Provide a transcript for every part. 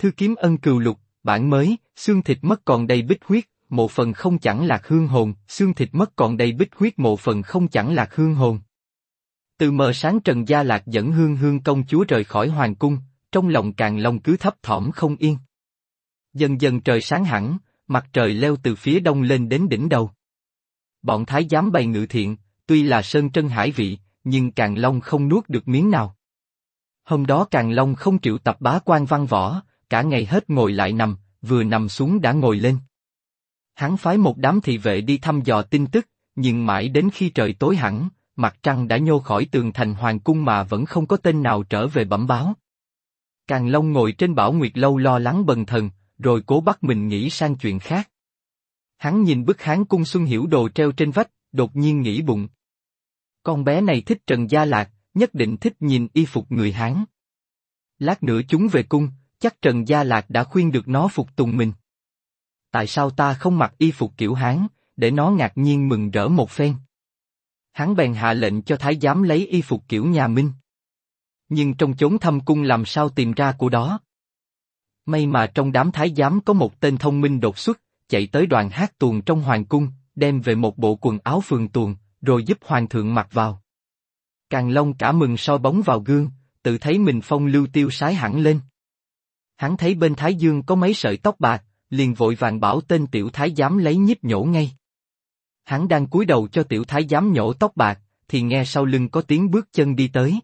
Thư kiếm ân cừu lục, bản mới, xương thịt mất còn đầy bích huyết, mộ phần không chẳng lạc hương hồn, xương thịt mất còn đầy bích huyết mộ phần không chẳng lạc hương hồn. Từ mờ sáng Trần Gia Lạc dẫn Hương Hương công chúa rời khỏi hoàng cung, trong lòng Càn Long cứ thấp thỏm không yên. Dần dần trời sáng hẳn, mặt trời leo từ phía đông lên đến đỉnh đầu. Bọn thái giám bày ngự thiện, tuy là sơn trân hải vị, nhưng Càn Long không nuốt được miếng nào. Hôm đó Càn Long không triệu tập bá quan văn võ, cả ngày hết ngồi lại nằm, vừa nằm xuống đã ngồi lên. Hắn phái một đám thị vệ đi thăm dò tin tức, nhưng mãi đến khi trời tối hẳn, mặt trăng đã nhô khỏi tường thành hoàng cung mà vẫn không có tên nào trở về bẩm báo. Càn Long ngồi trên Bảo Nguyệt Lâu lo lắng bần thần, rồi cố bắt mình nghĩ sang chuyện khác. Hắn nhìn bức Hán cung Xuân Hiểu Đồ treo trên vách, đột nhiên nghĩ bụng. Con bé này thích Trần Gia Lạc, nhất định thích nhìn y phục người Hán. Lát nữa chúng về cung, chắc Trần Gia Lạc đã khuyên được nó phục tùng mình. Tại sao ta không mặc y phục kiểu Hán, để nó ngạc nhiên mừng rỡ một phen? Hắn bèn hạ lệnh cho thái giám lấy y phục kiểu nhà Minh. Nhưng trong chốn thâm cung làm sao tìm ra của đó? May mà trong đám thái giám có một tên thông minh đột xuất, chạy tới đoàn hát tuồng trong hoàng cung, đem về một bộ quần áo phường tuồng, rồi giúp hoàng thượng mặc vào. Càn Long cả mừng soi bóng vào gương, tự thấy mình phong lưu tiêu sái hẳn lên. Hắn thấy bên thái dương có mấy sợi tóc bạc, liền vội vàng bảo tên tiểu thái giám lấy nhíp nhổ ngay. Hắn đang cúi đầu cho tiểu thái giám nhổ tóc bạc, thì nghe sau lưng có tiếng bước chân đi tới.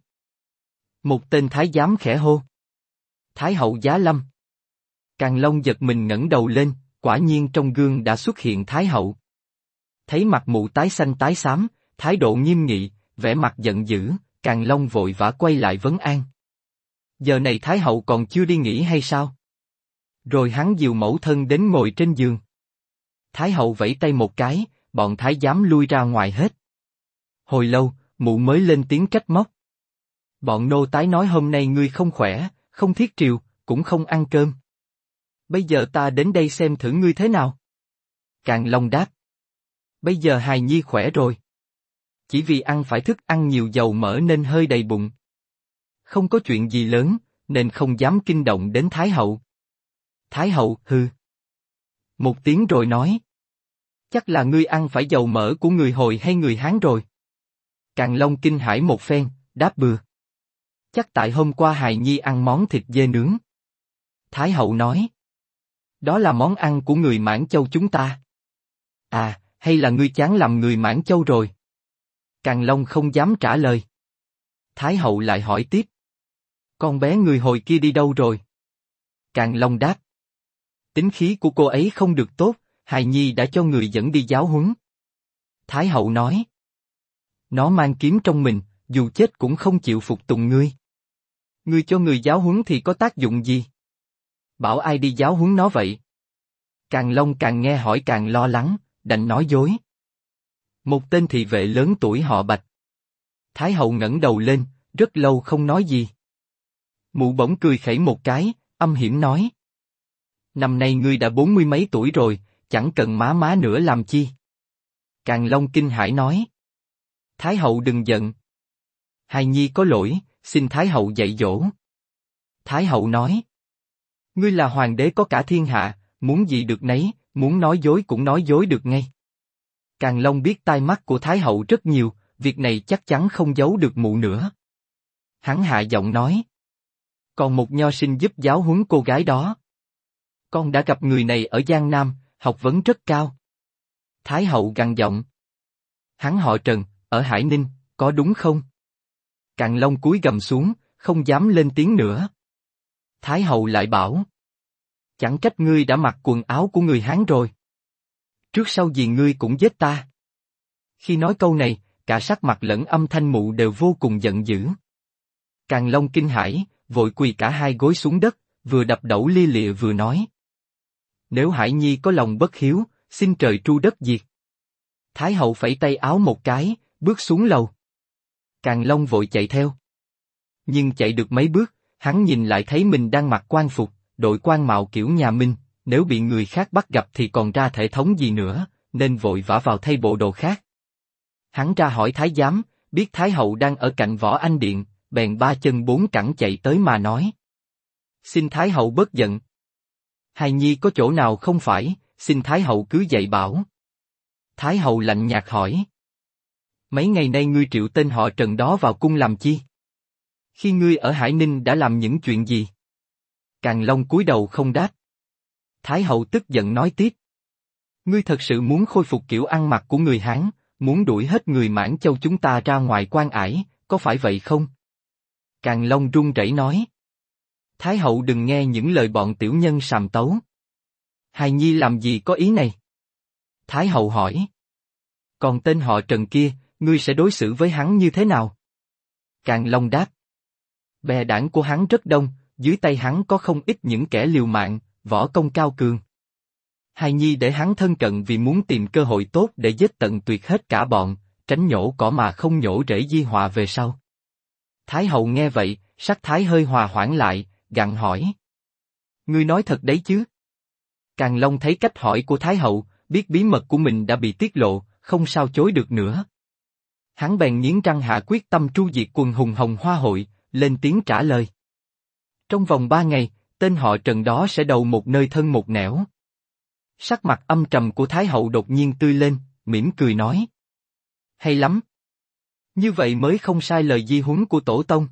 Một tên thái giám khẽ hô: Thái hậu giá lâm. Càn Long giật mình ngẩng đầu lên, quả nhiên trong gương đã xuất hiện thái hậu. Thấy mặt mụ tái xanh tái xám, thái độ nghiêm nghị, vẻ mặt giận dữ, Càn Long vội vã quay lại vấn an. Giờ này thái hậu còn chưa đi nghỉ hay sao? Rồi hắn dìu mẫu thân đến ngồi trên giường. Thái hậu vẫy tay một cái, bọn thái giám lui ra ngoài hết. Hồi lâu, mụ mới lên tiếng trách móc. Bọn nô tái nói hôm nay ngươi không khỏe, không thiết triều, cũng không ăn cơm. Bây giờ ta đến đây xem thử ngươi thế nào. Càn Long đáp. Bây giờ hài nhi khỏe rồi. Chỉ vì ăn phải thức ăn nhiều dầu mỡ nên hơi đầy bụng. Không có chuyện gì lớn, nên không dám kinh động đến Thái hậu. Thái hậu hừ một tiếng rồi nói. Chắc là ngươi ăn phải dầu mỡ của người Hồi hay người Hán rồi. Càn Long kinh hãi một phen, đáp bừa. Chắc tại hôm qua hài nhi ăn món thịt dê nướng. Thái hậu nói. Đó là món ăn của người Mãn Châu chúng ta. À, hay là ngươi chán làm người Mãn Châu rồi? Càn Long không dám trả lời. Thái hậu lại hỏi tiếp. Con bé người Hồi kia đi đâu rồi? Càn Long đáp. Tính khí của cô ấy không được tốt, hài nhi đã cho người dẫn đi giáo huấn. Thái hậu nói. Nó mang kiếm trong mình, dù chết cũng không chịu phục tùng ngươi. Ngươi cho người giáo huấn thì có tác dụng gì? Bảo ai đi giáo huấn nó vậy? Càn Long càng nghe hỏi càng lo lắng, đành nói dối. Một tên thị vệ lớn tuổi họ Bạch. Thái hậu ngẩng đầu lên, rất lâu không nói gì. Mụ bỗng cười khẩy một cái, âm hiểm nói. Năm nay ngươi đã 40 mấy tuổi rồi, chẳng cần má má nữa làm chi. Càn Long kinh hãi nói. Thái hậu đừng giận. Hài nhi có lỗi, xin Thái hậu dạy dỗ. Thái hậu nói. Ngươi là hoàng đế có cả thiên hạ, muốn gì được nấy, muốn nói dối cũng nói dối được ngay. Càn Long biết tai mắt của Thái hậu rất nhiều, việc này chắc chắn không giấu được mụ nữa. Hắn hạ giọng nói. Còn một nho sinh giúp giáo huấn cô gái đó. Con đã gặp người này ở Giang Nam, học vấn rất cao. Thái hậu gằn giọng. Hắn họ Trần, ở Hải Ninh, có đúng không? Càn Long cúi gằm xuống, không dám lên tiếng nữa. Thái hậu lại bảo. Chẳng trách ngươi đã mặc quần áo của người Hán rồi. Trước sau gì ngươi cũng giết ta. Khi nói câu này, cả sắc mặt lẫn âm thanh mụ đều vô cùng giận dữ. Càn Long kinh hãi, vội quỳ cả hai gối xuống đất, vừa đập đẩu lia lịa vừa nói. Nếu Hải nhi có lòng bất hiếu, xin trời tru đất diệt. Thái hậu phẩy tay áo một cái, bước xuống lầu. Càn Long vội chạy theo. Nhưng chạy được mấy bước, hắn nhìn lại thấy mình đang mặc quan phục, đội quan mạo kiểu nhà Minh, nếu bị người khác bắt gặp thì còn ra thể thống gì nữa, nên vội vã vào thay bộ đồ khác. Hắn ra hỏi thái giám, biết Thái hậu đang ở cạnh Võ Anh Điện, bèn ba chân bốn cẳng chạy tới mà nói. Xin Thái hậu bớt giận, Hài nhi có chỗ nào không phải, xin Thái hậu cứ dạy bảo. Thái hậu lạnh nhạt hỏi. Mấy ngày nay ngươi triệu tên họ Trần đó vào cung làm chi? Khi ngươi ở Hải Ninh đã làm những chuyện gì? Càn Long cúi đầu không đáp. Thái hậu tức giận nói tiếp. Ngươi thật sự muốn khôi phục kiểu ăn mặc của người Hán, muốn đuổi hết người Mãn Châu chúng ta ra ngoài quan ải, có phải vậy không? Càn Long run rẩy nói. Thái hậu đừng nghe những lời bọn tiểu nhân sàm tấu. Hài nhi làm gì có ý này? Thái hậu hỏi. Còn tên họ Trần kia, ngươi sẽ đối xử với hắn như thế nào? Càn Long đáp. Bè đảng của hắn rất đông, dưới tay hắn có không ít những kẻ liều mạng, võ công cao cường. Hài nhi để hắn thân cận vì muốn tìm cơ hội tốt để giết tận tuyệt hết cả bọn, tránh nhổ cỏ mà không nhổ rễ di họa về sau. Thái hậu nghe vậy, sắc thái hơi hòa hoãn lại, gặng hỏi. Ngươi nói thật đấy chứ? Càn Long thấy cách hỏi của Thái hậu, biết bí mật của mình đã bị tiết lộ, không sao chối được nữa. Hắn bèn nghiến răng hạ quyết tâm tru diệt quần hùng Hồng Hoa hội, lên tiếng trả lời. Trong vòng 3 ngày, tên họ Trần đó sẽ đầu một nơi thân một nẻo. Sắc mặt âm trầm của Thái hậu đột nhiên tươi lên, mỉm cười nói. Hay lắm. Như vậy mới không sai lời di huấn của tổ tông.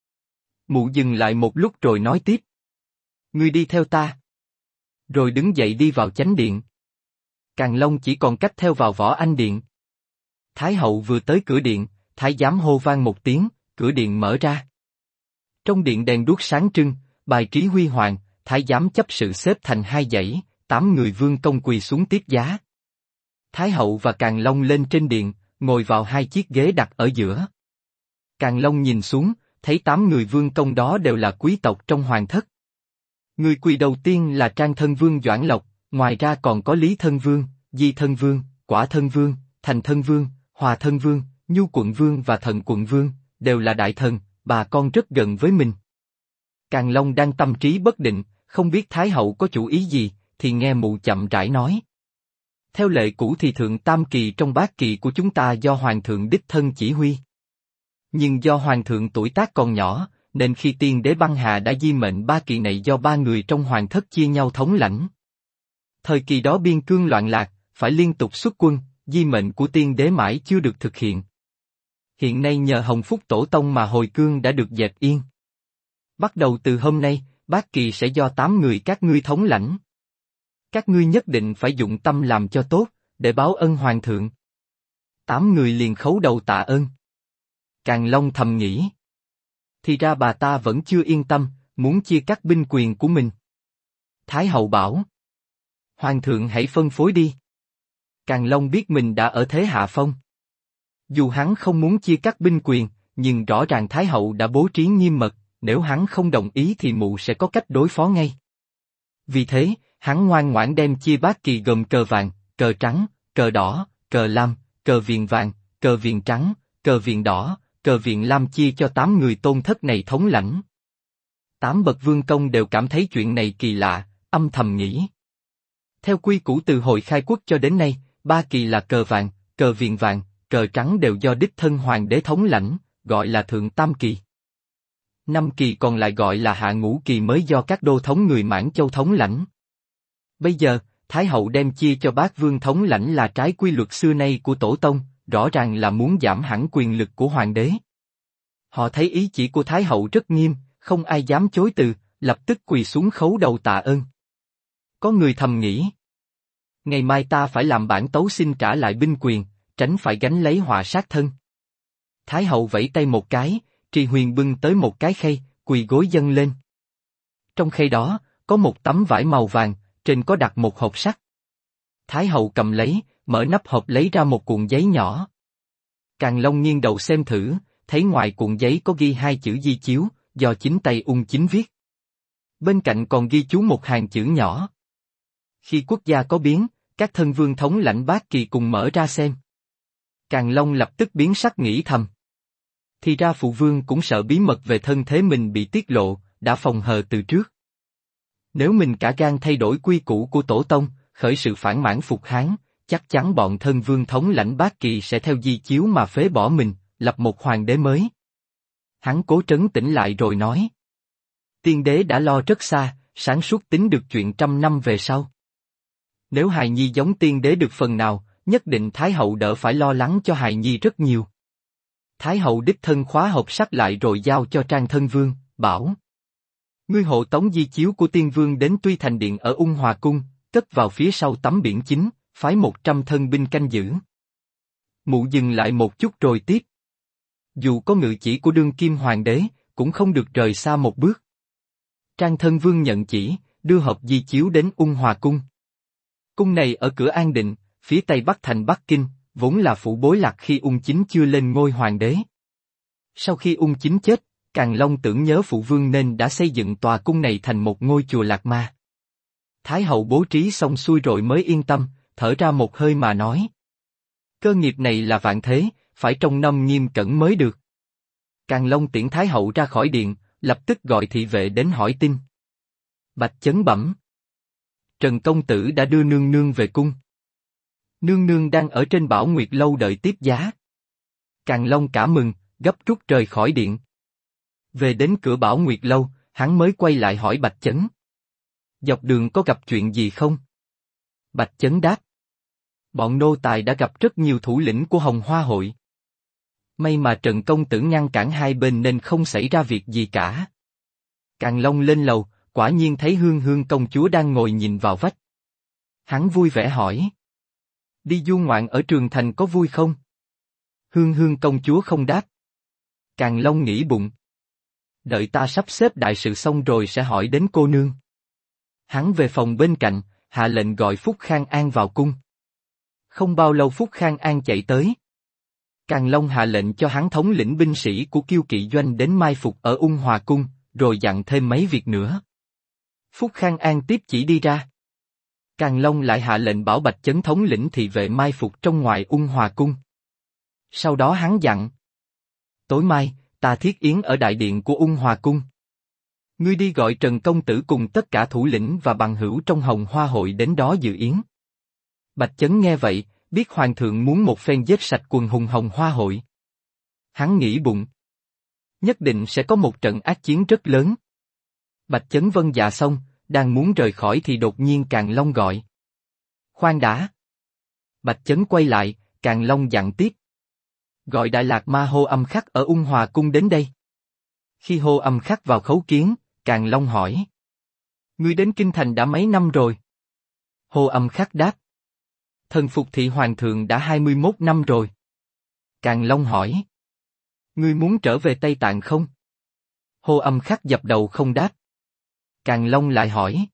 Mụ dừng lại một lúc rồi nói tiếp. Ngươi đi theo ta. Rồi đứng dậy đi vào chánh điện. Càn Long chỉ còn cách theo vào Võ Anh điện. Thái hậu vừa tới cửa điện, thái giám hô vang một tiếng, cửa điện mở ra. Trong điện đèn đuốc sáng trưng, bài trí huy hoàng, thái giám chấp sự xếp thành 2 dãy, 8 người vương công quỳ xuống tiếp giá. Thái hậu và Càn Long lên trên điện, ngồi vào 2 chiếc ghế đặt ở giữa. Càn Long nhìn xuống, thấy 8 người vương công đó đều là quý tộc trong hoàng thất. Người quỳ đầu tiên là Trang Thân Vương Doãn Lộc, ngoài ra còn có Lý Thân Vương, Di Thân Vương, Quả Thân Vương, Thành Thân Vương, Hòa Thân Vương, Nhu Quận Vương và Thần Quận Vương, đều là đại thần, bà con rất gần với mình. Càn Long đang tâm trí bất định, không biết Thái hậu có chủ ý gì, thì nghe mụ chậm rãi nói. Theo lệ cũ thì thượng tam kỳ trong bát kỳ của chúng ta do hoàng thượng đích thân chỉ huy. Nhưng do hoàng thượng tuổi tác còn nhỏ, nên khi tiên đế băng hà đã di mệnh 3 kỳ này do 3 người trong hoàng thất chia nhau thống lãnh. Thời kỳ đó biên cương loạn lạc, phải liên tục xuất quân, di mệnh của tiên đế mãi chưa được thực hiện. Hiện nay nhờ Hồng Phúc Tổ Tông mà hồi cương đã được dẹp yên. Bắt đầu từ hôm nay, bát kỳ sẽ do 8 người các ngươi thống lãnh. Các ngươi nhất định phải dụng tâm làm cho tốt, để báo ân hoàng thượng. 8 người liền khấu đầu tạ ơn. Càn Long thầm nghĩ. Thì ra bà ta vẫn chưa yên tâm, muốn chia cắt binh quyền của mình. Thái hậu bảo. Hoàng thượng hãy phân phối đi. Càn Long biết mình đã ở thế hạ phong. Dù hắn không muốn chia cắt binh quyền, nhưng rõ ràng Thái hậu đã bố trí nghiêm mật, nếu hắn không đồng ý thì mụ sẽ có cách đối phó ngay. Vì thế, hắn ngoan ngoãn đem chia bát kỳ gồm cờ vàng, cờ trắng, cờ đỏ, cờ lam, cờ viền vàng, cờ viền trắng, cờ viền đỏ, cờ viền lam chia cho 8 người tôn thất này thống lãnh. 8 bậc vương công đều cảm thấy chuyện này kỳ lạ, âm thầm nghĩ. Theo quy củ từ hồi khai quốc cho đến nay, 3 kỳ là cờ vàng, cờ viền vàng, cờ trắng đều do đích thân hoàng đế thống lãnh, gọi là thượng tam kỳ. 5 kỳ còn lại gọi là hạ ngũ kỳ mới do các đô thống người Mãn Châu thống lãnh. Bây giờ, Thái hậu đem chia cho bát vương thống lãnh là trái quy luật xưa nay của tổ tông, rõ ràng là muốn giảm hẳn quyền lực của hoàng đế. Họ thấy ý chỉ của Thái hậu rất nghiêm, không ai dám chối từ, lập tức quỳ xuống khấu đầu tạ ơn. Có người thầm nghĩ. Ngày mai ta phải làm bản tấu xin trả lại binh quyền, tránh phải gánh lấy họa sát thân. Thái hậu vẫy tay một cái, Trì Huyền bưng tới một cái khay, quỳ gối dâng lên. Trong khay đó, có một tấm vải màu vàng, trên có đặt một hộp sắt. Thái hậu cầm lấy, mở nắp hộp lấy ra một cuộn giấy nhỏ. Càn Long nghiêng đầu xem thử, thấy ngoài cuộn giấy có ghi 2 chữ di chiếu, do chính tay ung chính viết. Bên cạnh còn ghi chú một hàng chữ nhỏ. Khi quốc gia có biến, các thân vương thống lãnh bát kỳ cùng mở ra xem. Càn Long lập tức biến sắc nghĩ thầm. Thì ra phụ vương cũng sợ bí mật về thân thế mình bị tiết lộ, đã phòng hờ từ trước. Nếu mình cả gan thay đổi quy củ của tổ tông, khởi sự phản mãn phục Hán, chắc chắn bọn thân vương thống lãnh bát kỳ sẽ theo di chiếu mà phế bỏ mình, lập một hoàng đế mới. Hắn cố trấn tĩnh lại rồi nói. Tiên đế đã lo rất xa, sáng suốt tính được chuyện 100 năm về sau. Nếu hài nhi giống tiên đế được phần nào, nhất định Thái hậu đỡ phải lo lắng cho hài nhi rất nhiều. Thái hậu đích thân khóa hộp sắt lại rồi giao cho Trang Thân Vương, bảo: ngươi hộ tống di chiếu của tiên vương đến Tuy Thành Điện ở Ung Hòa Cung, cất vào phía sau tấm biển chính, phái 100 thân binh canh giữ. Mụ dừng lại một chút rồi tiếp: dù có ngự chỉ của đương kim hoàng đế, cũng không được rời xa một bước. Trang Thân Vương nhận chỉ, đưa hộp di chiếu đến Ung Hòa Cung. Cung này ở cửa An Định, phía tây bắc thành Bắc Kinh, vốn là phủ bối lạc khi Ung Chính chưa lên ngôi hoàng đế. Sau khi Ung Chính chết, Càn Long tưởng nhớ phụ vương nên đã xây dựng tòa cung này thành một ngôi chùa Lạc Ma. Thái hậu bố trí xong xuôi rồi mới yên tâm, thở ra một hơi mà nói: cơ nghiệp này là vạn thế, phải trông nom nghiêm cẩn mới được. Càn Long tiễn Thái hậu ra khỏi điện, lập tức gọi thị vệ đến hỏi tin. Bạch Chấn bẩm: Trần công tử đã đưa nương nương về cung. Nương nương đang ở trên Bảo Nguyệt lâu đợi tiếp giá. Càn Long cả mừng, gấp rút rời khỏi điện. Về đến cửa Bảo Nguyệt lâu, hắn mới quay lại hỏi Bạch Chấn: dọc đường có gặp chuyện gì không? Bạch Chấn đáp: bọn nô tài đã gặp rất nhiều thủ lĩnh của Hồng Hoa hội. May mà Trần công tử ngăn cản hai bên nên không xảy ra việc gì cả. Càn Long lên lầu, quả nhiên thấy Hương Hương công chúa đang ngồi nhìn vào vách. Hắn vui vẻ hỏi: đi du ngoạn ở Trường Thành có vui không? Hương Hương công chúa không đáp. Càn Long nghĩ bụng: đợi ta sắp xếp đại sự xong rồi sẽ hỏi đến cô nương. Hắn về phòng bên cạnh, hạ lệnh gọi Phúc Khang An vào cung. Không bao lâu Phúc Khang An chạy tới. Càn Long hạ lệnh cho hắn thống lĩnh binh sĩ của Kiêu Kỵ doanh đến mai phục ở Ung Hòa cung, rồi dặn thêm mấy việc nữa. Phúc Khang An tiếp chỉ đi ra. Càn Long lại hạ lệnh bảo Bạch Chấn thống lĩnh thị vệ mai phục trong ngoài Ung Hòa cung. Sau đó hắn dặn: tối mai, ta thiết yến ở đại điện của Ung Hòa cung. Ngươi đi gọi Trần công tử cùng tất cả thủ lĩnh và bằng hữu trong Hồng Hoa hội đến đó dự yến. Bạch Chấn nghe vậy, biết hoàng thượng muốn một phen giết sạch quần hùng Hồng Hoa hội. Hắn nghĩ bụng: nhất định sẽ có một trận ác chiến rất lớn. Bạch Chấn vâng dạ xong, đang muốn rời khỏi thì đột nhiên Càn Long gọi: khoan đã. Bạch Chấn quay lại, Càn Long dặn tiếp: gọi Đại Lạc Ma Hô Âm Khắc ở Ung Hòa cung đến đây. Khi Hô Âm Khắc vào khấu kiến, Càn Long hỏi: ngươi đến Kinh Thành đã mấy năm rồi? Hô Âm Khắc đáp: thần phục thị hoàng thượng đã 21 năm rồi. Càn Long hỏi: ngươi muốn trở về Tây Tạng không? Hô Âm Khắc dập đầu không đáp. Càn Long lại hỏi: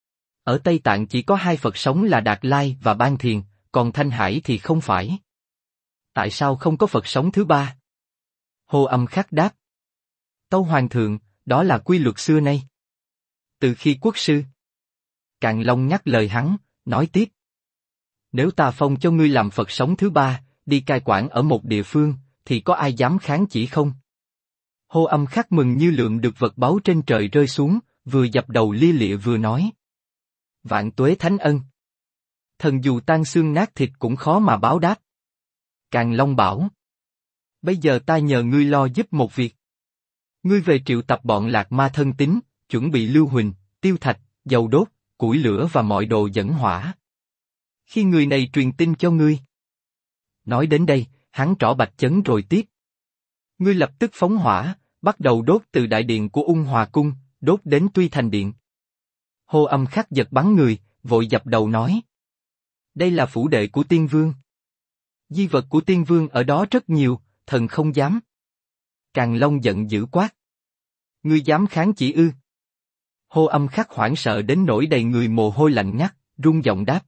ở Tây Tạng chỉ có hai Phật sống là Đạt Lai và Ban Thiền, còn Thanh Hải thì không phải. Tại sao không có Phật sống thứ ba? Hô Âm Khắc đáp: tâu hoàng thượng, đó là quy luật xưa nay. Từ khi quốc sư. Càn Long nhắc lời hắn, nói tiếp: nếu ta phong cho ngươi làm Phật sống thứ ba, đi cai quản ở một địa phương, thì có ai dám kháng chỉ không? Hô Âm Khắc mừng như lượm được vật báu trên trời rơi xuống, vừa dập đầu lia lịa vừa nói: vạn tuế thánh ân. Thần dù tan xương nát thịt cũng khó mà báo đáp. Càn Long bảo: bây giờ ta nhờ ngươi lo giúp một việc. Ngươi về triệu tập bọn Lạc Ma thân tín, chuẩn bị lưu huỳnh, tiêu thạch, dầu đốt, củi lửa và mọi đồ dẫn hỏa. Khi người này truyền tin cho ngươi. Nói đến đây, hắn trỏ Bạch Chấn rồi tiếp: ngươi lập tức phóng hỏa, bắt đầu đốt từ đại điện của Ung Hòa cung, đốt đến Tuy Thành điện. Hô Âm Khắc giật bắn người, vội dập đầu nói: đây là phủ đệ của tiên vương. Di vật của tiên vương ở đó rất nhiều, thần không dám. Càn Long giận dữ quát: ngươi dám kháng chỉ ư? Hô Âm Khắc hoảng sợ đến nỗi đầy người mồ hôi lạnh ngắt, run giọng đáp: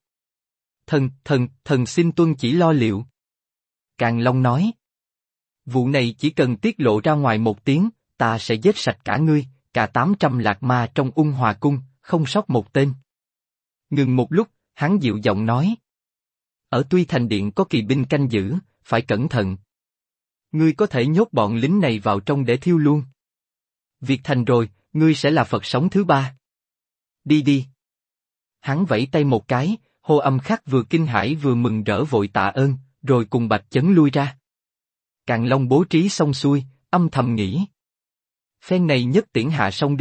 thần xin tuân chỉ lo liệu. Càn Long nói: vụ này chỉ cần tiết lộ ra ngoài một tiếng, ta sẽ giết sạch cả ngươi, cả 800 Lạc Ma trong Ung Hòa cung, không sót một tên. Ngừng một lúc, hắn dịu giọng nói: ở Tuy Thành điện có kỳ binh canh giữ, phải cẩn thận. Ngươi có thể nhốt bọn lính này vào trong để thiêu luôn. Việc thành rồi, ngươi sẽ là Phật sống thứ ba. Đi đi. Hắn vẫy tay một cái, Hô Âm Khắc vừa kinh hãi vừa mừng rỡ vội tạ ơn, rồi cùng Bạch Chấn lui ra. Càn Long bố trí xong xuôi, âm thầm nghĩ: phen này nhất tiễn hạ song điêu,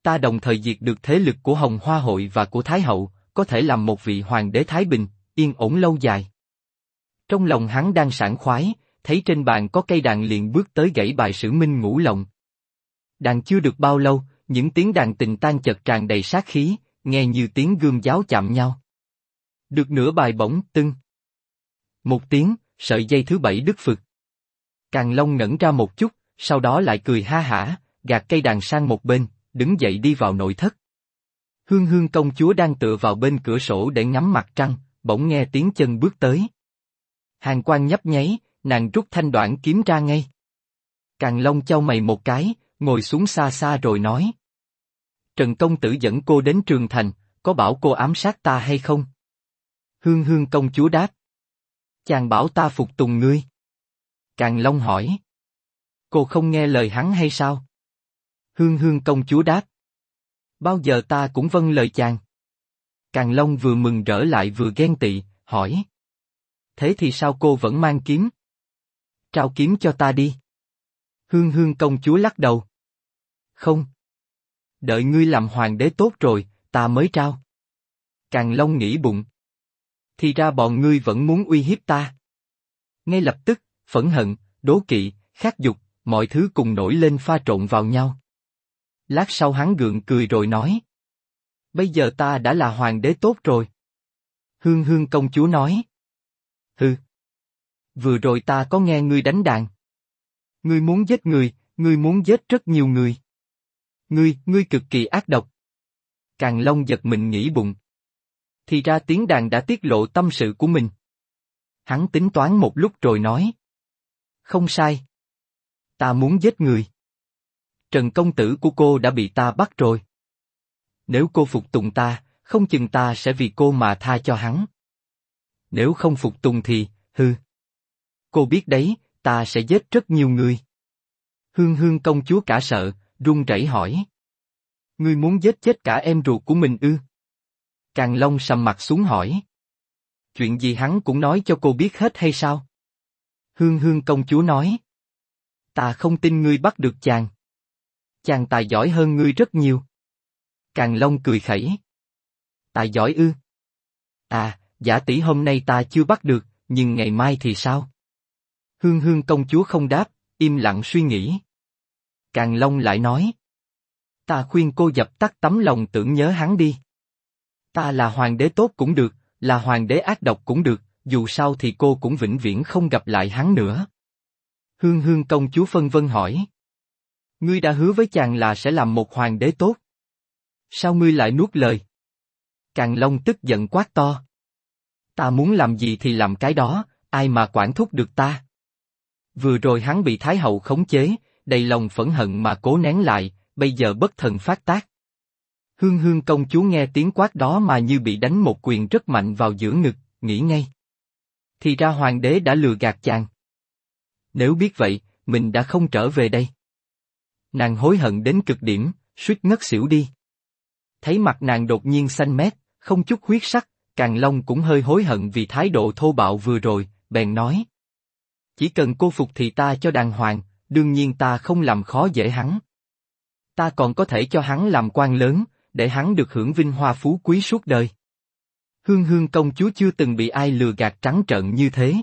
ta đồng thời diệt được thế lực của Hồng Hoa Hội và của Thái Hậu, có thể làm một vị hoàng đế thái bình, yên ổn lâu dài. Trong lòng hắn đang sảng khoái, thấy trên bàn có cây đàn liền bước tới gảy bài Sử Minh Ngũ Lộng. Đàn chưa được bao lâu, những tiếng đàn tình tan chợt tràn đầy sát khí, nghe như tiếng gươm giáo chạm nhau. Được nửa bài bỗng tưng. Một tiếng, sợi dây thứ 7 đứt phực. Càn Long ngẩn ra một chút, sau đó lại cười ha hả, gạt cây đàn sang một bên, đứng dậy đi vào nội thất. Hương Hương công chúa đang tựa vào bên cửa sổ để ngắm mặt trăng, bỗng nghe tiếng chân bước tới. Hàn quang nhấp nháy, nàng rút thanh đoạn kiếm ra ngay. Càn Long chau mày một cái, ngồi xuống xa xa rồi nói. Trần công tử dẫn cô đến Trường Thành, có bảo cô ám sát ta hay không? Hương Hương công chúa đáp. Chàng bảo ta phục tùng ngươi. Càn Long hỏi. Cô không nghe lời hắn hay sao? Hương Hương công chúa đáp. Bao giờ ta cũng vâng lời chàng. Càn Long vừa mừng rỡ lại vừa ghen tị, hỏi. Thế thì sao cô vẫn mang kiếm? Trao kiếm cho ta đi. Hương Hương công chúa lắc đầu. Không. Đợi ngươi làm hoàng đế tốt rồi, ta mới trao. Càn Long nghĩ bụng. Thì ra bọn ngươi vẫn muốn uy hiếp ta. Ngay lập tức, phẫn hận, đố kỵ, khát dục, mọi thứ cùng nổi lên pha trộn vào nhau. Lát sau hắn gượng cười rồi nói. Bây giờ ta đã là hoàng đế tốt rồi. Hương Hương công chúa nói. Hừ. Vừa rồi ta có nghe ngươi đánh đàn. Ngươi muốn giết người, ngươi muốn giết rất nhiều người. Ngươi cực kỳ ác độc. Càn Long giật mình nghĩ bụng. Thì ra tiếng đàn đã tiết lộ tâm sự của mình. Hắn tính toán một lúc rồi nói. Không sai. Ta muốn giết người. Trần công tử của cô đã bị ta bắt rồi. Nếu cô phục tùng ta, không chừng ta sẽ vì cô mà tha cho hắn. Nếu không phục tùng thì, hừ. Cô biết đấy, ta sẽ giết rất nhiều người. Hương Hương công chúa cả sợ, run rẩy hỏi. Ngươi muốn giết chết cả em ruột của mình ư? Càn Long sầm mặt xuống hỏi. Chuyện gì hắn cũng nói cho cô biết hết hay sao? Hương Hương công chúa nói. Ta không tin ngươi bắt được chàng. Chàng tài giỏi hơn ngươi rất nhiều. Càn Long cười khẩy. Tài giỏi ư? À, giả tỷ hôm nay ta chưa bắt được, nhưng ngày mai thì sao? Hương Hương công chúa không đáp, im lặng suy nghĩ. Càn Long lại nói. Ta khuyên cô dập tắt tấm lòng tưởng nhớ hắn đi. Ta là hoàng đế tốt cũng được, là hoàng đế ác độc cũng được, dù sao thì cô cũng vĩnh viễn không gặp lại hắn nữa. Hương Hương công chúa phân vân hỏi. Ngươi đã hứa với chàng là sẽ làm một hoàng đế tốt. Sao ngươi lại nuốt lời? Càn Long tức giận quát to. Ta muốn làm gì thì làm cái đó, ai mà quản thúc được ta? Vừa rồi hắn bị Thái Hậu khống chế, đầy lòng phẫn hận mà cố nén lại, bây giờ bất thần phát tác. Hương Hương công chúa nghe tiếng quát đó mà như bị đánh một quyền rất mạnh vào giữa ngực, nghĩ ngay. Thì ra hoàng đế đã lừa gạt chàng. Nếu biết vậy, mình đã không trở về đây. Nàng hối hận đến cực điểm, suýt ngất xỉu đi. Thấy mặt nàng đột nhiên xanh mét, không chút huyết sắc, Càn Long cũng hơi hối hận vì thái độ thô bạo vừa rồi, bèn nói. Chỉ cần cô phục thì ta cho đàng hoàng, đương nhiên ta không làm khó dễ hắn. Ta còn có thể cho hắn làm quan lớn, để hắn được hưởng vinh hoa phú quý suốt đời. Hương Hương công chúa chưa từng bị ai lừa gạt trắng trợn như thế.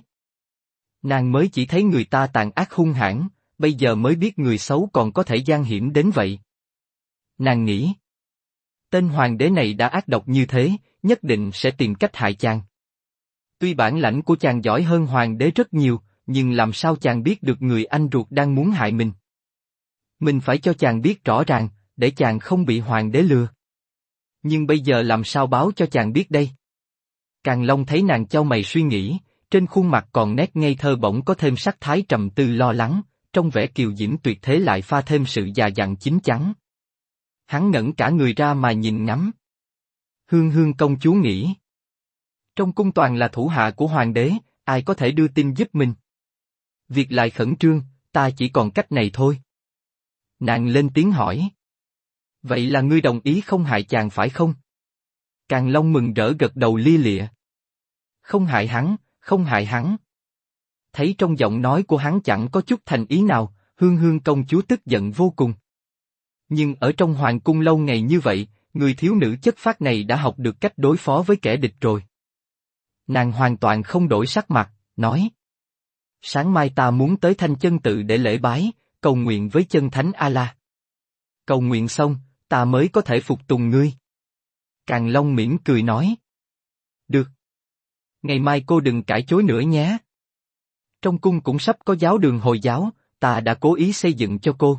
Nàng mới chỉ thấy người ta tàn ác hung hãn, bây giờ mới biết người xấu còn có thể gian hiểm đến vậy. Nàng nghĩ. Tên hoàng đế này đã ác độc như thế, nhất định sẽ tìm cách hại chàng. Tuy bản lãnh của chàng giỏi hơn hoàng đế rất nhiều, nhưng làm sao chàng biết được người anh ruột đang muốn hại mình? Mình phải cho chàng biết rõ ràng, để chàng không bị hoàng đế lừa. Nhưng bây giờ làm sao báo cho chàng biết đây? Càn Long thấy nàng chau mày suy nghĩ, trên khuôn mặt còn nét ngây thơ bỗng có thêm sắc thái trầm tư lo lắng, trong vẻ kiều diễm tuyệt thế lại pha thêm sự già dặn chín chắn. Hắn ngẩng cả người ra mà nhìn ngắm. Hương Hương công chúa nghĩ. Trong cung toàn là thủ hạ của hoàng đế, ai có thể đưa tin giúp mình? Việc lại khẩn trương, ta chỉ còn cách này thôi. Nàng lên tiếng hỏi. Vậy là ngươi đồng ý không hại chàng phải không? Càn Long mừng rỡ gật đầu lia lịa. Không hại hắn, không hại hắn. Thấy trong giọng nói của hắn chẳng có chút thành ý nào, Hương Hương công chúa tức giận vô cùng. Nhưng ở trong hoàng cung lâu ngày như vậy, người thiếu nữ chất phác này đã học được cách đối phó với kẻ địch rồi. Nàng hoàn toàn không đổi sắc mặt, nói. Sáng mai ta muốn tới Thanh Chân Tự để lễ bái, cầu nguyện với chân thánh A-la. Cầu nguyện xong, ta mới có thể phục tùng ngươi. Càn Long mỉm cười nói. Được. Ngày mai cô đừng cãi chối nữa nhé. Trong cung cũng sắp có giáo đường Hồi giáo, ta đã cố ý xây dựng cho cô.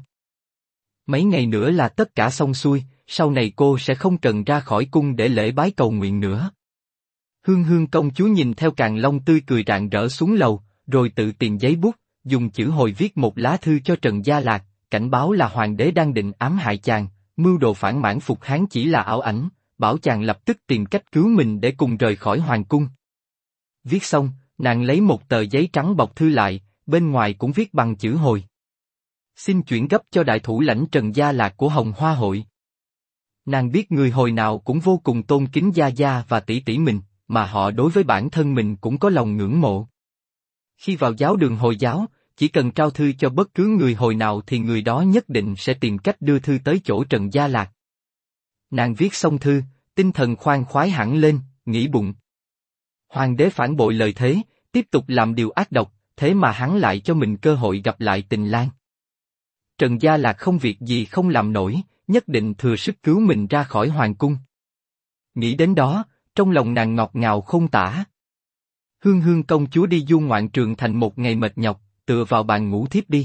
Mấy ngày nữa là tất cả xong xuôi, sau này cô sẽ không cần ra khỏi cung để lễ bái cầu nguyện nữa. Hương Hương công chúa nhìn theo Càn Long tươi cười rạng rỡ xuống lầu, rồi tự tìm giấy bút, dùng chữ Hồi viết một lá thư cho Trần Gia Lạc, cảnh báo là hoàng đế đang định ám hại chàng, mưu đồ phản mãn Phục Hán chỉ là ảo ảnh, bảo chàng lập tức tìm cách cứu mình để cùng rời khỏi hoàng cung. Viết xong, nàng lấy một tờ giấy trắng bọc thư lại, bên ngoài cũng viết bằng chữ Hồi. Xin chuyển gấp cho đại thủ lãnh Trần Gia Lạc của Hồng Hoa hội. Nàng biết người Hồi nào cũng vô cùng tôn kính Gia Gia và tỷ tỷ mình, mà họ đối với bản thân mình cũng có lòng ngưỡng mộ. Khi vào giáo đường Hồi giáo, chỉ cần trao thư cho bất cứ người Hồi nào thì người đó nhất định sẽ tìm cách đưa thư tới chỗ Trần Gia Lạc. Nàng viết xong thư, tinh thần khoan khoái hẳn lên, nghĩ bụng. Hoàng đế phản bội lời thế, tiếp tục làm điều ác độc, thế mà hắn lại cho mình cơ hội gặp lại tình lang. Trần Gia Lạc không việc gì không làm nổi, nhất định thừa sức cứu mình ra khỏi hoàng cung. Nghĩ đến đó, trong lòng nàng ngọt ngào không tả. Hương Hương công chúa đi du ngoạn Trường Thành một ngày mệt nhọc, tựa vào bàn ngủ thiếp đi.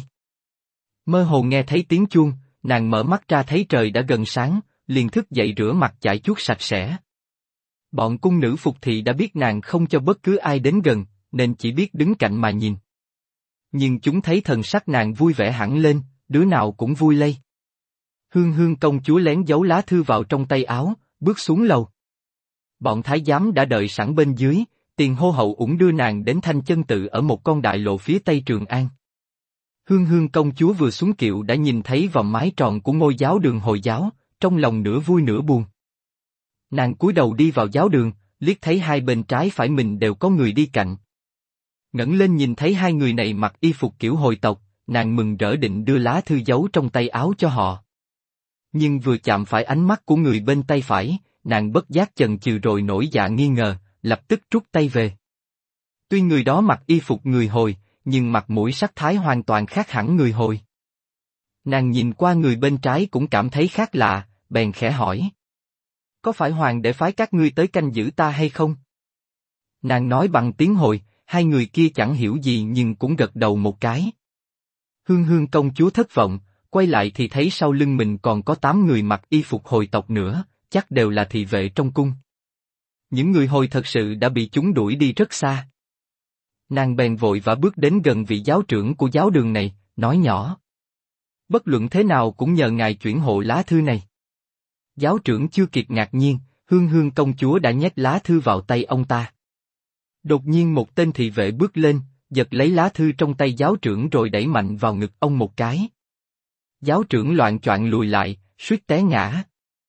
Mơ hồ nghe thấy tiếng chuông, nàng mở mắt ra thấy trời đã gần sáng, liền thức dậy rửa mặt chải chuốt sạch sẽ. Bọn cung nữ phục thị đã biết nàng không cho bất cứ ai đến gần, nên chỉ biết đứng cạnh mà nhìn. Nhưng chúng thấy thần sắc nàng vui vẻ hẳn lên, đứa nào cũng vui lây. Hương Hương công chúa lén giấu lá thư vào trong tay áo, bước xuống lầu. Bọn thái giám đã đợi sẵn bên dưới, tiền hô hậu ủng đưa nàng đến Thanh Chân Tự ở một con đại lộ phía tây Trường An. Hương Hương công chúa vừa xuống kiệu đã nhìn thấy vòng mái tròn của ngôi giáo đường Hồi giáo, trong lòng nửa vui nửa buồn. Nàng cúi đầu đi vào giáo đường, liếc thấy hai bên trái phải mình đều có người đi cạnh. Ngẩng lên nhìn thấy hai người này mặc y phục kiểu Hồi tộc, nàng mừng rỡ định đưa lá thư giấu trong tay áo cho họ. Nhưng vừa chạm phải ánh mắt của người bên tay phải, nàng bất giác chần chừ rồi nổi dạ nghi ngờ, lập tức rút tay về. Tuy người đó mặc y phục người Hồi, nhưng mặt mũi sắc thái hoàn toàn khác hẳn người Hồi. Nàng nhìn qua người bên trái cũng cảm thấy khác lạ, bèn khẽ hỏi. Có phải hoàng để phái các ngươi tới canh giữ ta hay không? Nàng nói bằng tiếng Hồi, hai người kia chẳng hiểu gì nhưng cũng gật đầu một cái. Hương Hương công chúa thất vọng, quay lại thì thấy sau lưng mình còn có 8 người mặc y phục Hồi tộc nữa, chắc đều là thị vệ trong cung. Những người Hồi thật sự đã bị chúng đuổi đi rất xa. Nàng bèn vội vã bước đến gần vị giáo trưởng của giáo đường này, nói nhỏ. Bất luận thế nào cũng nhờ ngài chuyển hộ lá thư này. Giáo trưởng chưa kịp ngạc nhiên, Hương Hương công chúa đã nhét lá thư vào tay ông ta. Đột nhiên một tên thị vệ bước lên, giật lấy lá thư trong tay giáo trưởng rồi đẩy mạnh vào ngực ông một cái. Giáo trưởng loạng choạng lùi lại, suýt té ngã.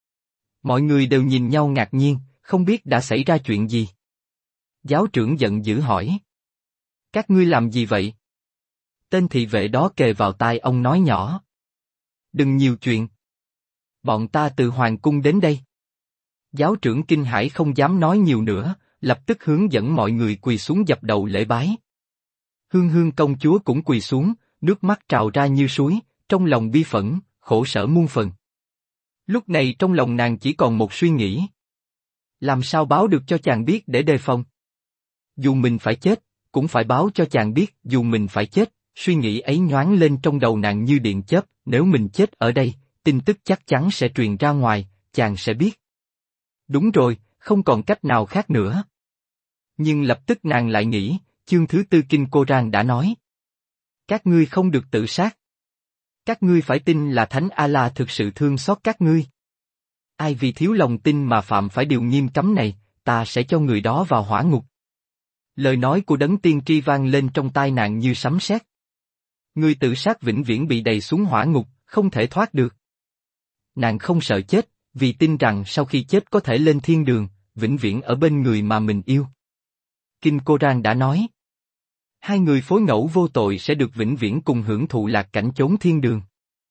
Mọi người đều nhìn nhau ngạc nhiên, không biết đã xảy ra chuyện gì. Giáo trưởng giận dữ hỏi. Các ngươi làm gì vậy? Tên thị vệ đó kề vào tai ông nói nhỏ. Đừng nhiều chuyện. Bọn ta từ hoàng cung đến đây. Giáo trưởng kinh hãi không dám nói nhiều nữa, lập tức hướng dẫn mọi người quỳ xuống dập đầu lễ bái. Hương Hương công chúa cũng quỳ xuống, nước mắt trào ra như suối, trong lòng bi phẫn, khổ sở muôn phần. Lúc này trong lòng nàng chỉ còn một suy nghĩ. Làm sao báo được cho chàng biết để đề phòng? Dù mình phải chết, cũng phải báo cho chàng biết dù mình phải chết, suy nghĩ ấy nhoáng lên trong đầu nàng như điện chớp, nếu mình chết ở đây, tin tức chắc chắn sẽ truyền ra ngoài, chàng sẽ biết. Đúng rồi, không còn cách nào khác nữa. Nhưng lập tức nàng lại nghĩ, chương thứ 4 Kinh Cô-rang đã nói. Các ngươi không được tự sát. Các ngươi phải tin là Thánh A-la thực sự thương xót các ngươi. Ai vì thiếu lòng tin mà phạm phải điều nghiêm cấm này, ta sẽ cho người đó vào hỏa ngục. Lời nói của đấng tiên tri vang lên trong tai nàng như sấm sét. Người tự sát vĩnh viễn bị đày xuống hỏa ngục, không thể thoát được. Nàng không sợ chết, vì tin rằng sau khi chết có thể lên thiên đường, vĩnh viễn ở bên người mà mình yêu. Kinh Cô-rang đã nói. Hai người phối ngẫu vô tội sẽ được vĩnh viễn cùng hưởng thụ lạc cảnh chốn thiên đường.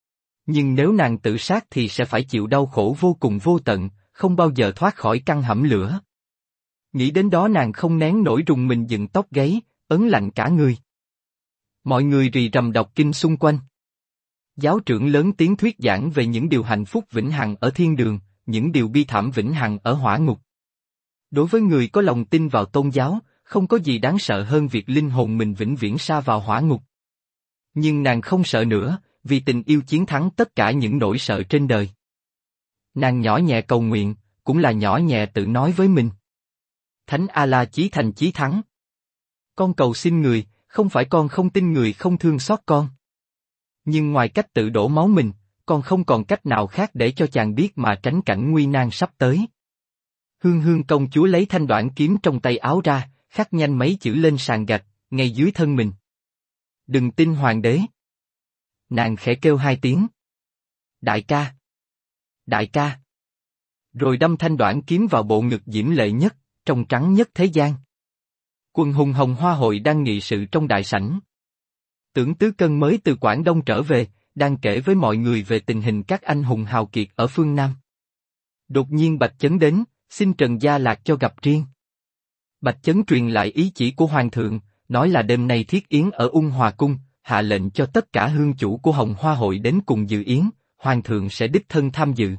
Nhưng nếu nàng tự sát thì sẽ phải chịu đau khổ vô cùng vô tận, không bao giờ thoát khỏi căn hầm lửa. Nghĩ đến đó nàng không nén nổi rùng mình dựng tóc gáy, ớn lạnh cả người. Mọi người rì rầm đọc kinh xung quanh. Giáo trưởng lớn tiếng thuyết giảng về những điều hạnh phúc vĩnh hằng ở thiên đường, những điều bi thảm vĩnh hằng ở hỏa ngục. Đối với người có lòng tin vào tôn giáo, không có gì đáng sợ hơn việc linh hồn mình vĩnh viễn sa vào hỏa ngục. Nhưng nàng không sợ nữa, vì tình yêu chiến thắng tất cả những nỗi sợ trên đời. Nàng nhỏ nhẹ cầu nguyện, cũng là nhỏ nhẹ tự nói với mình. Thánh A-la chí thành chí thắng. Con cầu xin người, không phải con không tin người không thương xót con. Nhưng ngoài cách tự đổ máu mình, con không còn cách nào khác để cho chàng biết mà tránh cảnh nguy nan sắp tới. Hương Hương công chúa lấy thanh đoản kiếm trong tay áo ra, khắc nhanh mấy chữ lên sàn gạch, ngay dưới thân mình. Đừng tin hoàng đế. Nàng khẽ kêu 2 tiếng. Đại ca. Đại ca. Rồi đâm thanh đoản kiếm vào bộ ngực diễm lệ nhất, trong trắng nhất thế gian. Quần hùng Hồng Hoa hội đang nghị sự trong đại sảnh. Tưởng Tứ Cân mới từ Quảng Đông trở về, đang kể với mọi người về tình hình các anh hùng hào kiệt ở phương Nam. Đột nhiên Bạch Chấn đến, xin Trần Gia Lạc cho gặp riêng. Bạch Chấn truyền lại ý chỉ của Hoàng thượng, nói là đêm nay thiết yến ở Ung Hòa Cung, hạ lệnh cho tất cả hương chủ của Hồng Hoa hội đến cùng dự yến, Hoàng thượng sẽ đích thân tham dự.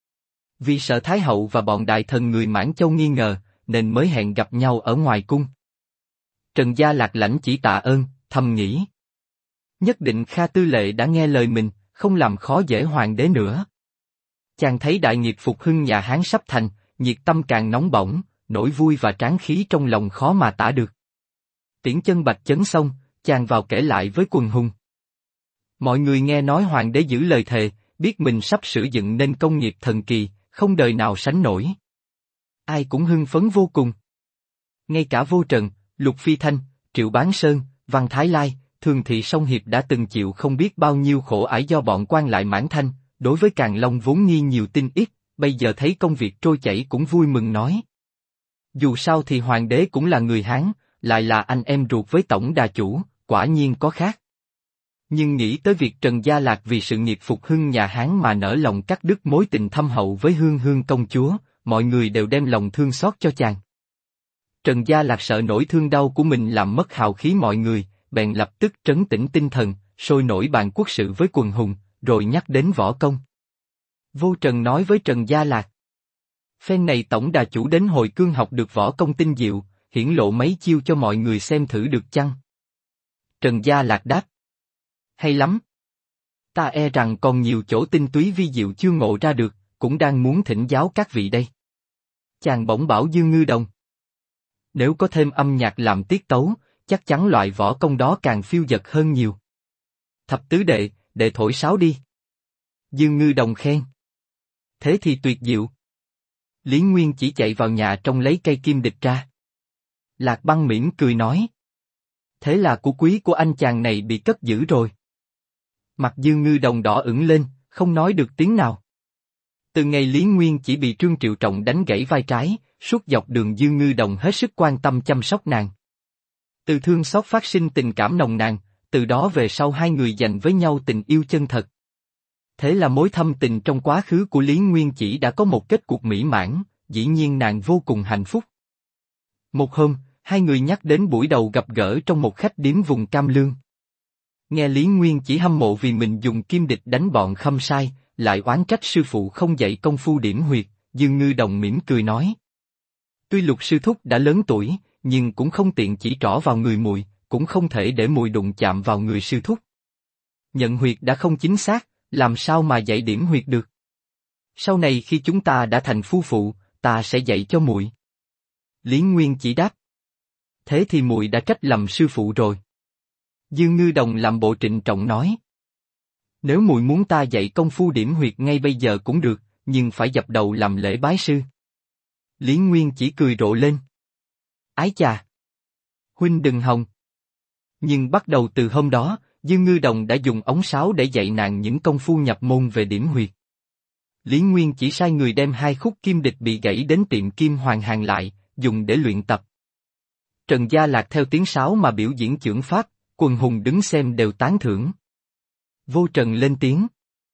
Vì sợ Thái hậu và bọn đại thần người Mãn Châu nghi ngờ, nên mới hẹn gặp nhau ở ngoài cung. Trần Gia Lạc lãnh chỉ tạ ơn, thầm nghĩ. Nhất định Kha Tư Lệ đã nghe lời mình, không làm khó dễ hoàng đế nữa. Chàng thấy đại nghiệp phục hưng nhà Hán sắp thành, nhiệt tâm càng nóng bỏng, nỗi vui và tráng khí trong lòng khó mà tả được. Tiễn chân Bạch Chấn xong, chàng vào kể lại với quần hùng. Mọi người nghe nói hoàng đế giữ lời thề, biết mình sắp sử dựng nên công nghiệp thần kỳ, không đời nào sánh nổi. Ai cũng hưng phấn vô cùng. Ngay cả Vô Trần, Lục Phi Thanh, Triệu Bán Sơn, Văn Thái Lai, Thường Thị Song Hiệp đã từng chịu không biết bao nhiêu khổ ải do bọn quan lại Mãn Thanh, đối với Càn Long vốn nghi nhiều tin ít, bây giờ thấy công việc trôi chảy cũng vui mừng nói. Dù sao thì hoàng đế cũng là người Hán, lại là anh em ruột với tổng đà chủ, quả nhiên có khác. Nhưng nghĩ tới việc Trần Gia Lạc vì sự nghiệp phục hưng nhà Hán mà nỡ lòng cắt đứt mối tình thâm hậu với Hương Hương công chúa, mọi người đều đem lòng thương xót cho chàng. Trần Gia Lạc sợ nỗi thương đau của mình làm mất hào khí mọi người, bèn lập tức trấn tĩnh tinh thần, sôi nổi bàn quốc sự với quần hùng, rồi nhắc đến võ công. Vô Trần nói với Trần Gia Lạc. Phen này tổng đà chủ đến hồi cương học được võ công tinh diệu, hiển lộ mấy chiêu cho mọi người xem thử được chăng? Trần Gia Lạc đáp. Hay lắm. Ta e rằng còn nhiều chỗ tinh túy vi diệu chưa ngộ ra được, cũng đang muốn thỉnh giáo các vị đây. Chàng bỗng bảo Dương Ngư Đồng. Nếu có thêm âm nhạc làm tiết tấu, chắc chắn loại võ công đó càng phiêu dật hơn nhiều. Thập tứ đệ, đệ thổi sáo đi. Dương Ngư Đồng khen. Thế thì tuyệt diệu. Lý Nguyên chỉ chạy vào nhà trong lấy cây kim địch ra. Lạc Băng mỉm cười nói. Thế là của quý của anh chàng này bị cất giữ rồi. Mặt Dương Ngư Đồng đỏ ửng lên, không nói được tiếng nào. Từ ngày Lý Nguyên chỉ bị Trương Triệu Trọng đánh gãy vai trái, suốt dọc đường Dương Ngư Đồng hết sức quan tâm chăm sóc nàng. Từ thương xót phát sinh tình cảm nồng nàn, từ đó về sau hai người dành với nhau tình yêu chân thật. Thế là mối thâm tình trong quá khứ của Lý Nguyên chỉ đã có một kết cục mỹ mãn, dĩ nhiên nàng vô cùng hạnh phúc. Một hôm, hai người nhắc đến buổi đầu gặp gỡ trong một khách điếm vùng Cam Lương. Nghe Lý Nguyên chỉ hâm mộ vì mình dùng kim địch đánh bọn Khâm Sai, lại oán trách sư phụ không dạy công phu điểm huyệt, Dương Ngư Đồng mỉm cười nói. Tuy Lục sư thúc đã lớn tuổi, nhưng cũng không tiện chỉ trỏ vào người mùi, cũng không thể để mùi đụng chạm vào người sư thúc. Nhận huyệt đã không chính xác, làm sao mà dạy điểm huyệt được? Sau này khi chúng ta đã thành phu phụ, ta sẽ dạy cho muội. Lý Nguyên chỉ đáp. Thế thì muội đã trách lầm sư phụ rồi. Dương Ngư Đồng làm bộ trịnh trọng nói. Nếu muội muốn ta dạy công phu điểm huyệt ngay bây giờ cũng được, nhưng phải dập đầu làm lễ bái sư. Lý Nguyên chỉ cười rộ lên. Ái chà! Huynh đừng hòng. Nhưng bắt đầu từ hôm đó, Dương Ngư Đồng đã dùng ống sáo để dạy nàng những công phu nhập môn về điểm huyệt. Lý Nguyên chỉ sai người đem 2 khúc kim địch bị gãy đến tiệm kim hoàng hàng lại, dùng để luyện tập. Trần Gia Lạc theo tiếng sáo mà biểu diễn chưởng pháp, quần hùng đứng xem đều tán thưởng. Vô Trần lên tiếng.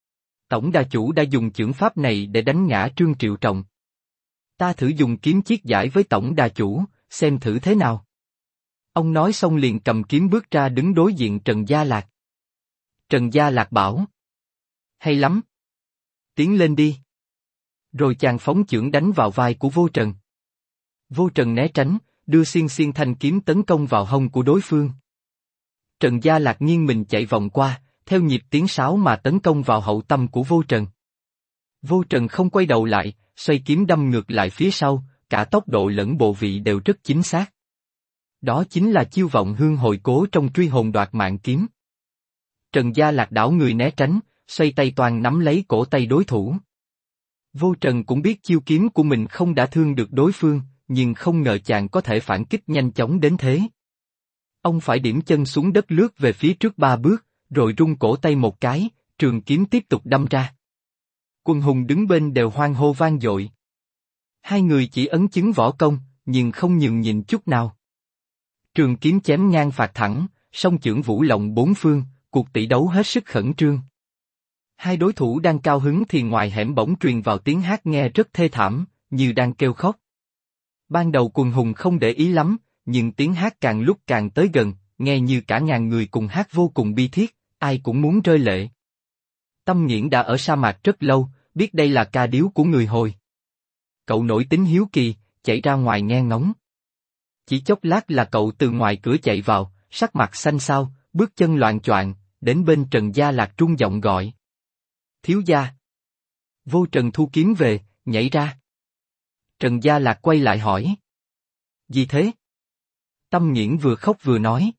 Tổng đà chủ đã dùng chưởng pháp này để đánh ngã Trương Triệu Trọng. Ta thử dùng kiếm chiết giải với tổng đà chủ, xem thử thế nào. Ông nói xong liền cầm kiếm bước ra đứng đối diện Trần Gia Lạc. Trần Gia Lạc bảo. Hay lắm. Tiến lên đi. Rồi chàng phóng chưởng đánh vào vai của Vô Trần. Vô Trần né tránh, đưa xiên xiên thanh kiếm tấn công vào hông của đối phương. Trần Gia Lạc nghiêng mình chạy vòng qua, theo nhịp tiếng sáo mà tấn công vào hậu tâm của Vô Trần. Vô Trần không quay đầu lại, xoay kiếm đâm ngược lại phía sau, cả tốc độ lẫn bộ vị đều rất chính xác. Đó chính là chiêu vọng hương hồi cố trong truy hồn đoạt mạng kiếm. Trần Gia Lạc đảo người né tránh, xoay tay toàn nắm lấy cổ tay đối thủ. Vô Trần cũng biết chiêu kiếm của mình không đã thương được đối phương, nhưng không ngờ chàng có thể phản kích nhanh chóng đến thế. Ông phải điểm chân xuống đất lướt về phía trước 3 bước, rồi rung cổ tay một cái, trường kiếm tiếp tục đâm ra. Quân hùng đứng bên đều hoan hô vang dội. Hai người chỉ ấn chứng võ công, nhưng không nhường nhịn chút nào. Trường kiếm chém ngang phạt thẳng, song chưởng vũ lộng bốn phương, cuộc tỷ đấu hết sức khẩn trương. Hai đối thủ đang cao hứng thì ngoài hẻm bỗng truyền vào tiếng hát nghe rất thê thảm, như đang kêu khóc. Ban đầu Quần Hùng không để ý lắm, nhưng tiếng hát càng lúc càng tới gần, nghe như cả ngàn người cùng hát vô cùng bi thiết, ai cũng muốn rơi lệ. Tâm Nghiễn đã ở sa mạc rất lâu, biết đây là ca điếu của người Hồi. Cậu nổi tính hiếu kỳ, chạy ra ngoài nghe ngóng. Chỉ chốc lát là cậu từ ngoài cửa chạy vào, sắc mặt xanh xao, bước chân loạng choạng, đến bên Trần Gia Lạc trung giọng gọi. Thiếu gia. Vô Trần thu kiếm về, nhảy ra. Trần Gia Lạc quay lại hỏi. Gì thế? Tâm Nghiễn vừa khóc vừa nói.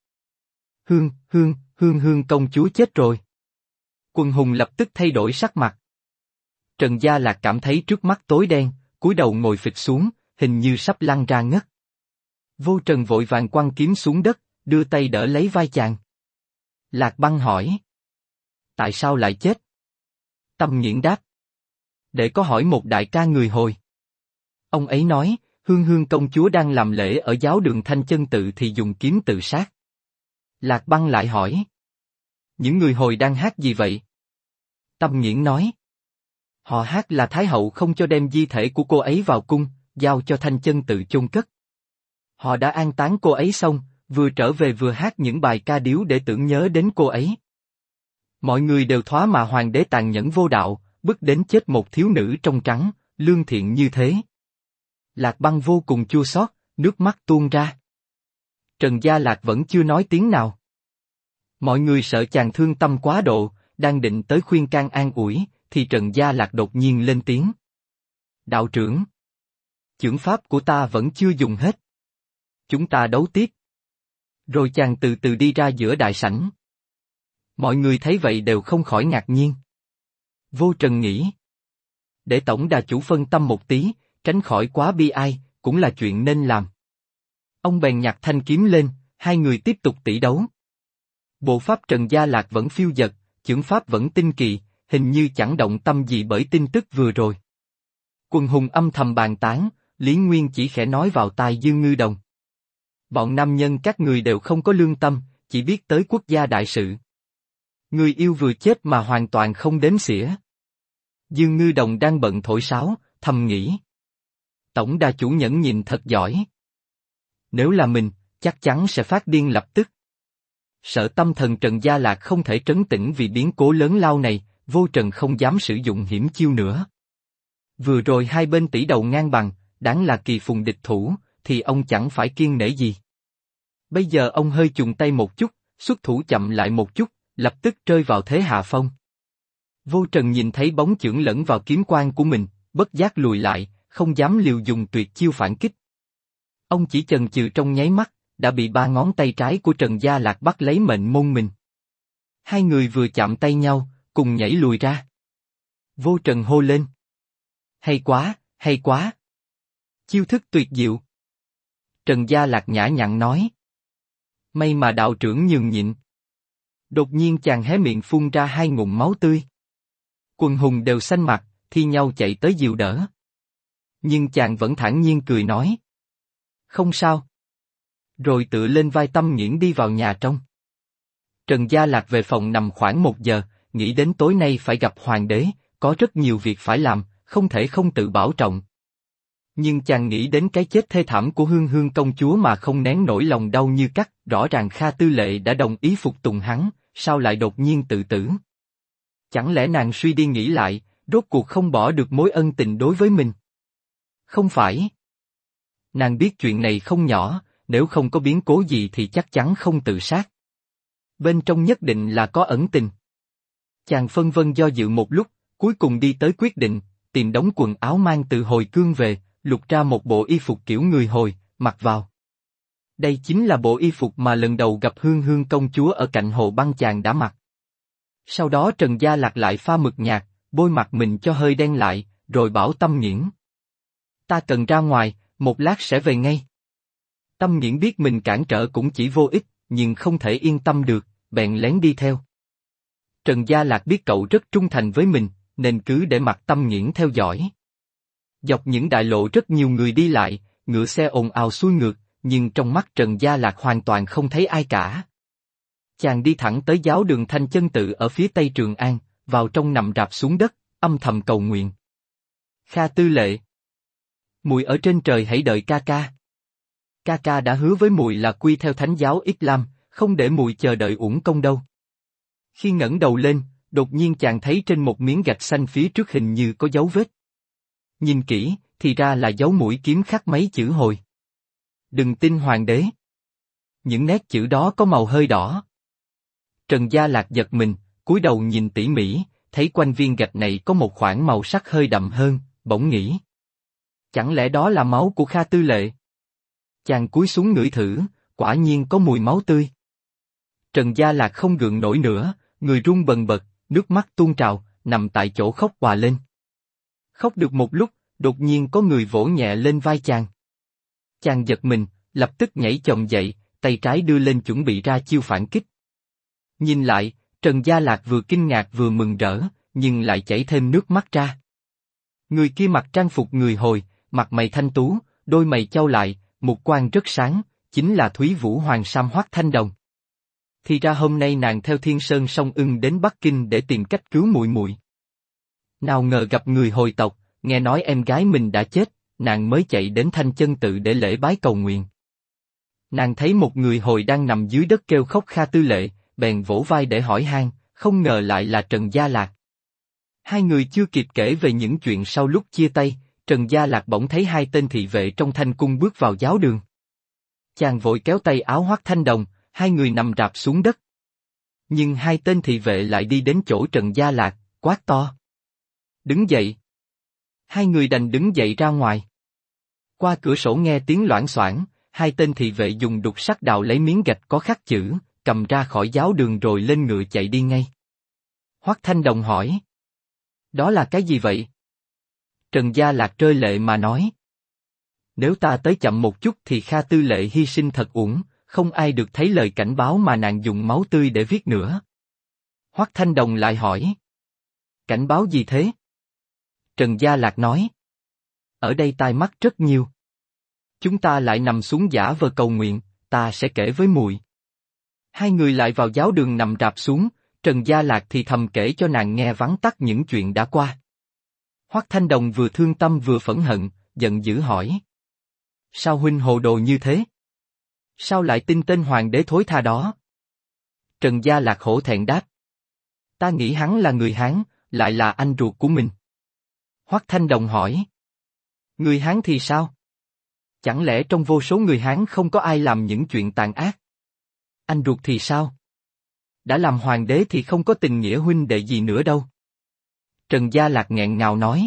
Hương công chúa chết rồi. Quần hùng lập tức thay đổi sắc mặt. Trần Gia Lạc cảm thấy trước mắt tối đen, cúi đầu ngồi phịch xuống, hình như sắp lăn ra ngất. Vô Trần vội vàng quăng kiếm xuống đất, đưa tay đỡ lấy vai chàng. Lạc Băng hỏi. Tại sao lại chết? Tâm Nghiễn đáp. Để có hỏi một đại ca người Hồi. Ông ấy nói, Hương công chúa đang làm lễ ở giáo đường Thanh Chân Tự thì dùng kiếm tự sát. Lạc Băng lại hỏi. Những người Hồi đang hát gì vậy? Tâm Nghiễn nói. Họ hát là Thái hậu không cho đem di thể của cô ấy vào cung, giao cho Thanh Chân Tự chôn cất. Họ đã an táng cô ấy xong, vừa trở về vừa hát những bài ca điếu để tưởng nhớ đến cô ấy. Mọi người đều thoá mà hoàng đế tàn nhẫn vô đạo, bức đến chết một thiếu nữ trong trắng, lương thiện như thế. Lạc Băng vô cùng chua xót, nước mắt tuôn ra. Trần Gia Lạc vẫn chưa nói tiếng nào. Mọi người sợ chàng thương tâm quá độ, đang định tới khuyên can an ủi, thì Trần Gia Lạc đột nhiên lên tiếng. Đạo trưởng. Chưởng pháp của ta vẫn chưa dùng hết. Chúng ta đấu tiếp. Rồi chàng từ từ đi ra giữa đại sảnh. Mọi người thấy vậy đều không khỏi ngạc nhiên. Vô Trần nghĩ. Để tổng đà chủ phân tâm một tí, tránh khỏi quá bi ai, cũng là chuyện nên làm. Ông bèn nhặt thanh kiếm lên, hai người tiếp tục tỷ đấu. Bộ pháp Trần Gia Lạc vẫn phiêu dật, chưởng pháp vẫn tinh kỳ, hình như chẳng động tâm gì bởi tin tức vừa rồi. Quần hùng âm thầm bàn tán, Lý Nguyên chỉ khẽ nói vào tai Dương Ngư Đồng. Bọn nam nhân các người đều không có lương tâm, chỉ biết tới quốc gia đại sự. Người yêu vừa chết mà hoàn toàn không đếm xỉa. Dương Ngư Đồng đang bận thổi sáo, thầm nghĩ. Tổng đà chủ nhẫn nhìn thật giỏi. Nếu là mình, chắc chắn sẽ phát điên lập tức. Sợ tâm thần Trần Gia Lạc không thể trấn tĩnh vì biến cố lớn lao này, Vô Trần không dám sử dụng hiểm chiêu nữa. Vừa rồi hai bên tỷ đầu ngang bằng, đáng là kỳ phùng địch thủ, thì ông chẳng phải kiêng nể gì. Bây giờ ông hơi chùng tay một chút, xuất thủ chậm lại một chút, lập tức rơi vào thế hạ phong. Vô Trần nhìn thấy bóng chưởng lẫn vào kiếm quang của mình, bất giác lùi lại, không dám liều dùng tuyệt chiêu phản kích. Ông chỉ chần chừ trong nháy mắt, đã bị ba ngón tay trái của Trần Gia Lạc bắt lấy mệnh môn mình. Hai người vừa chạm tay nhau, cùng nhảy lùi ra. Vô Trần hô lên. Hay quá, hay quá. Chiêu thức tuyệt diệu. Trần Gia Lạc nhã nhặn nói. May mà đạo trưởng nhường nhịn. Đột nhiên chàng hé miệng phun ra hai ngụm máu tươi. Quần hùng đều xanh mặt, thi nhau chạy tới dìu đỡ. Nhưng chàng vẫn thản nhiên cười nói. Không sao. Rồi tựa lên vai Tâm Nghiễn đi vào nhà trong. Trần Gia Lạc về phòng nằm khoảng 1 giờ, nghĩ đến tối nay phải gặp hoàng đế, có rất nhiều việc phải làm, không thể không tự bảo trọng. Nhưng chàng nghĩ đến cái chết thê thảm của Hương Hương công chúa mà không nén nổi lòng đau như cắt, rõ ràng Kha Tư Lệ đã đồng ý phục tùng hắn, sao lại đột nhiên tự tử? Chẳng lẽ nàng suy đi nghĩ lại, rốt cuộc không bỏ được mối ân tình đối với mình? Không phải. Nàng biết chuyện này không nhỏ, nếu không có biến cố gì thì chắc chắn không tự sát. Bên trong nhất định là có ẩn tình. Chàng phân vân do dự một lúc, cuối cùng đi tới quyết định, tìm đống quần áo mang từ hồi cương về, lục ra một bộ y phục kiểu người hồi, mặc vào. Đây chính là bộ y phục mà lần đầu gặp Hương Hương công chúa ở cạnh hồ băng chàng đã mặc. Sau đó Trần Gia Lạc lại pha mực nhạt, bôi mặt mình cho hơi đen lại, rồi bảo Tâm Nghiễn. Ta cần ra ngoài, một lát sẽ về ngay. Tâm Nghiễn biết mình cản trở cũng chỉ vô ích, nhưng không thể yên tâm được, bèn lén đi theo. Trần Gia Lạc biết cậu rất trung thành với mình, nên cứ để mặc Tâm Nghiễn theo dõi. Dọc những đại lộ rất nhiều người đi lại, ngựa xe ồn ào xuôi ngược, nhưng trong mắt Trần Gia Lạc hoàn toàn không thấy ai cả. Chàng đi thẳng tới giáo đường Thanh Chân Tự ở phía tây Trường An, vào trong nằm rạp xuống đất, âm thầm cầu nguyện. Kha Tư Lệ, muội ở trên trời hãy đợi ca ca. Ca ca đã hứa với muội là quy theo thánh giáo Islam, không để muội chờ đợi uổng công đâu. Khi ngẩng đầu lên, đột nhiên chàng thấy trên một miếng gạch xanh phía trước hình như có dấu vết. Nhìn kỹ, thì ra là dấu mũi kiếm khắc mấy chữ hồi. Đừng tin hoàng đế. Những nét chữ đó có màu hơi đỏ. Trần Gia Lạc giật mình, cúi đầu nhìn tỉ mỉ, thấy quanh viên gạch này có một khoảng màu sắc hơi đậm hơn, bỗng nghĩ. Chẳng lẽ đó là máu của Kha Tư Lệ? Chàng cúi xuống ngửi thử, quả nhiên có mùi máu tươi. Trần Gia Lạc không gượng nổi nữa, người run bần bật, nước mắt tuôn trào, nằm tại chỗ khóc òa lên. Khóc được một lúc, đột nhiên có người vỗ nhẹ lên vai chàng. Chàng giật mình, lập tức nhảy chồm dậy, tay trái đưa lên chuẩn bị ra chiêu phản kích. Nhìn lại, Trần Gia Lạc vừa kinh ngạc vừa mừng rỡ, nhưng lại chảy thêm nước mắt ra. Người kia mặc trang phục người hồi, mặt mày thanh tú, đôi mày chau lại, mục quang rất sáng, chính là Thúy Vũ Hoàng Sam Hoắc Thanh Đồng. Thì ra hôm nay nàng theo Thiên Sơn Song Ưng đến Bắc Kinh để tìm cách cứu muội muội. Nào ngờ gặp người hồi tộc, nghe nói em gái mình đã chết, nàng mới chạy đến Thanh Chân Tự để lễ bái cầu nguyện. Nàng thấy một người hồi đang nằm dưới đất kêu khóc Kha Tư Lệ, bèn vỗ vai để hỏi han, không ngờ lại là Trần Gia Lạc. Hai người chưa kịp kể về những chuyện sau lúc chia tay, Trần Gia Lạc bỗng thấy hai tên thị vệ trong thanh cung bước vào giáo đường. Chàng vội kéo tay áo Hoắc Thanh Đồng, hai người nằm rạp xuống đất. Nhưng hai tên thị vệ lại đi đến chỗ Trần Gia Lạc, quát to. Đứng dậy. Hai người đành đứng dậy ra ngoài. Qua cửa sổ nghe tiếng loảng xoảng, hai tên thị vệ dùng đục sắt đào lấy miếng gạch có khắc chữ, cầm ra khỏi giáo đường rồi lên ngựa chạy đi ngay. Hoắc Thanh Đồng hỏi. Đó là cái gì vậy? Trần Gia Lạc rơi lệ mà nói. Nếu ta tới chậm một chút thì Kha Tư Lệ hy sinh thật uổng, không ai được thấy lời cảnh báo mà nàng dùng máu tươi để viết nữa. Hoắc Thanh Đồng lại hỏi. Cảnh báo gì thế? Trần Gia Lạc nói. Ở đây tai mắt rất nhiều. Chúng ta lại nằm xuống giả vờ cầu nguyện, ta sẽ kể với muội. Hai người lại vào giáo đường nằm rạp xuống, Trần Gia Lạc thì thầm kể cho nàng nghe vắn tắt những chuyện đã qua. Hoắc Thanh Đồng vừa thương tâm vừa phẫn hận, giận dữ hỏi. Sao huynh hồ đồ như thế? Sao lại tin tên hoàng đế thối tha đó? Trần Gia Lạc hổ thẹn đáp. Ta nghĩ hắn là người Hán, lại là anh ruột của mình. Hoắc Thanh Đồng hỏi. Người Hán thì sao? Chẳng lẽ trong vô số người Hán không có ai làm những chuyện tàn ác? Anh ruột thì sao? Đã làm hoàng đế thì không có tình nghĩa huynh đệ gì nữa đâu. Trần Gia Lạc nghẹn ngào nói.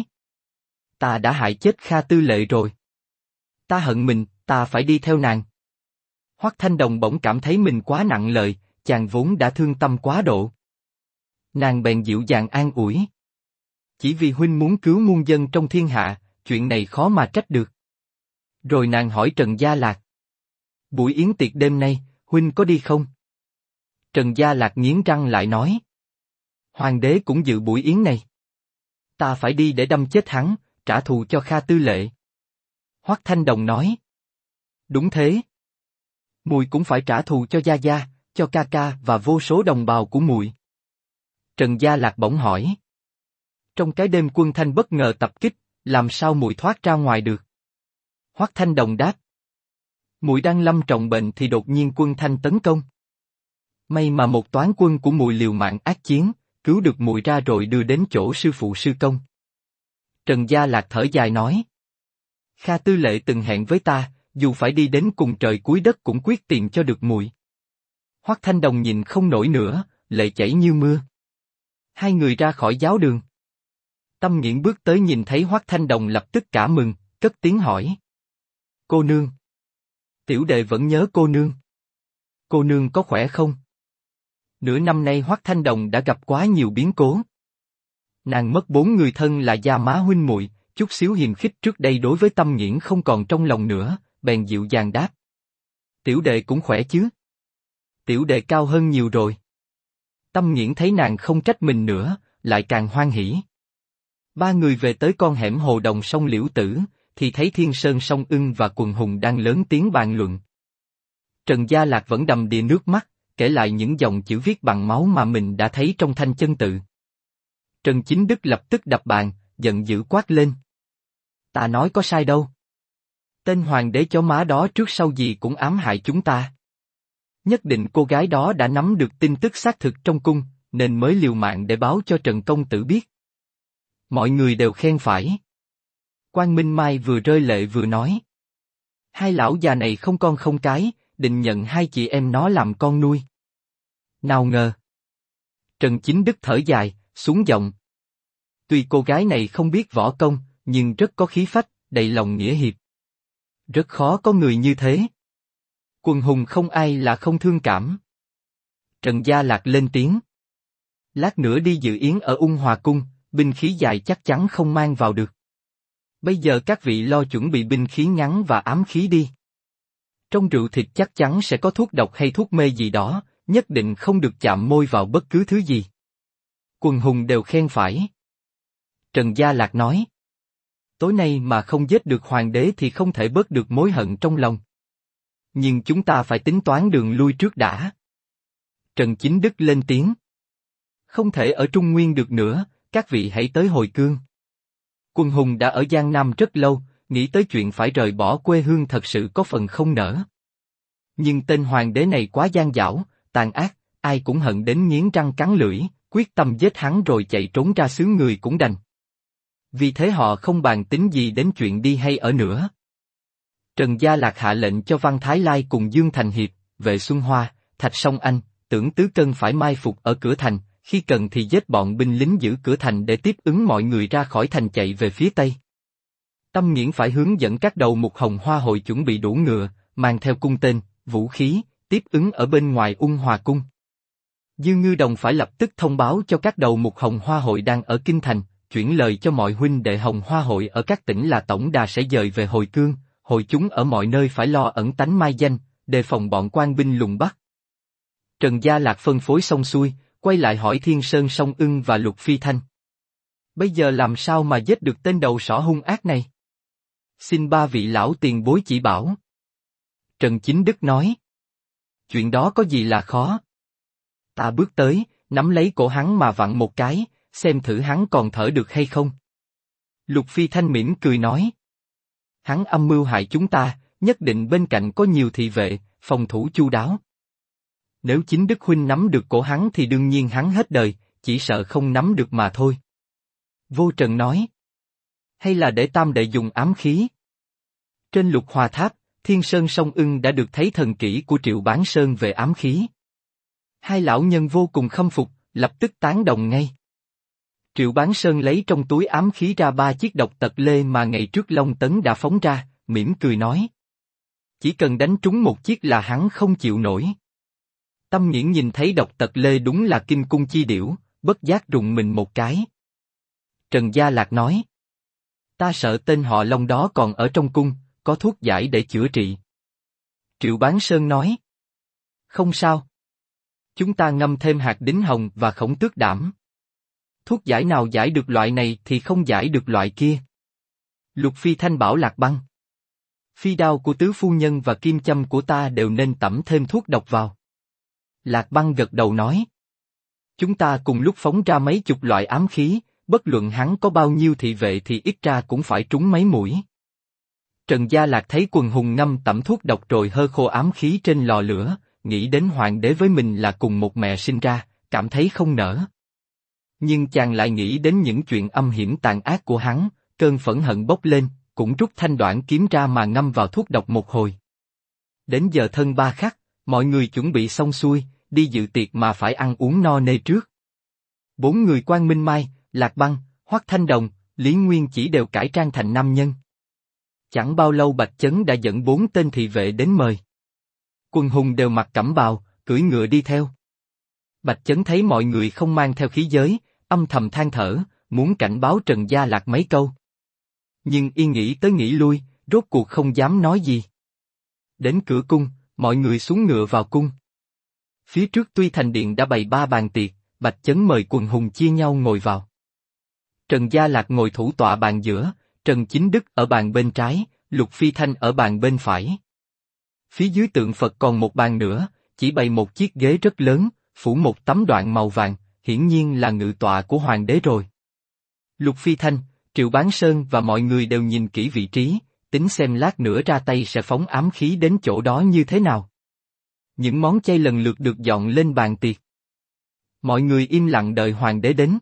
Ta đã hại chết Kha Tư Lệ rồi. Ta hận mình, ta phải đi theo nàng. Hoắc Thanh Đồng bỗng cảm thấy mình quá nặng lời, chàng vốn đã thương tâm quá độ. Nàng bèn dịu dàng an ủi. Chỉ vì huynh muốn cứu muôn dân trong thiên hạ, chuyện này khó mà trách được. Rồi nàng hỏi Trần Gia Lạc. Buổi yến tiệc đêm nay, huynh có đi không? Trần Gia Lạc nghiến răng lại nói. Hoàng đế cũng dự buổi yến này. Ta phải đi để đâm chết hắn, trả thù cho Kha Tư Lệ. Hoắc Thanh Đồng nói. Đúng thế. Muội cũng phải trả thù cho Gia Gia, cho ca ca và vô số đồng bào của muội. Trần Gia Lạc bỗng hỏi. Trong cái đêm quân thanh bất ngờ tập kích, làm sao muội thoát ra ngoài được? Hoắc Thanh Đồng đáp. Muội đang lâm trọng bệnh thì đột nhiên quân thanh tấn công. May mà một toán quân của muội liều mạng ác chiến, cứu được muội ra rồi đưa đến chỗ sư phụ sư công. Trần Gia Lạc thở dài nói. Kha tư lệ từng hẹn với ta, dù phải đi đến cùng trời cuối đất cũng quyết tiền cho được muội. Hoắc Thanh Đồng nhìn không nổi nữa, lệ chảy như mưa. Hai người ra khỏi giáo đường. Tâm Nghiễn bước tới nhìn thấy Hoắc Thanh Đồng lập tức cả mừng, cất tiếng hỏi. Cô nương. Tiểu đệ vẫn nhớ cô nương. Cô nương có khỏe không? Nửa năm nay Hoắc Thanh Đồng đã gặp quá nhiều biến cố. Nàng mất 4 người thân là gia má huynh muội, chút xíu hiềm khích trước đây đối với Tâm Nghiễn không còn trong lòng nữa, bèn dịu dàng đáp. Tiểu đệ cũng khỏe chứ? Tiểu đệ cao hơn nhiều rồi. Tâm Nghiễn thấy nàng không trách mình nữa, lại càng hoan hỉ. Ba người về tới con hẻm hồ đồng sông Liễu Tử, thì thấy Thiên Sơn Song Ưng và Quần Hùng đang lớn tiếng bàn luận. Trần Gia Lạc vẫn đầm đìa nước mắt, kể lại những dòng chữ viết bằng máu mà mình đã thấy trong thanh chân tự. Trần Chính Đức lập tức đập bàn, giận dữ quát lên. Ta nói có sai đâu. Tên hoàng đế chó má đó trước sau gì cũng ám hại chúng ta. Nhất định cô gái đó đã nắm được tin tức xác thực trong cung, nên mới liều mạng để báo cho Trần Công Tử biết. Mọi người đều khen phải. Quan Minh Mai vừa rơi lệ vừa nói. Hai lão già này không con không cái, định nhận hai chị em nó làm con nuôi. Nào ngờ. Trần Chính Đức thở dài, xuống giọng. Tuy cô gái này không biết võ công, nhưng rất có khí phách, đầy lòng nghĩa hiệp. Rất khó có người như thế. Quần hùng không ai là không thương cảm. Trần Gia Lạc lên tiếng. Lát nữa đi dự yến ở Ung Hòa Cung, binh khí dài chắc chắn không mang vào được. Bây giờ các vị lo chuẩn bị binh khí ngắn và ám khí đi. Trong rượu thịt chắc chắn sẽ có thuốc độc hay thuốc mê gì đó, nhất định không được chạm môi vào bất cứ thứ gì. Quần hùng đều khen phải. Trần Gia Lạc nói. Tối nay mà không giết được hoàng đế thì không thể bớt được mối hận trong lòng. Nhưng chúng ta phải tính toán đường lui trước đã. Trần Chính Đức lên tiếng. Không thể ở Trung Nguyên được nữa, các vị hãy tới Hồi Cương. Quần hùng đã ở Giang Nam rất lâu, nghĩ tới chuyện phải rời bỏ quê hương thật sự có phần không nỡ. Nhưng tên hoàng đế này quá gian dảo, tàn ác, ai cũng hận đến nghiến răng cắn lưỡi, quyết tâm giết hắn rồi chạy trốn ra xứ người cũng đành. Vì thế họ không bàn tính gì đến chuyện đi hay ở nữa. Trần Gia Lạc hạ lệnh cho Văn Thái Lai cùng Dương Thành Hiệp, Vệ Xuân Hoa, Thạch Song Anh, Tưởng Tứ Cân phải mai phục ở cửa thành, khi cần thì giết bọn binh lính giữ cửa thành để tiếp ứng mọi người ra khỏi thành chạy về phía tây. Tâm Nghiễn phải hướng dẫn các đầu mục Hồng Hoa hội chuẩn bị đủ ngựa, mang theo cung tên, vũ khí, tiếp ứng ở bên ngoài Ung Hòa Cung. Dư Ngư Đồng phải lập tức thông báo cho các đầu mục Hồng Hoa hội đang ở Kinh Thành, chuyển lời cho mọi huynh đệ Hồng Hoa hội ở các tỉnh là tổng đà sẽ dời về Hồi Cương, hội chúng ở mọi nơi phải lo ẩn tánh mai danh, đề phòng bọn quan binh lùng bắt. Trần Gia Lạc phân phối xong xuôi, quay lại hỏi Thiên Sơn Song Ưng và Lục Phi Thanh. Bây giờ làm sao mà giết được tên đầu sỏ hung ác này? Xin ba vị lão tiền bối chỉ bảo. Trần Chính Đức nói. Chuyện đó có gì là khó? Ta bước tới, nắm lấy cổ hắn mà vặn một cái, xem thử hắn còn thở được hay không. Lục Phi Thanh mỉm cười nói. Hắn âm mưu hại chúng ta, nhất định bên cạnh có nhiều thị vệ, phòng thủ chu đáo. Nếu Chính Đức huynh nắm được cổ hắn thì đương nhiên hắn hết đời, chỉ sợ không nắm được mà thôi. Vô Trần nói. Hay là để tam đệ dùng ám khí? Trên Lục Hòa Tháp, Thiên Sơn Song Ưng đã được thấy thần kỹ của Triệu Bán Sơn về ám khí. Hai lão nhân vô cùng khâm phục, lập tức tán đồng ngay. Triệu Bán Sơn lấy trong túi ám khí ra 3 chiếc độc tật lê mà ngày trước Long Tấn đã phóng ra, mỉm cười nói. Chỉ cần đánh trúng một chiếc là hắn không chịu nổi. Tâm Nghiễn nhìn thấy độc tật lê đúng là kinh cung chi điểu, bất giác rùng mình một cái. Trần Gia Lạc nói. Ta sợ tên họ Long đó còn ở trong cung, có thuốc giải để chữa trị. Triệu Bán Sơn nói. Không sao. Chúng ta ngâm thêm hạt đính hồng và khổng tước đảm. Thuốc giải nào giải được loại này thì không giải được loại kia. Lục Phi Thanh bảo Lạc Băng. Phi đao của tứ phu nhân và kim châm của ta đều nên tẩm thêm thuốc độc vào. Lạc Băng gật đầu nói. Chúng ta cùng lúc phóng ra mấy chục loại ám khí, bất luận hắn có bao nhiêu thị vệ thì ít ra cũng phải trúng mấy mũi. Trần Gia Lạc thấy Quần Hùng ngâm tẩm thuốc độc rồi hơ khô ám khí trên lò lửa, nghĩ đến hoàng đế với mình là cùng một mẹ sinh ra, cảm thấy không nỡ. Nhưng chàng lại nghĩ đến những chuyện âm hiểm tàn ác của hắn, cơn phẫn hận bốc lên, cũng rút thanh đoạn kiếm ra mà ngâm vào thuốc độc một hồi. Đến giờ thân ba khắc, mọi người chuẩn bị xong xuôi, đi dự tiệc mà phải ăn uống no nê trước. 4 người Quan Minh Mai, Lạc Băng, Hoắc Thanh Đồng, Lý Nguyên Chỉ đều cải trang thành nam nhân. Chẳng bao lâu Bạch Chấn đã dẫn 4 tên thị vệ đến mời. Quần hùng đều mặc cẩm bào, cưỡi ngựa đi theo. Bạch Chấn thấy mọi người không mang theo khí giới, âm thầm than thở, muốn cảnh báo Trần Gia Lạc mấy câu. Nhưng y nghĩ tới nghĩ lui, rốt cuộc không dám nói gì. Đến cửa cung, mọi người xuống ngựa vào cung. Phía trước Tuy Thành Điện đã bày 3 bàn tiệc, Bạch Chấn mời quần hùng chia nhau ngồi vào. Trần Gia Lạc ngồi thủ tọa bàn giữa, Trần Chính Đức ở bàn bên trái, Lục Phi Thanh ở bàn bên phải. Phía dưới tượng Phật còn một bàn nữa, chỉ bày một chiếc ghế rất lớn, phủ một tấm đoạn màu vàng, hiển nhiên là ngự tọa của hoàng đế rồi. Lục Phi Thanh, Triệu Bán Sơn và mọi người đều nhìn kỹ vị trí, tính xem lát nữa ra tay sẽ phóng ám khí đến chỗ đó như thế nào. Những món chay lần lượt được dọn lên bàn tiệc. Mọi người im lặng đợi hoàng đế đến.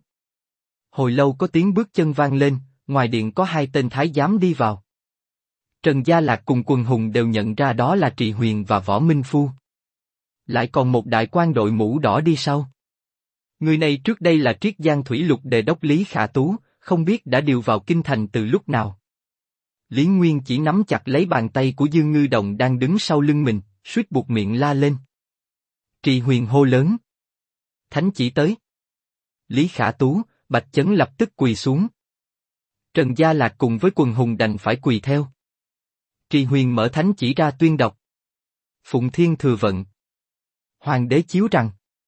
Hồi lâu có tiếng bước chân vang lên, ngoài điện có 2 tên thái giám đi vào. Trần Gia Lạc cùng quần hùng đều nhận ra đó là Trì Huyền và Võ Minh Phu. Lại còn một đại quan đội mũ đỏ đi sau. Người này trước đây là Triết Giang Thủy Lục Đề đốc Lý Khả Tú, không biết đã điều vào kinh thành từ lúc nào. Lý Nguyên chỉ nắm chặt lấy bàn tay của Dương Ngư Đồng đang đứng sau lưng mình, suýt buột miệng la lên. Trì Huyền hô lớn. Thánh chỉ tới. Lý Khả Tú, Bạch Chấn lập tức quỳ xuống. Trần Gia Lạc cùng với quần hùng đành phải quỳ theo. Trì Huyền mở thánh chỉ ra tuyên đọc. Phụng Thiên thừa vận. Hoàng đế chiếu rằng,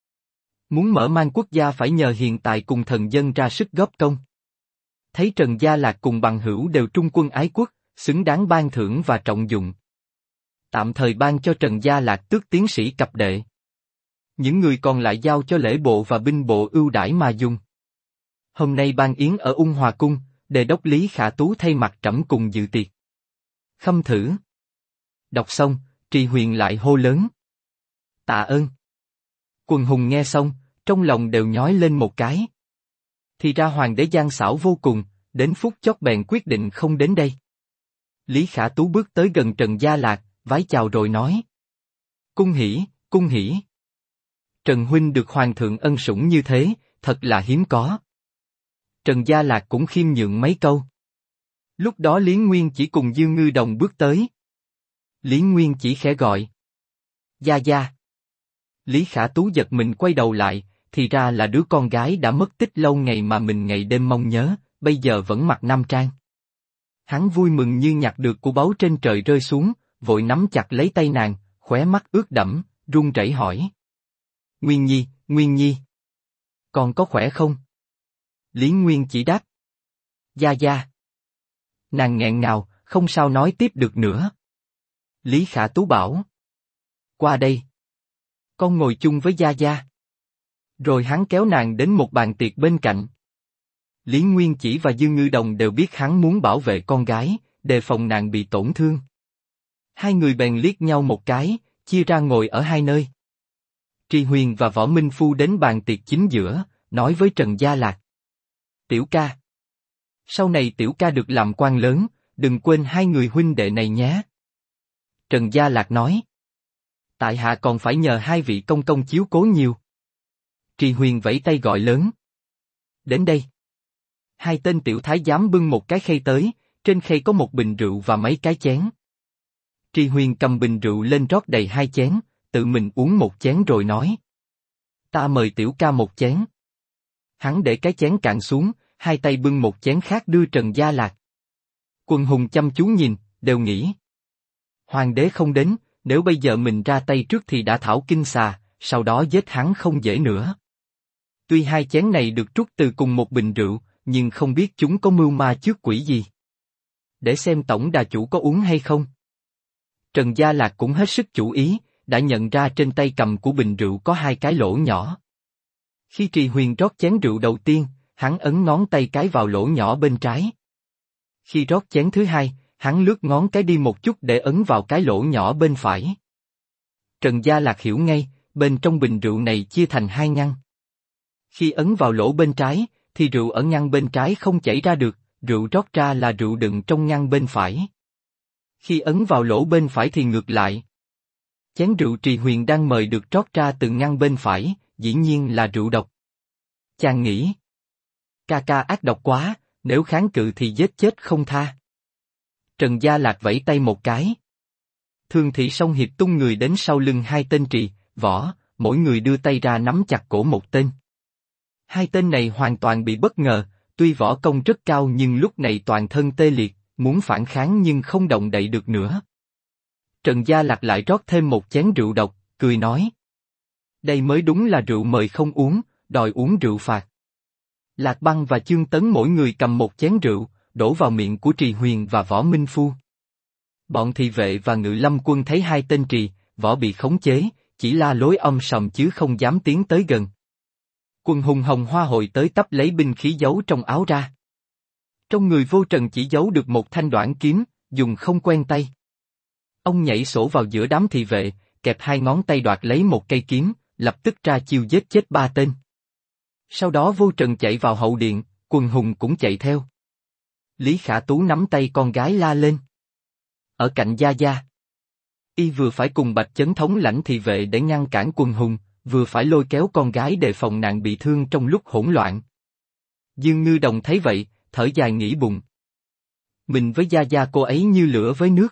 muốn mở mang quốc gia phải nhờ hiện tại cùng thần dân ra sức góp công. Thấy Trần Gia Lạc cùng bằng hữu đều trung quân ái quốc, xứng đáng ban thưởng và trọng dụng. Tạm thời ban cho Trần Gia Lạc tước tiến sĩ cập đệ. Những người còn lại giao cho lễ bộ và binh bộ ưu đãi mà dùng. Hôm nay ban yến ở Ung Hòa Cung, Đề đốc Lý Khả Tú thay mặt trẫm cùng dự tiệc. Khâm thử. Đọc xong, Trì Huyền lại hô lớn. Tạ ơn. Quần hùng nghe xong, trong lòng đều nhói lên một cái. Thì ra hoàng đế gian xảo vô cùng, đến phút chót bèn quyết định không đến đây. Lý Khả Tú bước tới gần Trần Gia Lạc, vái chào rồi nói. Cung hỉ, cung hỉ. Trần huynh được hoàng thượng ân sủng như thế, thật là hiếm có. Trần Gia Lạc cũng khiêm nhượng mấy câu. Lúc đó Lý Nguyên chỉ cùng Dương Ngư Đồng bước tới. Lý Nguyên chỉ khẽ gọi. Gia Gia. Lý Khả Tú giật mình quay đầu lại, thì ra là đứa con gái đã mất tích lâu ngày mà mình ngày đêm mong nhớ, bây giờ vẫn mặc nam trang. Hắn vui mừng như nhặt được của báu trên trời rơi xuống, vội nắm chặt lấy tay nàng, khóe mắt ướt đẫm, run rẩy hỏi. Nguyên Nhi, Nguyên Nhi. Con có khỏe không? Lý Nguyên chỉ đáp. Gia Gia. Nàng nghẹn ngào, không sao nói tiếp được nữa. Lý Khả Tú bảo. Qua đây. Con ngồi chung với Gia Gia. Rồi hắn kéo nàng đến một bàn tiệc bên cạnh. Lý Nguyên Chỉ và Dương Ngư Đồng đều biết hắn muốn bảo vệ con gái, đề phòng nàng bị tổn thương. Hai người bèn liếc nhau một cái, chia ra ngồi ở hai nơi. Trì Huyền và Võ Minh Phu đến bàn tiệc chính giữa, nói với Trần Gia Lạc. Tiểu ca. Sau này tiểu ca được làm quan lớn, đừng quên hai người huynh đệ này nhé. Trần Gia Lạc nói. Tại hạ còn phải nhờ hai vị công công chiếu cố nhiều. Trì Huyền vẫy tay gọi lớn. Đến đây. Hai tên tiểu thái giám bưng một cái khay tới, trên khay có một bình rượu và mấy cái chén. Trì Huyền cầm bình rượu lên rót đầy 2 chén, tự mình uống một chén rồi nói. Ta mời tiểu ca một chén. Hắn để cái chén cạn xuống, hai tay bưng một chén khác đưa Trần Gia Lạc. Quần hùng chăm chú nhìn, đều nghĩ. Hoàng đế không đến, nếu bây giờ mình ra tay trước thì đã thảo kinh xà, sau đó giết hắn không dễ nữa. Tuy 2 chén này được trút từ cùng một bình rượu, nhưng không biết chúng có mưu ma trước quỷ gì. Để xem tổng đà chủ có uống hay không. Trần Gia Lạc cũng hết sức chú ý, đã nhận ra trên tay cầm của bình rượu có 2 cái lỗ nhỏ. Khi Trì Huyền rót chén rượu đầu tiên, hắn ấn ngón tay cái vào lỗ nhỏ bên trái. Khi rót chén thứ hai, hắn lướt ngón cái đi một chút để ấn vào cái lỗ nhỏ bên phải. Trần Gia Lạc hiểu ngay, bên trong bình rượu này chia thành hai ngăn. Khi ấn vào lỗ bên trái, thì rượu ở ngăn bên trái không chảy ra được, rượu rót ra là rượu đựng trong ngăn bên phải. Khi ấn vào lỗ bên phải thì ngược lại. Chén rượu Trì Huyền đang mời được rót ra từ ngăn bên phải, dĩ nhiên là rượu độc. Chàng nghĩ, ca ca ác độc quá, nếu kháng cự thì giết chết không tha. Trần Gia Lạc vẫy tay một cái. Thường Thị Song Hiệp tung người đến sau lưng hai tên Trì, Võ, mỗi người đưa tay ra nắm chặt cổ một tên. Hai tên này hoàn toàn bị bất ngờ, tuy võ công rất cao nhưng lúc này toàn thân tê liệt, muốn phản kháng nhưng không động đậy được nữa. Trần Gia Lạc lại rót thêm một chén rượu độc, cười nói. Đây mới đúng là rượu mời không uống, đòi uống rượu phạt. Lạc Băng và Chương Tấn mỗi người cầm một chén rượu, đổ vào miệng của Trì Huyền và Võ Minh Phu. Bọn thị vệ và Ngự Lâm Quân thấy hai tên Trì, Võ bị khống chế, chỉ la lối om sòm chứ không dám tiến tới gần. Quần hùng Hồng Hoa Hội tới tấp lấy binh khí giấu trong áo ra. Trong người Vô Trần chỉ giấu được một thanh đoản kiếm, dùng không quen tay. Ông nhảy sổ vào giữa đám thị vệ, kẹp hai ngón tay đoạt lấy một cây kiếm, lập tức ra chiêu giết chết ba tên. Sau đó Vô Trần chạy vào hậu điện, quần hùng cũng chạy theo. Lý Khả Tú nắm tay con gái la lên. Ở cạnh Gia Gia. Y vừa phải cùng Bạch Chấn thống lãnh thị vệ để ngăn cản quần hùng, vừa phải lôi kéo con gái đề phòng nàng bị thương trong lúc hỗn loạn. Dương Ngư Đồng thấy vậy, thở dài nghĩ bụng. Mình với Gia Gia cô ấy như lửa với nước.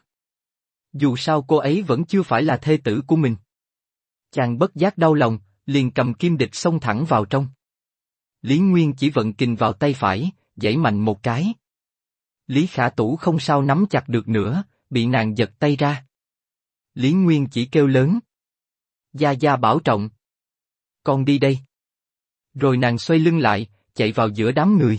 Dù sao cô ấy vẫn chưa phải là thê tử của mình. Chàng bất giác đau lòng, liền cầm kim địch xông thẳng vào trong. Lý Nguyên chỉ vận kình vào tay phải, giãy mạnh một cái. Lý Khả Tú không sao nắm chặt được nữa, bị nàng giật tay ra. Lý Nguyên chỉ kêu lớn. Gia Gia bảo trọng. Con đi đây. Rồi nàng xoay lưng lại, chạy vào giữa đám người.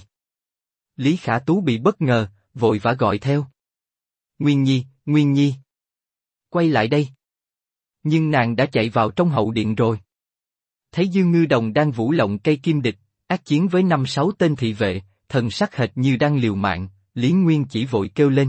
Lý Khả Tú bị bất ngờ, vội vã gọi theo. Nguyên Nhi, Nguyên Nhi. Quay lại đây. Nhưng nàng đã chạy vào trong hậu điện rồi. Thấy Dương Ngư Đồng đang vũ lộng cây kim địch, ác chiến với 5-6 tên thị vệ, thần sắc hệt như đang liều mạng, Lý Nguyên chỉ vội kêu lên.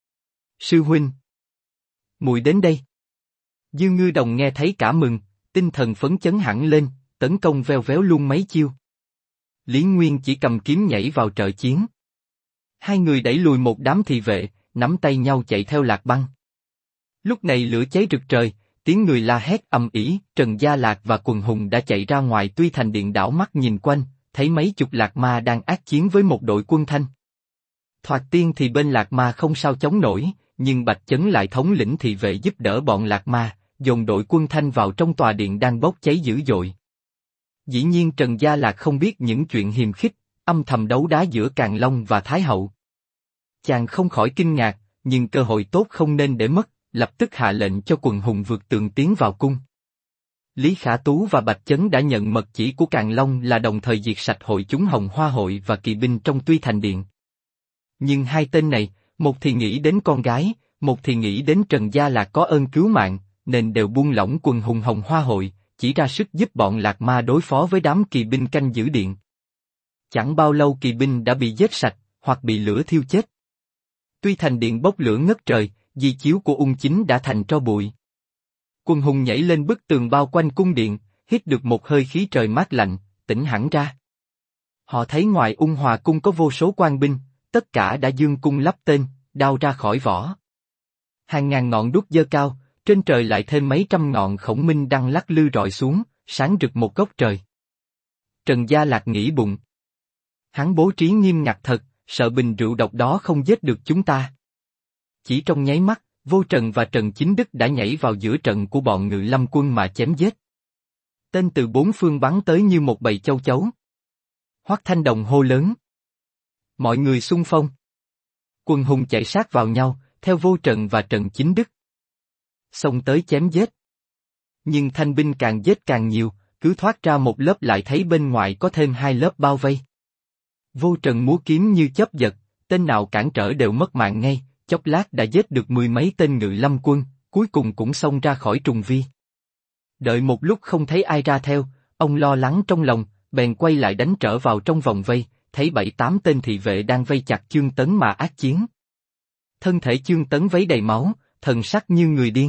Sư huynh. Muội đến đây. Dương Ngư Đồng nghe thấy cả mừng, tinh thần phấn chấn hẳn lên, tấn công veo véo luôn mấy chiêu. Lý Nguyên chỉ cầm kiếm nhảy vào trợ chiến. Hai người đẩy lùi một đám thị vệ, nắm tay nhau chạy theo Lạc Băng. Lúc này lửa cháy rực trời, tiếng người la hét ầm ĩ, Trần Gia Lạc và quần hùng đã chạy ra ngoài Tuy Thành Điện đảo mắt nhìn quanh, thấy mấy chục Lạc Ma đang ác chiến với một đội quân Thanh. Thoạt tiên thì bên Lạc Ma không sao chống nổi, nhưng Bạch Chấn lại thống lĩnh thị vệ giúp đỡ bọn Lạc Ma, dồn đội quân Thanh vào trong tòa điện đang bốc cháy dữ dội. Dĩ nhiên Trần Gia Lạc không biết những chuyện hiềm khích, âm thầm đấu đá giữa Càn Long và Thái Hậu. Chàng không khỏi kinh ngạc, nhưng cơ hội tốt không nên để mất, lập tức hạ lệnh cho quần hùng vượt tường tiến vào cung. Lý Khả Tú và Bạch Chấn đã nhận mật chỉ của Càn Long là đồng thời diệt sạch hội chúng Hồng Hoa Hội và kỵ binh trong Tuy Thành Điện. Nhưng hai tên này, một thì nghĩ đến con gái, một thì nghĩ đến Trần Gia Lạc có ơn cứu mạng, nên đều buông lỏng quần hùng Hồng Hoa Hội, chỉ ra sức giúp bọn Lạc Ma đối phó với đám kỵ binh canh giữ điện. Chẳng bao lâu kỵ binh đã bị giết sạch, hoặc bị lửa thiêu chết. Tuy Thành Điện bốc lửa ngất trời, di chiếu của Ung Chính đã thành tro bụi. Quần hùng nhảy lên bức tường bao quanh cung điện, hít được một hơi khí trời mát lạnh, tỉnh hẳn ra. Họ thấy ngoài Ung Hòa cung có vô số quan binh, tất cả đã dương cung lắp tên, đao ra khỏi vỏ. Hàng ngàn ngọn đuốc giơ cao, trên trời lại thêm mấy trăm ngọn khổng minh đăng lắc lư rọi xuống, sáng rực một góc trời. Trần Gia Lạc nghĩ bụng. Hắn bố trí nghiêm ngặt thật, sợ bình rượu độc đó không giết được chúng ta. Chỉ trong nháy mắt, Vô Trần và Trần Chính Đức đã nhảy vào giữa trận của bọn Ngự Lâm quân mà chém giết. Tên từ bốn phương bắn tới như một bầy châu chấu. Hoắc Thanh Đồng hô lớn. Mọi người xung phong. Quần hùng chạy sát vào nhau, theo Vô Trần và Trần Chính Đức. Xông tới chém giết. Nhưng thanh binh càng giết càng nhiều, cứ thoát ra một lớp lại thấy bên ngoài có thêm hai lớp bao vây. Vô Trần múa kiếm như chớp giật, tên nào cản trở đều mất mạng ngay, chốc lát đã giết được mười mấy tên Ngự Lâm quân, cuối cùng cũng xông ra khỏi trùng vi. Đợi một lúc không thấy ai ra theo, ông lo lắng trong lòng, bèn quay lại đánh trở vào trong vòng vây, thấy 7-8 tên thị vệ đang vây chặt Chương Tấn mà ác chiến. Thân thể Chương Tấn vấy đầy máu, thần sắc như người điên.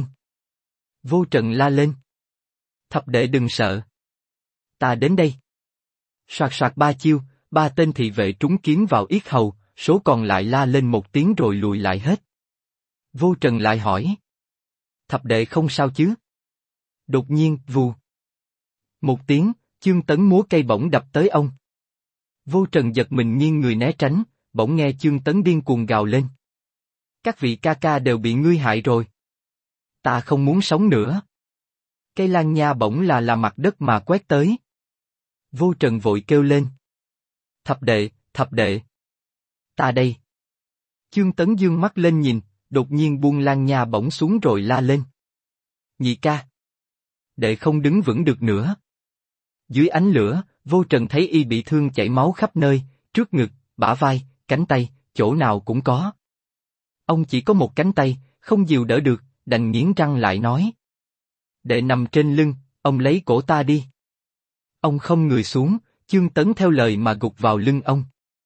Vô Trần la lên. Thập đệ đừng sợ. Ta đến đây. Soạt soạt 3 chiêu, 3 tên thị vệ trúng kiếm vào yết hầu, số còn lại la lên một tiếng rồi lùi lại hết. Vô Trần lại hỏi. Thập đệ không sao chứ? Đột nhiên, vù. Một tiếng, Chương Tấn múa cây bổng đập tới ông. Vô Trần giật mình nghiêng người né tránh, bỗng nghe Chương Tấn điên cuồng gào lên. Các vị ca ca đều bị ngươi hại rồi. Ta không muốn sống nữa. Cây lan nha bỗng là mặt đất mà quét tới. Vô Trần vội kêu lên. Thập đệ, thập đệ. Ta đây. Chương Tấn dương mắt lên nhìn, đột nhiên buông lan nha bỗng xuống rồi la lên. Nhị ca. Đệ không đứng vững được nữa. Dưới ánh lửa, Vô Trần thấy y bị thương chảy máu khắp nơi, trước ngực, bả vai, cánh tay, chỗ nào cũng có. Ông chỉ có một cánh tay, không dìu đỡ được, đành nghiến răng lại nói. Đệ nằm trên lưng, ông lấy cổ ta đi. Ông không người xuống, Chương Tấn theo lời mà gục vào lưng ông.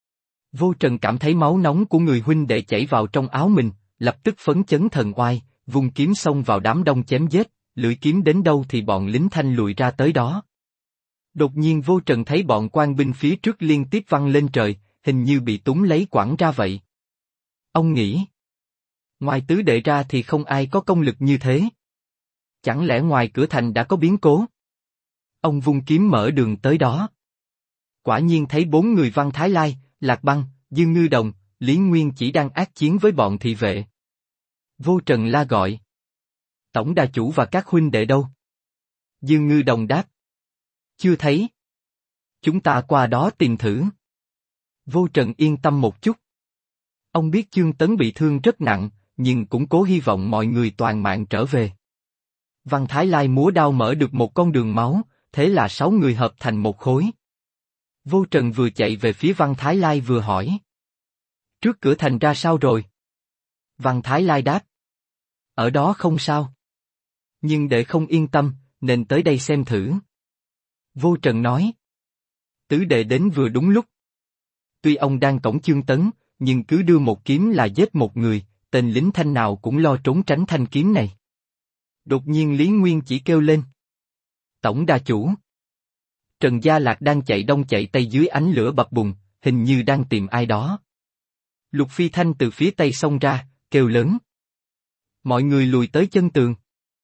Vô Trần cảm thấy máu nóng của người huynh đệ chảy vào trong áo mình, lập tức phấn chấn thần oai, vung kiếm xông vào đám đông chém giết, lưỡi kiếm đến đâu thì bọn lính Thanh lùi ra tới đó. Đột nhiên Vô Trần thấy bọn quan binh phía trước liên tiếp văng lên trời, hình như bị túm lấy quẳng ra vậy. Ông nghĩ, ngoài tứ đệ ra thì không ai có công lực như thế. Chẳng lẽ ngoài cửa thành đã có biến cố? Ông vung kiếm mở đường tới đó. Quả nhiên thấy 4 người Văn Thái Lai, Lạc Băng, Dương Ngư Đồng, Lý Nguyên chỉ đang ác chiến với bọn thị vệ. Vô Trần la gọi. Tổng đà chủ và các huynh đệ đâu? Dương Ngư Đồng đáp. Chưa thấy. Chúng ta qua đó tìm thử. Vô Trần yên tâm một chút. Ông biết Chương Tấn bị thương rất nặng, nhưng cũng cố hy vọng mọi người toàn mạng trở về. Văn Thái Lai múa đao mở được một con đường máu, thế là 6 người hợp thành một khối. Vô Trần vừa chạy về phía Văn Thái Lai vừa hỏi. Trước cửa thành ra sao rồi? Văn Thái Lai đáp. Ở đó không sao. Nhưng đệ không yên tâm, nên tới đây xem thử. Vô Trần nói. Tứ đệ đến vừa đúng lúc. Tuy ông đang cổng Chương Tấn, nhưng cứ đưa một kiếm là giết một người, tên lính Thanh nào cũng lo trốn tránh thanh kiếm này. Đột nhiên Lý Nguyên chỉ kêu lên. Tổng đà chủ. Trần Gia Lạc đang chạy đông chạy tây dưới ánh lửa bập bùng, hình như đang tìm ai đó. Lục Phi Thanh từ phía tây xông ra, kêu lớn. Mọi người lùi tới chân tường.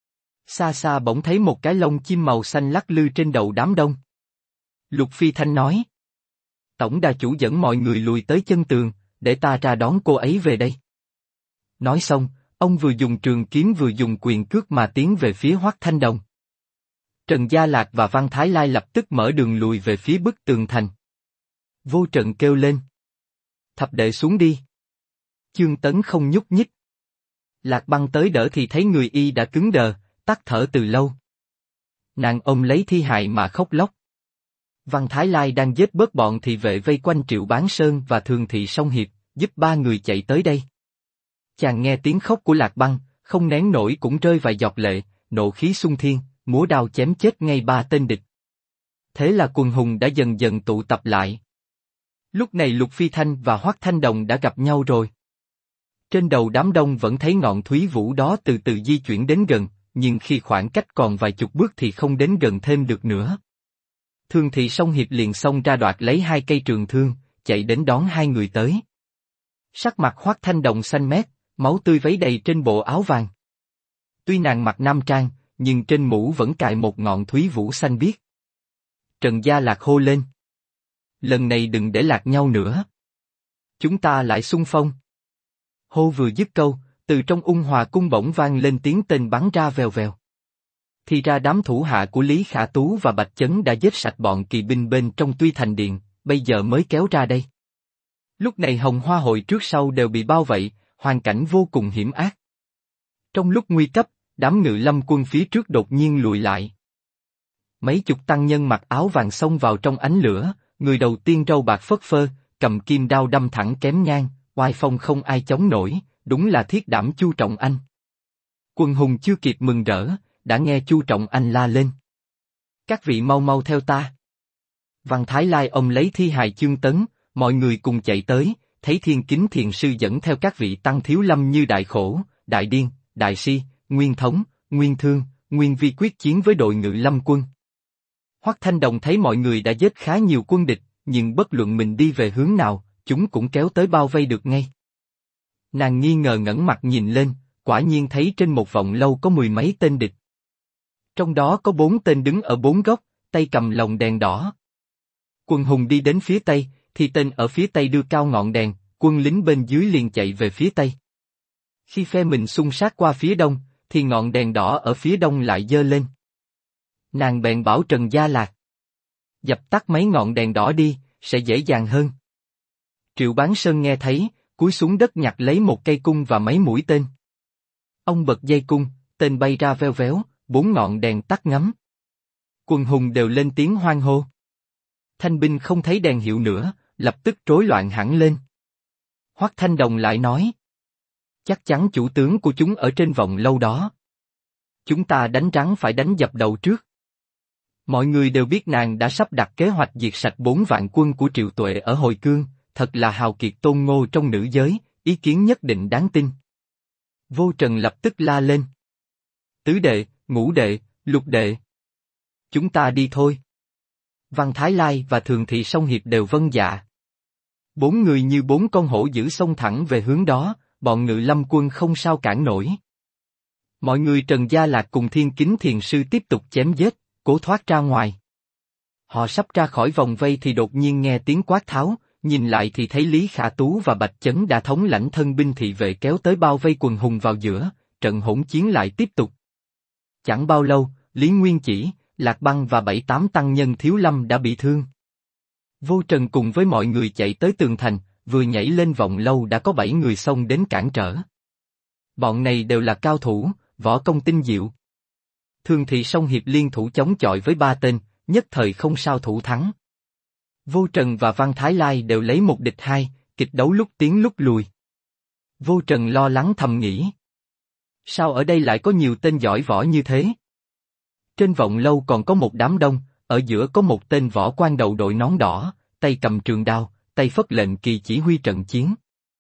Xa xa bỗng thấy một cái lông chim màu xanh lắc lư trên đầu đám đông. Lục Phi Thanh nói. Tổng đà chủ dẫn mọi người lùi tới chân tường, để ta ra đón cô ấy về đây. Nói xong, ông vừa dùng trường kiếm vừa dùng quyền cước mà tiến về phía Hoắc Thanh Đồng. Trần Gia Lạc và Văn Thái Lai lập tức mở đường lùi về phía bức tường thành. Vô Trần kêu lên. Thập đệ xuống đi. Chương Tấn không nhúc nhích. Lạc Băng tới đỡ thì thấy người y đã cứng đờ, tắt thở từ lâu. Nàng ôm lấy thi hài mà khóc lóc. Văn Thái Lai đang giết bớt bọn thị vệ vây quanh Triệu Bán Sơn và Thường Thị Song Hiệp, giúp 3 người chạy tới đây. Chàng nghe tiếng khóc của Lạc Băng, không nén nổi cũng rơi vài giọt lệ, nộ khí xung thiên, múa đao chém chết ngay 3 tên địch. Thế là quần hùng đã dần dần tụ tập lại. Lúc này Lục Phi Thanh và Hoắc Thanh Đồng đã gặp nhau rồi. Trên đầu đám đông vẫn thấy ngọn thúy vũ đó từ từ di chuyển đến gần, nhưng khi khoảng cách còn vài chục bước thì không đến gần thêm được nữa. Thường Thị Song Hiệp liền xông ra đoạt lấy 2 cây trường thương, chạy đến đón 2 người tới. Sắc mặt Hoắc Thanh Đồng xanh mét, máu tươi vấy đầy trên bộ áo vàng. Tuy nàng mặc nam trang, nhưng trên mũ vẫn cài một ngọn thúy vũ xanh biếc. Trần Gia Lạc hô lên. Lần này đừng để lạc nhau nữa. Chúng ta lại xung phong. Hô vừa dứt câu, từ trong Ung Hòa cung bỗng vang lên tiếng tên bắn ra vèo vèo. Thì ra đám thủ hạ của Lý Khả Tú và Bạch Chấn đã giết sạch bọn kỵ binh bên trong Tuy Thành Điện, bây giờ mới kéo ra đây. Lúc này Hồng Hoa hội trước sau đều bị bao vây, hoàn cảnh vô cùng hiểm ác. Trong lúc nguy cấp, đám Ngự Lâm quân phía trước đột nhiên lùi lại. Mấy chục tăng nhân mặc áo vàng xông vào trong ánh lửa, người đầu tiên râu bạc phất phơ, cầm kim đao đâm thẳng kém ngang, oai phong không ai chống nổi, đúng là thiết đảm Chu Trọng Anh. Quần hùng chưa kịp mừng rỡ, đã nghe Chu Trọng Anh la lên. Các vị mau mau theo ta. Văn Thái Lai ông lấy thi hài Chương Tấn, Mọi người cùng chạy tới, thấy Thiên Kính Thiền Sư dẫn theo các vị tăng thiếu lâm như Đại Khổ, Đại Điên, Đại Si, Nguyên Thống, Nguyên Thương, Nguyên Vi quyết chiến với đội Ngự Lâm quân. Hoắc Thanh Đồng thấy mọi người đã giết khá nhiều quân địch, nhưng bất luận mình đi về hướng nào, chúng cũng kéo tới bao vây được ngay. Nàng nghi ngờ ngẩng mặt nhìn lên, quả nhiên thấy trên một vọng lâu có mười mấy tên địch. Trong đó có 4 tên đứng ở 4 góc, tay cầm lồng đèn đỏ. Quần hùng đi đến phía tây, thì tên ở phía tây đưa cao ngọn đèn, quân lính bên dưới liền chạy về phía tây. Khi phe mình xung sát qua phía đông, thì ngọn đèn đỏ ở phía đông lại giơ lên. Nàng bèn bảo Trần Gia Lạc: dập tắt mấy ngọn đèn đỏ đi, sẽ dễ dàng hơn. Triệu Bán Sơn nghe thấy, cúi xuống đất nhặt lấy một cây cung và mấy mũi tên. Ông bật dây cung, tên bay ra veo véo, 4 ngọn đèn tắt ngấm. Quần hùng đều lên tiếng hoan hô. Thanh binh không thấy đèn hiệu nữa, lập tức rối loạn hẳn lên. Hoắc Thanh Đồng lại nói: chắc chắn chủ tướng của chúng ở trên vọng lâu đó. Chúng ta đánh rắn phải đánh dập đầu trước. Mọi người đều biết nàng đã sắp đặt kế hoạch diệt sạch 4 vạn quân của Triệu Tuệ ở Hồi Cương, thật là hào kiệt tôn ngô trong nữ giới, ý kiến nhất định đáng tin. Vô Trần lập tức la lên: tứ đệ, ngũ đệ, lục đệ. Chúng ta đi thôi. Văn Thái Lai và Thường Thị Song Hiệp đều vâng dạ. 4 người như 4 con hổ dữ xông thẳng về hướng đó, bọn Ngự Lâm quân không sao cản nổi. Mọi người Trần Gia Lạc cùng Thiên Kính Thiền Sư tiếp tục chém giết, cố thoát ra ngoài. Họ sắp ra khỏi vòng vây thì đột nhiên nghe tiếng quát tháo, nhìn lại thì thấy Lý Khả Tú và Bạch Chấn đã thống lãnh thân binh thị vệ kéo tới bao vây quần hùng vào giữa, trận hỗn chiến lại tiếp tục. Chẳng bao lâu, Lý Nguyên Chỉ, Lạc Băng và 7-8 tăng nhân thiếu lâm đã bị thương. Vô Trần cùng với mọi người chạy tới tường thành, vừa nhảy lên vọng lâu đã có 7 người xông đến cản trở. Bọn này đều là cao thủ, võ công tinh diệu. Thường Thị Song Hiệp liên thủ chống chọi với 3 tên, nhất thời không sao thủ thắng. Vô Trần và Văn Thái Lai đều lấy 1 địch 2, kịch đấu lúc tiến lúc lùi. Vô Trần lo lắng thầm nghĩ: sao ở đây lại có nhiều tên giỏi võ như thế? Trên vọng lâu còn có một đám đông, ở giữa có một tên võ quan đầu đội nón đỏ, tay cầm trường đao, tay phất lệnh kỳ chỉ huy trận chiến.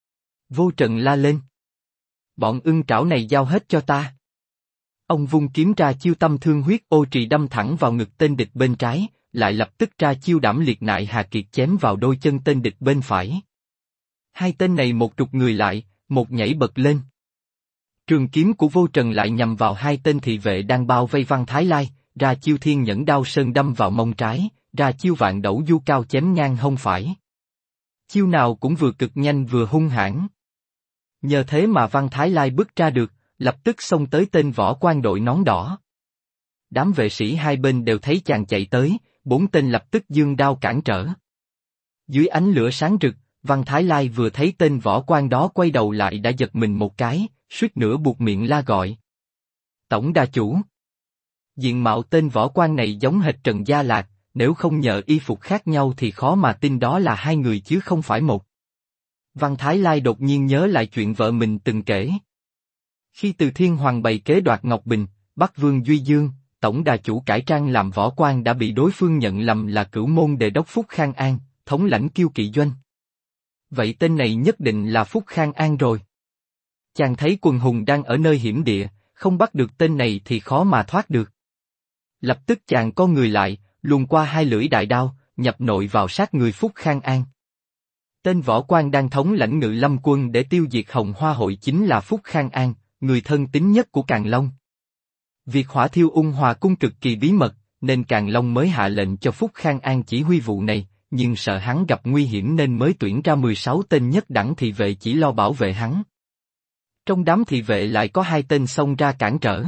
Vô Trần la lên: bọn ưng trảo này giao hết cho ta. Ông vung kiếm ra chiêu tâm thương huyết ô trì đâm thẳng vào ngực tên địch bên trái, lại lập tức ra chiêu đảm liệt nại hà kiệt chém vào đôi chân tên địch bên phải. Hai tên này một trục người lại, một nhảy bật lên. Trường kiếm của Vô Trần lại nhằm vào hai tên thị vệ đang bao vây Văn Thái Lai, ra chiêu thiên nhẫn đao sơn đâm vào mông trái, ra chiêu vạn đẩu du cao chém ngang hông phải. Chiêu nào cũng vừa cực nhanh vừa hung hãn. Nhờ thế mà Văn Thái Lai bước ra được, lập tức xông tới tên võ quan đội nón đỏ. Đám vệ sĩ hai bên đều thấy chàng chạy tới, 4 tên lập tức giương đao cản trở. Dưới ánh lửa sáng rực, Văn Thái Lai vừa thấy tên võ quan đó quay đầu lại đã giật mình một cái, suýt nữa buột miệng la gọi: tổng đà chủ! Diện mạo tên võ quan này giống hệt Trần Gia Lạc, nếu không nhờ y phục khác nhau thì khó mà tin đó là 2 người chứ không phải một. Văn Thái Lai đột nhiên nhớ lại chuyện vợ mình từng kể. Khi Từ Thiên Hoàng bày kế đoạt Ngọc Bình, bắt Vương Duy Dương, tổng đà chủ cải trang làm võ quan đã bị đối phương nhận lầm là Cửu Môn Đề đốc Phúc Khang An, thống lãnh Kiêu Kỵ Doanh. Vậy tên này nhất định là Phúc Khang An rồi. Chàng thấy quần hùng đang ở nơi hiểm địa, không bắt được tên này thì khó mà thoát được. Lập tức chàng co người lại, luồn qua 2 lưỡi đại đao, nhập nội vào sát người Phúc Khang An. Tên võ quan đang thống lãnh Ngự Lâm quân để tiêu diệt Hồng Hoa hội chính là Phúc Khang An, người thân tín nhất của Càn Long. Việc hỏa thiêu Ung Hòa cung cực kỳ bí mật, nên Càn Long mới hạ lệnh cho Phúc Khang An chỉ huy vụ này, nhưng sợ hắn gặp nguy hiểm nên mới tuyển ra 16 tên nhất đẳng thị vệ chỉ lo bảo vệ hắn. Trong đám thị vệ lại có 2 tên xông ra cản trở.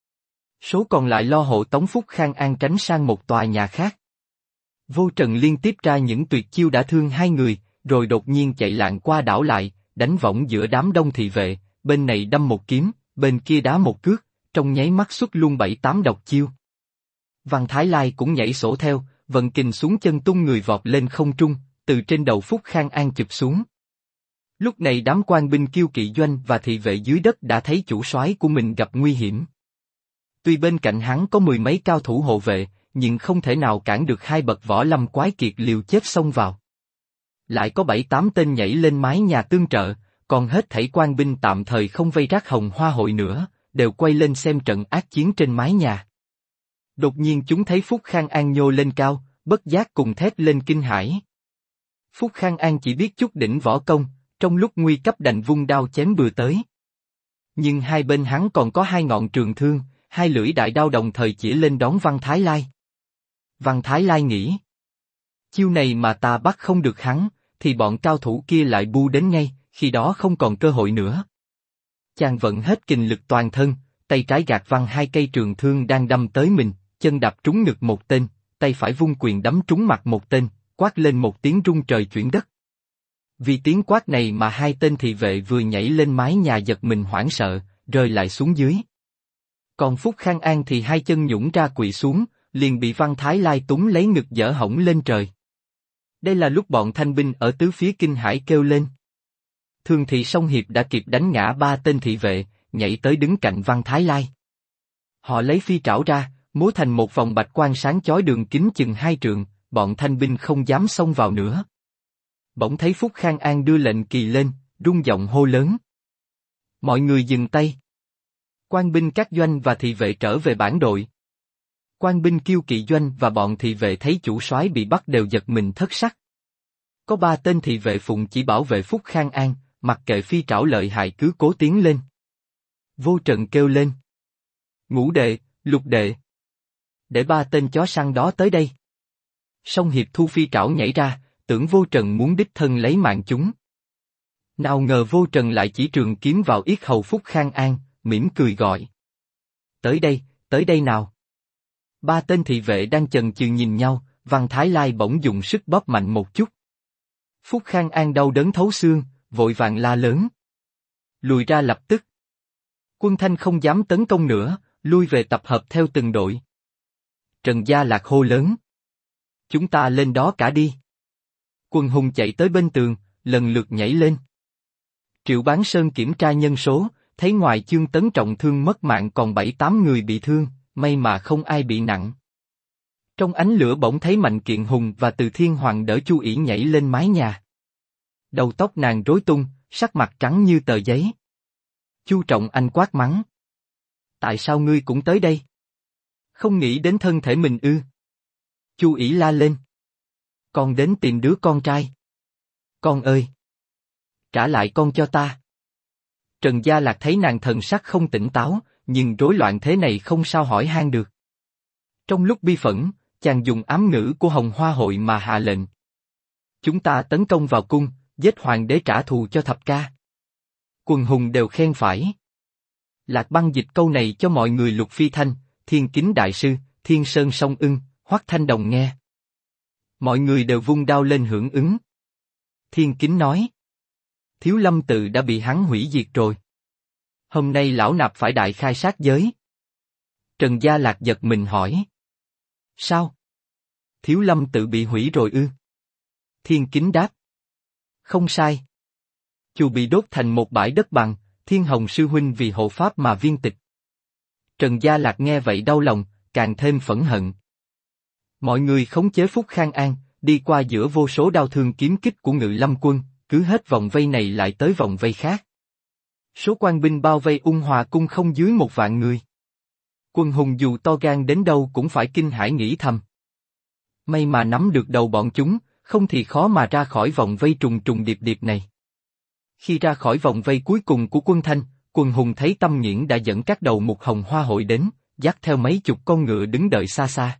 Số còn lại lo hộ tống Phúc Khang An tránh sang một tòa nhà khác. Vô Trần liên tiếp ra những tuyệt chiêu đã thương 2 người, rồi đột nhiên chạy lạng qua đảo lại, đánh võng giữa đám đông thị vệ, bên này đâm một kiếm, bên kia đá một cước, trong nháy mắt xuất luôn 7-8 độc chiêu. Văn Thái Lai cũng nhảy sổ theo, vận kình xuống chân tung người vọt lên không trung, từ trên đầu Phúc Khang An chụp xuống. Lúc này đám quan binh Kiêu Kỵ Doanh và thị vệ dưới đất đã thấy chủ soái của mình gặp nguy hiểm. Tuy bên cạnh hắn có 10 mấy cao thủ hộ vệ, nhưng không thể nào cản được 2 bậc võ lâm quái kiệt liều chết xông vào. Lại có 7-8 tên nhảy lên mái nhà tương trợ, còn hết thảy quan binh tạm thời không vây rác Hồng Hoa hội nữa, đều quay lên xem trận ác chiến trên mái nhà. Đột nhiên chúng thấy Phúc Khang An nhô lên cao, bất giác cùng thét lên kinh hãi. Phúc Khang An chỉ biết chút đỉnh võ công, trong lúc nguy cấp đành vung đao chém bừa tới. Nhưng hai bên hắn còn có 2 ngọn trường thương, 2 lưỡi đại đao đồng thời chỉ lên đón Văn Thái Lai. Văn Thái Lai nghĩ, chiêu này mà ta bắt không được hắn, thì bọn cao thủ kia lại bu đến ngay, khi đó không còn cơ hội nữa. Chàng vận hết kình lực toàn thân, tay trái gạt văng 2 cây trường thương đang đâm tới mình, chân đạp trúng ngực một tên, tay phải vung quyền đấm trúng mặt một tên, quát lên một tiếng rung trời chuyển đất. Vì tiếng quát này mà 2 tên thị vệ vừa nhảy lên mái nhà giật mình hoảng sợ, rơi lại xuống dưới. Còn Phúc Khang An thì 2 chân nhũn ra quỵ xuống, liền bị Văn Thái Lai túng lấy ngực giở hỏng lên trời. Đây là lúc bọn thanh binh ở tứ phía kinh hãi kêu lên. Thường thị Song Hiệp đã kịp đánh ngã 3 tên thị vệ, nhảy tới đứng cạnh Văn Thái Lai. Họ lấy phi trảo ra, múa thành một vòng bạch quang sáng chói đường kính chừng 2 trượng, bọn thanh binh không dám xông vào nữa. Bỗng thấy Phúc Khang An đưa lệnh kỳ lên, rung giọng hô lớn. Mọi người dừng tay. Quan binh các doanh và thị vệ trở về bản đội. Quan binh Kiêu Kỵ doanh và bọn thị vệ thấy chủ soái bị bắt đều giật mình thất sắc. Có 3 tên thị vệ phụng chỉ bảo vệ Phúc Khang An, mặc kệ phi trảo lợi hại cứ cố tiến lên. Vô Trần kêu lên. Ngũ đệ, Lục đệ. Để 3 tên chó săn đó tới đây. Song Hiệp thu phi trảo nhảy ra, tưởng Vô Trần muốn đích thân lấy mạng chúng. Nào ngờ Vô Trần lại chỉ trường kiếm vào yết hầu Phúc Khang An, mỉm cười gọi. Tới đây nào. 3 tên thị vệ đang chần chừ nhìn nhau, Văn Thái Lai bỗng dùng sức bóp mạnh một chút. Phúc Khang An đau đớn thấu xương, vội vàng la lớn. Lùi ra lập tức. Quân Thanh không dám tấn công nữa, lui về tập hợp theo từng đội. Trần Gia Lạc hô lớn. Chúng ta lên đó cả đi. Quần hùng chạy tới bên tường, lần lượt nhảy lên. Triệu Bán Sơn kiểm tra nhân số, thấy ngoài Chương Tấn trọng thương mất mạng còn 7-8 người bị thương, may mà không ai bị nặng. Trong ánh lửa bỗng thấy Mạnh Kiện Hùng và Từ Thiên Hoàng đỡ Chu ỷ nhảy lên mái nhà. Đầu tóc nàng rối tung, sắc mặt trắng như tờ giấy. Chu Trọng Anh quát mắng. Tại sao ngươi cũng tới đây? Không nghĩ đến thân thể mình ư? Chu ỷ la lên. Con đến tìm đứa con trai. Con ơi! Trả lại con cho ta. Trần Gia Lạc thấy nàng thần sắc không tỉnh táo, nhưng rối loạn thế này không sao hỏi han được. Trong lúc bi phẫn, chàng dùng ám ngữ của Hồng Hoa hội mà hạ lệnh. Chúng ta tấn công vào cung, giết hoàng đế trả thù cho thập ca. Quần hùng đều khen phải. Lạc Băng dịch câu này cho mọi người Lục Phi Thanh, Thiên Kính Đại Sư, Thiên Sơn Song Ưng, Hoắc Thanh Đồng nghe. Mọi người đều vung đao lên hưởng ứng. Thiên Kính nói. Thiếu Lâm tự đã bị hắn hủy diệt rồi. Hôm nay lão nạp phải đại khai sát giới. Trần Gia Lạc giật mình hỏi. Sao? Thiếu Lâm tự bị hủy rồi ư? Thiên Kính đáp. Không sai. Chùa bị đốt thành một bãi đất bằng, Thiên Hồng sư huynh vì hộ pháp mà viên tịch. Trần Gia Lạc nghe vậy đau lòng, càng thêm phẫn hận. Mọi người khống chế Phúc Khang An, đi qua giữa vô số đao thương kiếm kích của Ngự Lâm quân, cứ hết vòng vây này lại tới vòng vây khác. Số quan binh bao vây Ung Hòa cung không dưới 1 vạn người. Quân hùng dù to gan đến đâu cũng phải kinh hãi nghĩ thầm. May mà nắm được đầu bọn chúng, không thì khó mà ra khỏi vòng vây trùng trùng điệp điệp này. Khi ra khỏi vòng vây cuối cùng của quân Thanh, Quần hùng thấy Tâm Nghiễn đã dẫn các đầu mục Hồng Hoa hội đến, dắt theo mấy chục con ngựa đứng đợi xa xa.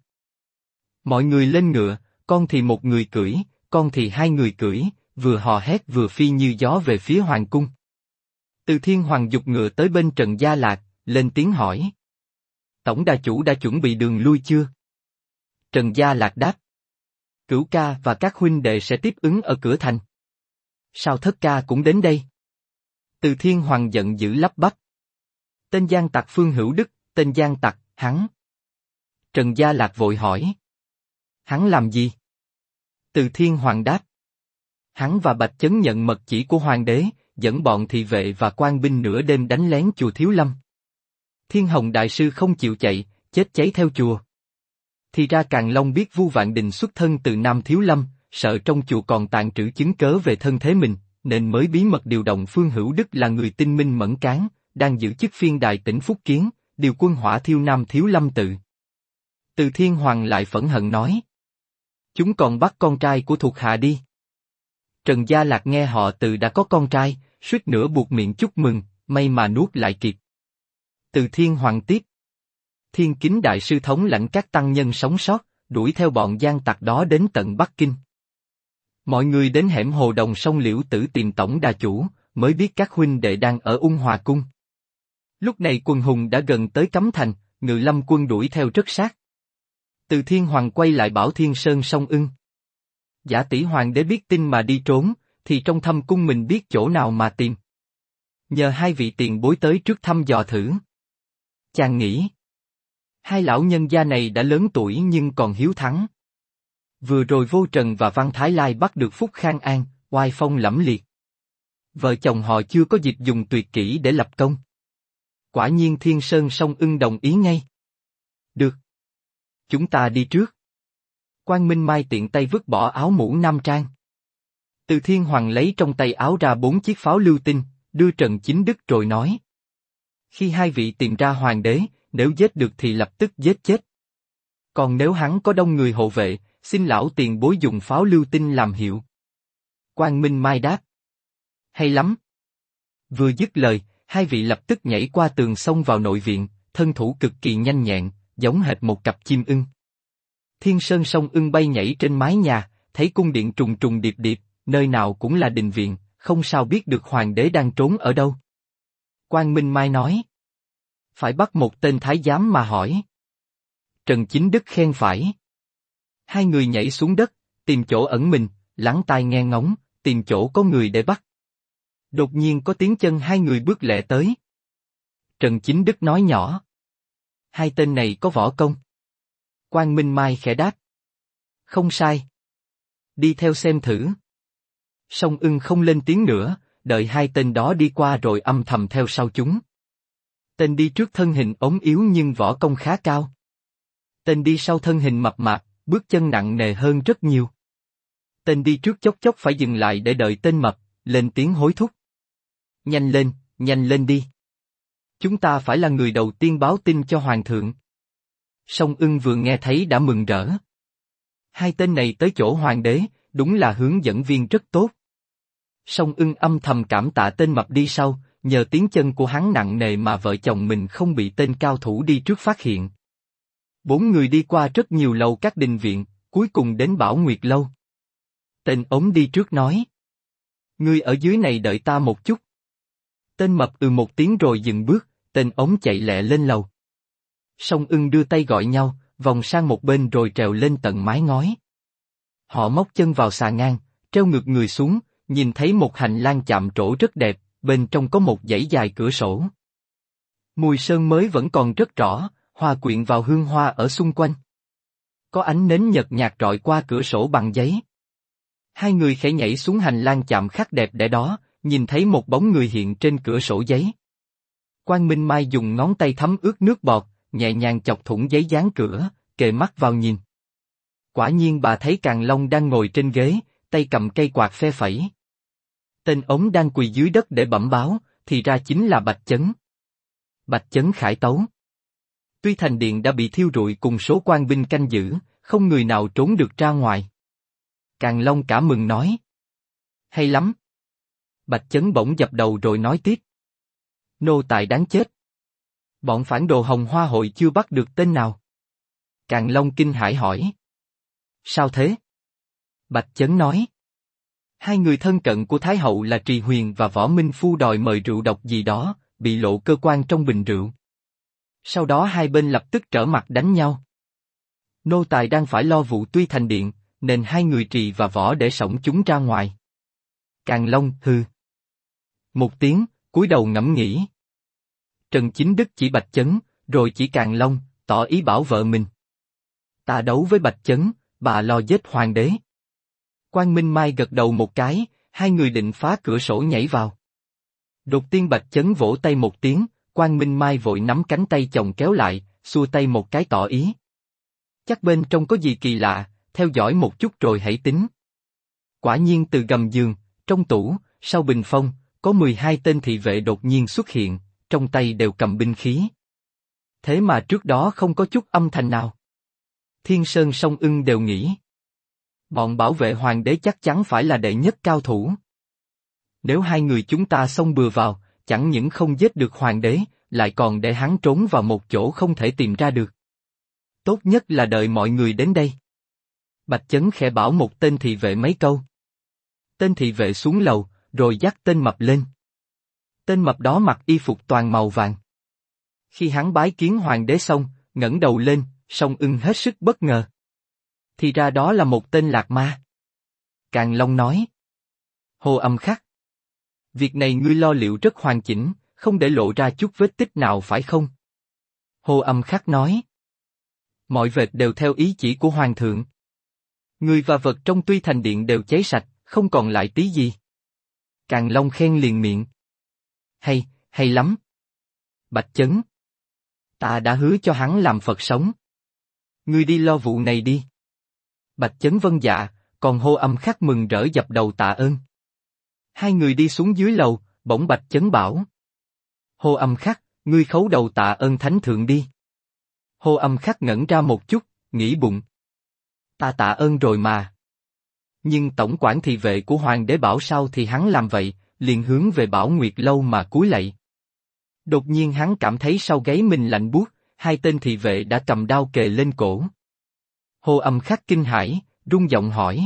Mọi người lên ngựa, con thì một người cưỡi, con thì 2 người cưỡi, vừa hò hét vừa phi như gió về phía hoàng cung. Từ Thiên Hoàng giục ngựa tới bên Trần Gia Lạc, lên tiếng hỏi. Tổng đà chủ đã chuẩn bị đường lui chưa? Trần Gia Lạc đáp. Cửu ca và các huynh đệ sẽ tiếp ứng ở cửa thành. Sao Thất ca cũng đến đây? Từ Thiên Hoàng giận dữ lắp bắp. Tên gian tặc Phương Hữu Đức, tên gian tặc, hắn. Trần Gia Lạc vội hỏi. Hắn làm gì? Từ Thiên Hoàng đáp. Hắn và Bạch Chấn nhận mật chỉ của hoàng đế, dẫn bọn thị vệ và quan binh nửa đêm đánh lén chùa Thiếu Lâm. Thiên Hồng đại sư không chịu chạy, chết cháy theo chùa. Thì ra Càn Long biết Vu Vạn Đình xuất thân từ Nam Thiếu Lâm, sợ trong chùa còn tàng trữ chứng cớ về thân thế mình, nên mới bí mật điều động Phương Hữu Đức là người tinh minh mẫn cán, đang giữ chức phiên đài tỉnh Phúc Kiến, điều quân hỏa thiêu Nam Thiếu Lâm tự. Từ Thiên Hoàng lại phẫn hận nói. Chúng còn bắt con trai của thuộc hạ đi. Trần Gia Lạc nghe họ Từ đã có con trai, suýt nữa buộc miệng chúc mừng, may mà nuốt lại kịp. Từ Thiên Hoàng tiếp. Thiên Kính Đại Sư thống lãnh các tăng nhân sống sót, đuổi theo bọn gian tặc đó đến tận Bắc Kinh. Mọi người đến hẻm Hồ Đồng sông Liễu Tử tìm tổng đà chủ, mới biết các huynh đệ đang ở Ung Hòa Cung. Lúc này quần hùng đã gần tới Cấm Thành, Ngự Lâm quân đuổi theo rất sát. Từ Thiên Hoàng quay lại bảo Thiên Sơn Song Ưng. Giả tỷ hoàng đế biết tin mà đi trốn, thì trong thâm cung mình biết chỗ nào mà tìm. Nhờ hai vị tiền bối tới trước thăm dò thử. Chàng nghĩ. Hai lão nhân gia này đã lớn tuổi nhưng còn hiếu thắng. Vừa rồi Vô Trần và Văn Thái Lai bắt được Phúc Khang An, oai phong lẫm liệt. Vợ chồng họ chưa có dịp dùng tuyệt kỹ để lập công. Quả nhiên Thiên Sơn Song Ưng đồng ý ngay. Được. Chúng ta đi trước. Quang Minh Mai tiện tay vứt bỏ áo mũ nam trang. Từ Thiên Hoàng lấy trong tay áo ra 4 chiếc pháo lưu tinh, đưa Trần Chính Đức rồi nói. Khi hai vị tìm ra hoàng đế, nếu giết được thì lập tức giết chết. Còn nếu hắn có đông người hộ vệ, xin lão tiền bối dùng pháo lưu tinh làm hiệu. Quang Minh Mai đáp. Hay lắm. Vừa dứt lời, hai vị lập tức nhảy qua tường xông vào nội viện, thân thủ cực kỳ nhanh nhẹn, giống hệt một cặp chim ưng. Thiên Sơn Song Ưng bay nhảy trên mái nhà, thấy cung điện trùng trùng điệp điệp, nơi nào cũng là đình viện, không sao biết được hoàng đế đang trốn ở đâu. Quang Minh Mai nói. Phải bắt một tên thái giám mà hỏi. Trần Chính Đức khen phải. Hai người nhảy xuống đất, tìm chỗ ẩn mình, lắng tai nghe ngóng, tìm chỗ có người để bắt. Đột nhiên có tiếng chân hai người bước lẹ tới. Trần Chính Đức nói nhỏ. Hai tên này có võ công. Quang Minh Mai khẽ đáp. Không sai. Đi theo xem thử. Song Ưng không lên tiếng nữa, đợi hai tên đó đi qua rồi âm thầm theo sau chúng. Tên đi trước thân hình ốm yếu nhưng võ công khá cao. Tên đi sau thân hình mập mạp, bước chân nặng nề hơn rất nhiều. Tên đi trước chốc chốc phải dừng lại để đợi tên mập, lên tiếng hối thúc. Nhanh lên đi. Chúng ta phải là người đầu tiên báo tin cho hoàng thượng. Song Ưng vừa nghe thấy đã mừng rỡ. Hai tên này tới chỗ hoàng đế, đúng là hướng dẫn viên rất tốt. Song Ưng âm thầm cảm tạ tên mập đi sau, nhờ tiếng chân của hắn nặng nề mà vợ chồng mình không bị tên cao thủ đi trước phát hiện. 4 người đi qua rất nhiều lầu các đình viện, cuối cùng đến Bảo Nguyệt Lâu. Tên ốm đi trước nói. Ngươi ở dưới này đợi ta một chút. Tên mập một tiếng rồi dừng bước, tên ốm chạy lẹ lên lầu. Song Ưng đưa tay gọi nhau, vòng sang một bên rồi trèo lên tận mái ngói. Họ móc chân vào xà ngang, treo ngược người xuống, nhìn thấy một hành lang chạm trổ rất đẹp, bên trong có một dãy dài cửa sổ. Mùi sơn mới vẫn còn rất rõ, hòa quyện vào hương hoa ở xung quanh. Có ánh nến nhợt nhạt rọi qua cửa sổ bằng giấy. Hai người khẽ nhảy xuống hành lang chạm khắc đẹp đẽ đó, nhìn thấy một bóng người hiện trên cửa sổ giấy. Quang Minh Mai dùng ngón tay thấm ướt nước bọt, nhẹ nhàng chọc thủng giấy dán cửa, kề mắt vào nhìn. Quả nhiên bà thấy Càn Long đang ngồi trên ghế, tay cầm cây quạt phe phẩy. Tên ống đang quỳ dưới đất để bẩm báo, thì ra chính là Bạch Chấn. Bạch Chấn khải tấu. Tuy thành điện đã bị thiêu rụi cùng số quan binh canh giữ, không người nào trốn được ra ngoài. Càn Long cả mừng nói. Hay lắm. Bạch Chấn bỗng dập đầu rồi nói tiếp. Nô tài đáng chết. Bọn phản đồ Hồng Hoa hội chưa bắt được tên nào. Càn Long kinh hãi hỏi. Sao thế? Bạch Chấn nói. Hai người thân cận của Thái Hậu là Trì Huyền và Võ Minh Phu đòi mời rượu độc gì đó, bị lộ cơ quan trong bình rượu. Sau đó hai bên lập tức trở mặt đánh nhau. Nô tài đang phải lo vụ Tuy Thành Điện, nên hai người Trì và Võ để xổng chúng ra ngoài. Càn Long hừ. Một tiếng, cúi đầu ngẫm nghĩ. Trần Chính Đức chỉ Bạch Chấn, rồi chỉ Càn Long, tỏ ý bảo vợ mình. Ta đấu với Bạch Chấn, bà lo giết hoàng đế. Quang Minh Mai gật đầu một cái, hai người định phá cửa sổ nhảy vào. Đột tiên Bạch Chấn vỗ tay một tiếng, Quang Minh Mai vội nắm cánh tay chồng kéo lại, xua tay một cái tỏ ý. Chắc bên trong có gì kỳ lạ, theo dõi một chút rồi hãy tính. Quả nhiên từ gầm giường, trong tủ, sau bình phong, có 12 tên thị vệ đột nhiên xuất hiện, trong tay đều cầm binh khí. Thế mà trước đó không có chút âm thanh nào. Thiên Sơn Song Ưng đều nghĩ. Bọn bảo vệ hoàng đế chắc chắn phải là đệ nhất cao thủ. Nếu hai người chúng ta xông bừa vào, chẳng những không giết được hoàng đế, lại còn để hắn trốn vào một chỗ không thể tìm ra được. Tốt nhất là đợi mọi người đến đây. Bạch Chấn khẽ bảo một tên thị vệ mấy câu. Tên thị vệ xuống lầu, rồi dắt tên mập lên. Tên mập đó mặc y phục toàn màu vàng. Khi hắn bái kiến hoàng đế xong, ngẩng đầu lên, Song Ưng hết sức bất ngờ. Thì ra đó là một tên lạc ma. Càn Long nói. Hồ Âm Khắc. Việc này ngươi lo liệu rất hoàn chỉnh, không để lộ ra chút vết tích nào phải không? Hồ Âm Khắc nói. Mọi vệt đều theo ý chỉ của hoàng thượng. Người và vật trong Tuy Thành Điện đều cháy sạch, không còn lại tí gì. Càn Long khen liền miệng. Hay, hay lắm. Bạch Chấn. Ta đã hứa cho hắn làm Phật sống. Ngươi đi lo vụ này đi. Bạch Chấn vâng dạ, còn Hồ Âm Khắc mừng rỡ dập đầu tạ ơn. Hai người đi xuống dưới lầu, bỗng Bạch Chấn bảo. Hồ Âm Khắc, ngươi khấu đầu tạ ơn thánh thượng đi. Hồ Âm Khắc ngẩn ra một chút, nghĩ bụng. Ta tạ ơn rồi mà. Nhưng tổng quản thị vệ của hoàng đế bảo sao thì hắn làm vậy, liền hướng về Bảo Nguyệt lâu mà cúi lạy. Đột nhiên hắn cảm thấy sau gáy mình lạnh buốt, hai tên thị vệ đã cầm đao kề lên cổ. Hồ Âm Khắc kinh hãi, run giọng hỏi.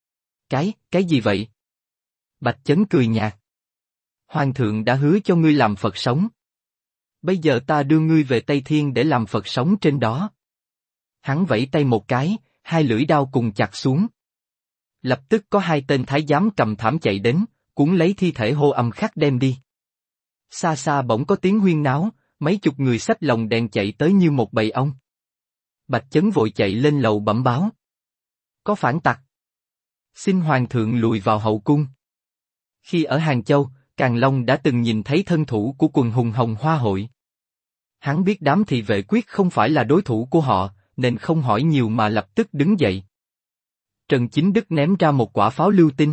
Cái gì vậy? Bạch Chấn cười nhạt. Hoàng thượng đã hứa cho ngươi làm Phật sống. Bây giờ ta đưa ngươi về Tây Thiên để làm Phật sống trên đó. Hắn vẫy tay một cái, hai lưỡi đao cùng chặt xuống. Lập tức có hai tên thái giám cầm thảm chạy đến, cuốn lấy thi thể Hồ Âm Khắc đem đi. Xa xa bỗng có tiếng huyên náo, mấy chục người xách lồng đèn chạy tới như một bầy ong. Bạch Chấn vội chạy lên lầu bẩm báo. Có phản tặc. Xin hoàng thượng lùi vào hậu cung. Khi ở Hàng Châu, Càn Long đã từng nhìn thấy thân thủ của quần hùng Hồng Hoa hội. Hắn biết đám thị vệ quyết không phải là đối thủ của họ, nên không hỏi nhiều mà lập tức đứng dậy. Trần Chính Đức ném ra một quả pháo lưu tinh.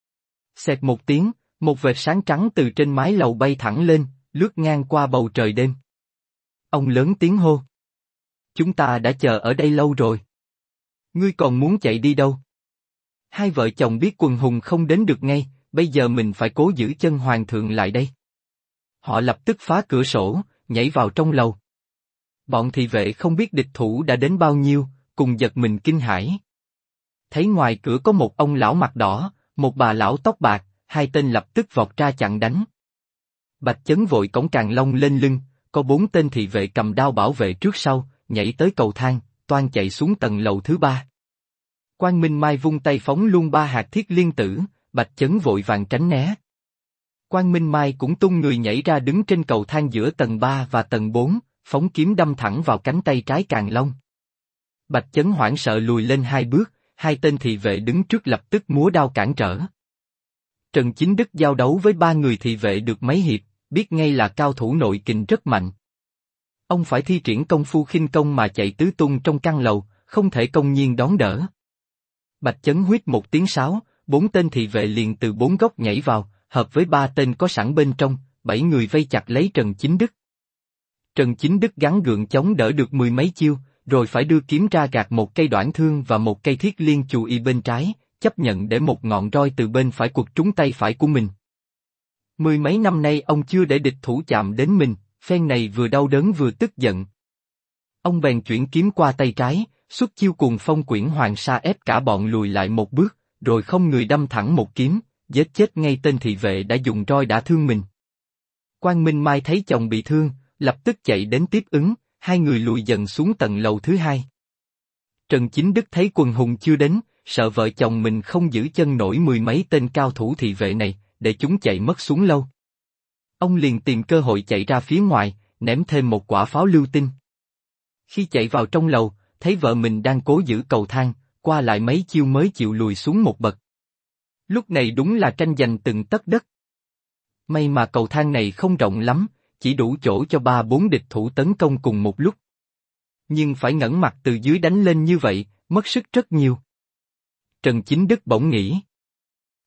Xẹt một tiếng, một vệt sáng trắng từ trên mái lầu bay thẳng lên, lướt ngang qua bầu trời đêm. Ông lớn tiếng hô. Chúng ta đã chờ ở đây lâu rồi. Ngươi còn muốn chạy đi đâu? Hai vợ chồng biết quần hùng không đến được ngay, bây giờ mình phải cố giữ chân hoàng thượng lại đây. Họ lập tức phá cửa sổ, nhảy vào trong lầu. Bọn thị vệ không biết địch thủ đã đến bao nhiêu, cùng giật mình kinh hãi. Thấy ngoài cửa có một ông lão mặt đỏ, một bà lão tóc bạc, hai tên lập tức vọt ra chặn đánh. Bạch Chấn vội cõng Càn Long lên lưng, có 4 tên thị vệ cầm đao bảo vệ trước sau, nhảy tới cầu thang, toan chạy xuống tầng lầu thứ 3. Quang Minh Mai vung tay phóng luôn 3 hạt thiết liên tử, Bạch Chấn vội vàng tránh né. Quang Minh Mai cũng tung người nhảy ra đứng trên cầu thang giữa tầng 3 và tầng 4, phóng kiếm đâm thẳng vào cánh tay trái Càn Long. Bạch Chấn hoảng sợ lùi lên 2 bước, hai tên thị vệ đứng trước lập tức múa đao cản trở. Trần Chính Đức giao đấu với 3 người thị vệ được mấy hiệp, biết ngay là cao thủ nội kình rất mạnh. Ông phải thi triển công phu khinh công mà chạy tứ tung trong căn lầu, không thể công nhiên đón đỡ. Bạch Chấn huýt một tiếng sáo, 4 tên thị vệ liền từ 4 góc nhảy vào, hợp với 3 tên có sẵn bên trong, 7 người vây chặt lấy Trần Chính Đức. Trần Chính Đức gắng gượng chống đỡ được 10 mấy chiêu, rồi phải đưa kiếm ra gạt một cây đoản thương và một cây thiết liên chù y bên trái, chấp nhận để một ngọn roi từ bên phải quật trúng tay phải của mình. 10 mấy năm nay ông chưa để địch thủ chạm đến mình, phen này vừa đau đớn vừa tức giận. Ông bèn chuyển kiếm qua tay trái, xuất chiêu Cuồng Phong Quyển Hoàng Sa ép cả bọn lùi lại một bước, rồi không người đâm thẳng một kiếm, giết chết ngay tên thị vệ đã dùng roi đả thương mình. Quang Minh Mai thấy chồng bị thương, lập tức chạy đến tiếp ứng, hai người lùi dần xuống tầng lầu thứ 2. Trần Chính Đức thấy quần hùng chưa đến, sợ vợ chồng mình không giữ chân nổi 10 mấy tên cao thủ thị vệ này, để chúng chạy mất xuống lâu. Ông liền tìm cơ hội chạy ra phía ngoài, ném thêm một quả pháo lưu tinh. Khi chạy vào trong lầu, thấy vợ mình đang cố giữ cầu thang, qua lại mấy chiêu mới chịu lùi xuống một bậc. Lúc này đúng là tranh giành từng tấc đất. May mà cầu thang này không rộng lắm, chỉ đủ chỗ cho 3-4 địch thủ tấn công cùng một lúc. Nhưng phải ngẩng mặt từ dưới đánh lên như vậy, mất sức rất nhiều. Trần Chính Đức bỗng nghĩ.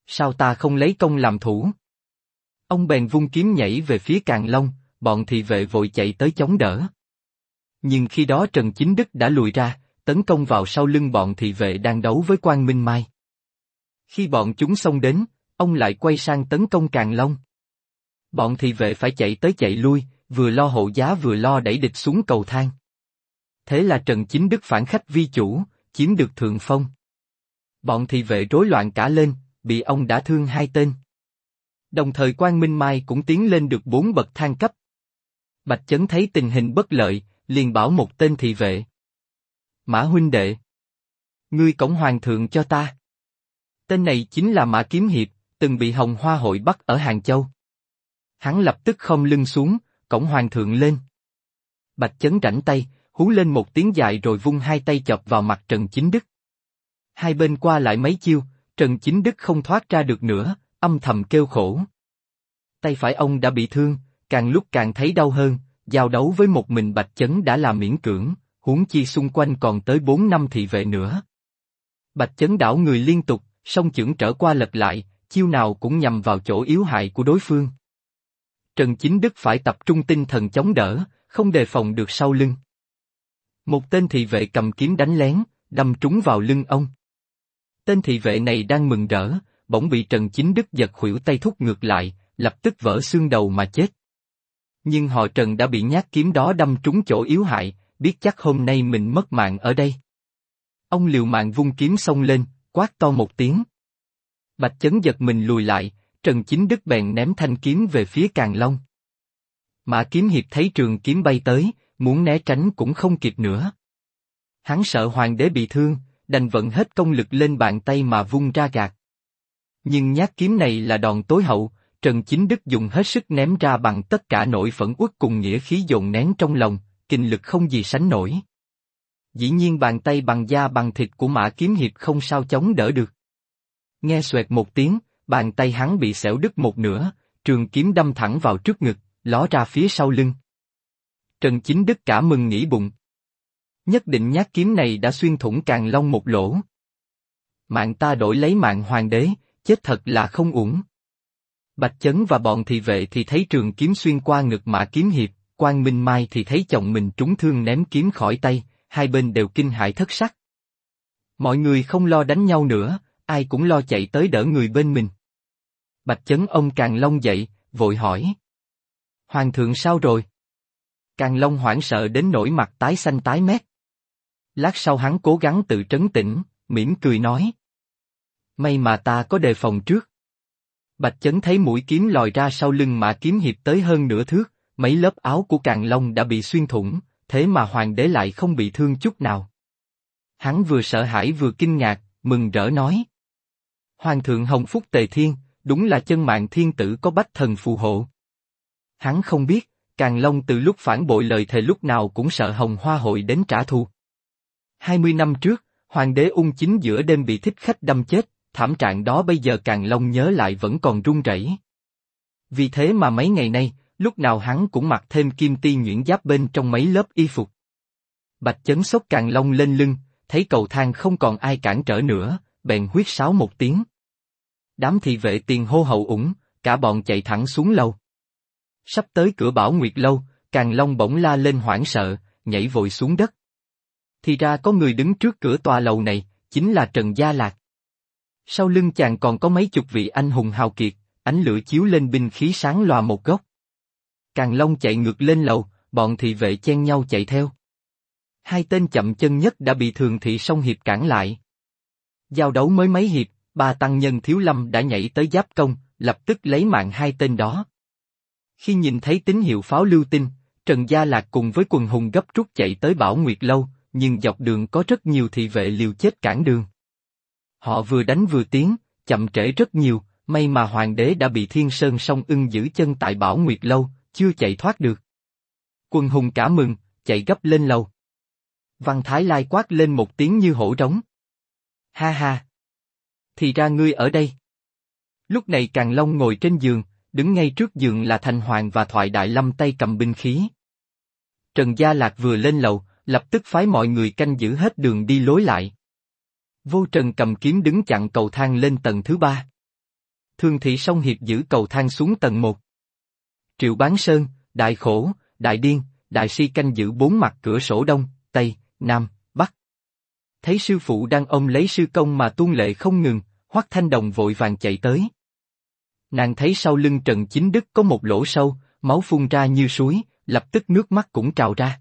Sao ta không lấy công làm thủ? Ông bèn vung kiếm nhảy về phía Càn Long, bọn thị vệ vội chạy tới chống đỡ. Nhưng khi đó Trần Chính Đức đã lùi ra, tấn công vào sau lưng bọn thị vệ đang đấu với Quang Minh Mai. Khi bọn chúng xông đến, ông lại quay sang tấn công Càn Long. Bọn thị vệ phải chạy tới chạy lui, vừa lo hộ giá vừa lo đẩy địch xuống cầu thang. Thế là Trần Chính Đức phản khách vi chủ, chiếm được thượng phong. Bọn thị vệ rối loạn cả lên, bị ông đả thương 2 tên. Đồng thời Quang Minh Mai cũng tiến lên được 4 bậc thang cấp. Bạch Chấn thấy tình hình bất lợi, liền bảo một tên thị vệ. Mã huynh đệ, ngươi cổng hoàng thượng cho ta. Tên này chính là Mã Kiếm Hiệp, từng bị Hồng Hoa hội bắt ở Hàng Châu. Hắn lập tức khom lưng xuống, cổng hoàng thượng lên. Bạch Chấn rảnh tay, hú lên một tiếng dài rồi vung 2 tay chọc vào mặt Trần Chính Đức. Hai bên qua lại mấy chiêu, Trần Chính Đức không thoát ra được nữa, âm thầm kêu khổ. Tay phải ông đã bị thương, càng lúc càng thấy đau hơn, giao đấu với một mình Bạch Chấn đã là miễn cưỡng, huống chi xung quanh còn tới 4-5 thị vệ nữa. Bạch Chấn đảo người liên tục, song chưởng trở qua lật lại, chiêu nào cũng nhằm vào chỗ yếu hại của đối phương. Trần Chính Đức phải tập trung tinh thần chống đỡ, không đề phòng được sau lưng. Một tên thị vệ cầm kiếm đánh lén, đâm trúng vào lưng ông. Tên thị vệ này đang mừng rỡ, bỗng bị Trần Chính Đức giật khuỷu tay thúc ngược lại, lập tức vỡ xương đầu mà chết. Nhưng họ Trần đã bị nhát kiếm đó đâm trúng chỗ yếu hại, biết chắc hôm nay mình mất mạng ở đây. Ông liều mạng vung kiếm xông lên, quát to một tiếng. Bạch Chấn giật mình lùi lại, Trần Chính Đức bèn ném thanh kiếm về phía Càn Long. Mã Kiếm Hiệp thấy trường kiếm bay tới, muốn né tránh cũng không kịp nữa. Hắn sợ hoàng đế bị thương, đành vận hết công lực lên bàn tay mà vung ra gạt. Nhưng nhát kiếm này là đòn tối hậu, Trần Chính Đức dùng hết sức ném ra bằng tất cả nỗi phẫn uất cùng nghĩa khí dồn nén trong lòng, kinh lực không gì sánh nổi. Dĩ nhiên bàn tay bằng da bằng thịt của Mã Kiếm Hiệp không sao chống đỡ được. Nghe xoẹt một tiếng, bàn tay hắn bị xẻo đứt một nửa, trường kiếm đâm thẳng vào trước ngực, ló ra phía sau lưng. Trần Chính Đức cả mừng nghĩ bụng. Nhất định nhát kiếm này đã xuyên thủng Càn Long một lỗ. Mạng ta đổi lấy mạng hoàng đế, chết thật là không uổng. Bạch Chấn và bọn thị vệ thì thấy trường kiếm xuyên qua ngực Mã Kiếm Hiệp, Quang Minh Mai thì thấy chồng mình trúng thương ném kiếm khỏi tay, hai bên đều kinh hãi thất sắc. Mọi người không lo đánh nhau nữa, ai cũng lo chạy tới đỡ người bên mình. Bạch Chấn ông Càn Long dậy, vội hỏi. Hoàng thượng sao rồi? Càn Long hoảng sợ đến nỗi mặt tái xanh tái mét. Lát sau hắn cố gắng tự trấn tĩnh, mỉm cười nói. May mà ta có đề phòng trước. Bạch Chấn thấy mũi kiếm lòi ra sau lưng Mã Kiếm Hiệp tới hơn nửa thước, mấy lớp áo của Càn Long đã bị xuyên thủng, thế mà hoàng đế lại không bị thương chút nào. Hắn vừa sợ hãi vừa kinh ngạc, mừng rỡ nói. Hoàng thượng hồng phúc tề thiên, đúng là chân mạng thiên tử có bách thần phù hộ. Hắn không biết, Càn Long từ lúc phản bội lời thề lúc nào cũng sợ Hồng Hoa hội đến trả thù. 20 năm trước, hoàng đế Ung Chính giữa đêm bị thích khách đâm chết, thảm trạng đó bây giờ Càn Long nhớ lại vẫn còn run rẩy. Vì thế mà mấy ngày nay, lúc nào hắn cũng mặc thêm kim ti nhuyễn giáp bên trong mấy lớp y phục. Bạch Chấn xốc Càn Long lên lưng, thấy cầu thang không còn ai cản trở nữa, bèn huýt sáo một tiếng. Đám thị vệ tiền hô hậu ủng, cả bọn chạy thẳng xuống lầu. Sắp tới cửa Bảo Nguyệt lâu, Càn Long bỗng la lên hoảng sợ, nhảy vội xuống đất. Thì ra có người đứng trước cửa tòa lầu này, chính là Trần Gia Lạc. Sau lưng chàng còn có mấy chục vị anh hùng hào kiệt, ánh lửa chiếu lên binh khí sáng lòa một góc. Càn Long chạy ngược lên lầu, bọn thị vệ chen nhau chạy theo. Hai tên chậm chân nhất đã bị Thường Thị Song Hiệp cản lại. Giao đấu mới mấy hiệp, ba tăng nhân Thiếu Lâm đã nhảy tới giáp công, lập tức lấy mạng hai tên đó. Khi nhìn thấy tín hiệu pháo lưu tinh, Trần Gia Lạc cùng với quần hùng gấp rút chạy tới Bảo Nguyệt lâu, nhưng dọc đường có rất nhiều thị vệ liều chết cản đường. Họ vừa đánh vừa tiến, chậm trễ rất nhiều, may mà hoàng đế đã bị Thiên Sơn Song Ưng giữ chân tại Bảo Nguyệt lâu, chưa chạy thoát được. Quần hùng cả mừng, chạy gấp lên lầu. Văn Thái Lai quát lên một tiếng như hổ trống. Ha ha! Thì ra ngươi ở đây. Lúc này Càn Long ngồi trên giường, đứng ngay trước giường là Thành Hoàng và Thoại Đại Lâm tay cầm binh khí. Trần Gia Lạc vừa lên lầu, lập tức phái mọi người canh giữ hết đường đi lối lại. Vô Trần cầm kiếm đứng chặn cầu thang lên tầng thứ 3. Thường thị song hiệp giữ cầu thang xuống tầng 1. Triệu Bán Sơn, Đại Khổ, Đại Điên, Đại Si canh giữ 4 mặt cửa sổ đông, tây, nam, bắc. Thấy sư phụ đang ôm lấy sư công mà tuôn lệ không ngừng, Hoắc Thanh Đồng vội vàng chạy tới. Nàng thấy sau lưng Trần Chính Đức có một lỗ sâu, máu phun ra như suối, lập tức nước mắt cũng trào ra.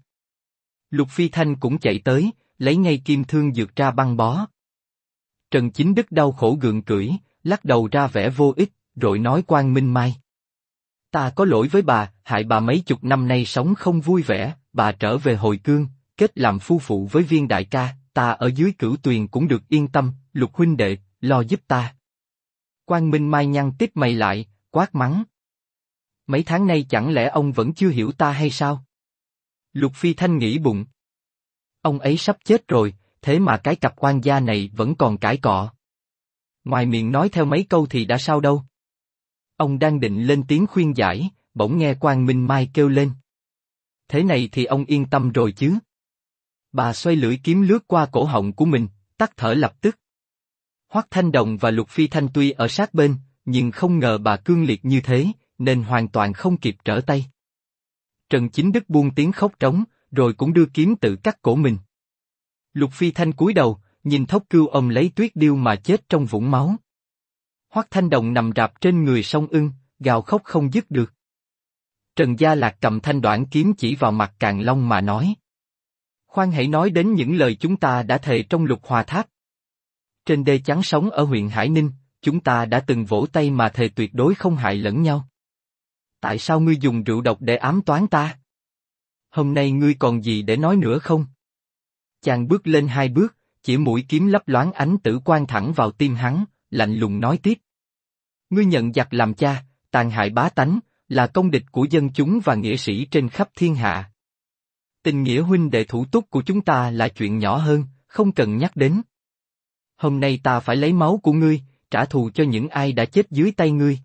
Lục Phi Thanh cũng chạy tới, lấy ngay kim thương dược ra băng bó. Trần Chính Đức đau khổ gượng cưỡi, lắc đầu ra vẻ vô ích, rồi nói Quang Minh Mai. Ta có lỗi với bà, hại bà mấy chục năm nay sống không vui vẻ, bà trở về hồi cương, kết làm phu phụ với Viên đại ca, ta ở dưới Cửu Tuyền cũng được yên tâm, Lục huynh đệ, lo giúp ta. Quang Minh Mai nhăn tiếp mày lại, quát mắng. Mấy tháng nay chẳng lẽ ông vẫn chưa hiểu ta hay sao? Lục Phi Thanh nghĩ bụng. Ông ấy sắp chết rồi, thế mà cái cặp quan gia này vẫn còn cãi cọ. Ngoài miệng nói theo mấy câu thì đã sao đâu. Ông đang định lên tiếng khuyên giải, bỗng nghe Quang Minh Mai kêu lên. Thế này thì ông yên tâm rồi chứ? Bà xoay lưỡi kiếm lướt qua cổ họng của mình, tắt thở lập tức. Hoắc Thanh Đồng và Lục Phi Thanh tuy ở sát bên, nhưng không ngờ bà cương liệt như thế, nên hoàn toàn không kịp trở tay. Trần Chính Đức buông tiếng khóc trống, rồi cũng đưa kiếm tự cắt cổ mình. Lục Phi Thanh cúi đầu, nhìn Thốc Cưu ôm lấy Tuyết Điêu mà chết trong vũng máu. Hoắc Thanh Đồng nằm rạp trên người Song Ưng, gào khóc không dứt được. Trần Gia Lạc cầm thanh đoản kiếm chỉ vào mặt Càn Long mà nói. Khoan hãy nói đến những lời chúng ta đã thề trong Lục Hòa Tháp. Trên đê chắn sóng ở huyện Hải Ninh, chúng ta đã từng vỗ tay mà thề tuyệt đối không hại lẫn nhau. Tại sao ngươi dùng rượu độc để ám toán ta? Hôm nay ngươi còn gì để nói nữa không? Chàng bước lên 2 bước, chỉ mũi kiếm lấp loáng ánh tử quang thẳng vào tim hắn, lạnh lùng nói tiếp. Ngươi nhận giặc làm cha, tàn hại bá tánh, là công địch của dân chúng và nghĩa sĩ trên khắp thiên hạ. Tình nghĩa huynh đệ thủ túc của chúng ta là chuyện nhỏ hơn, không cần nhắc đến. Hôm nay ta phải lấy máu của ngươi, trả thù cho những ai đã chết dưới tay ngươi.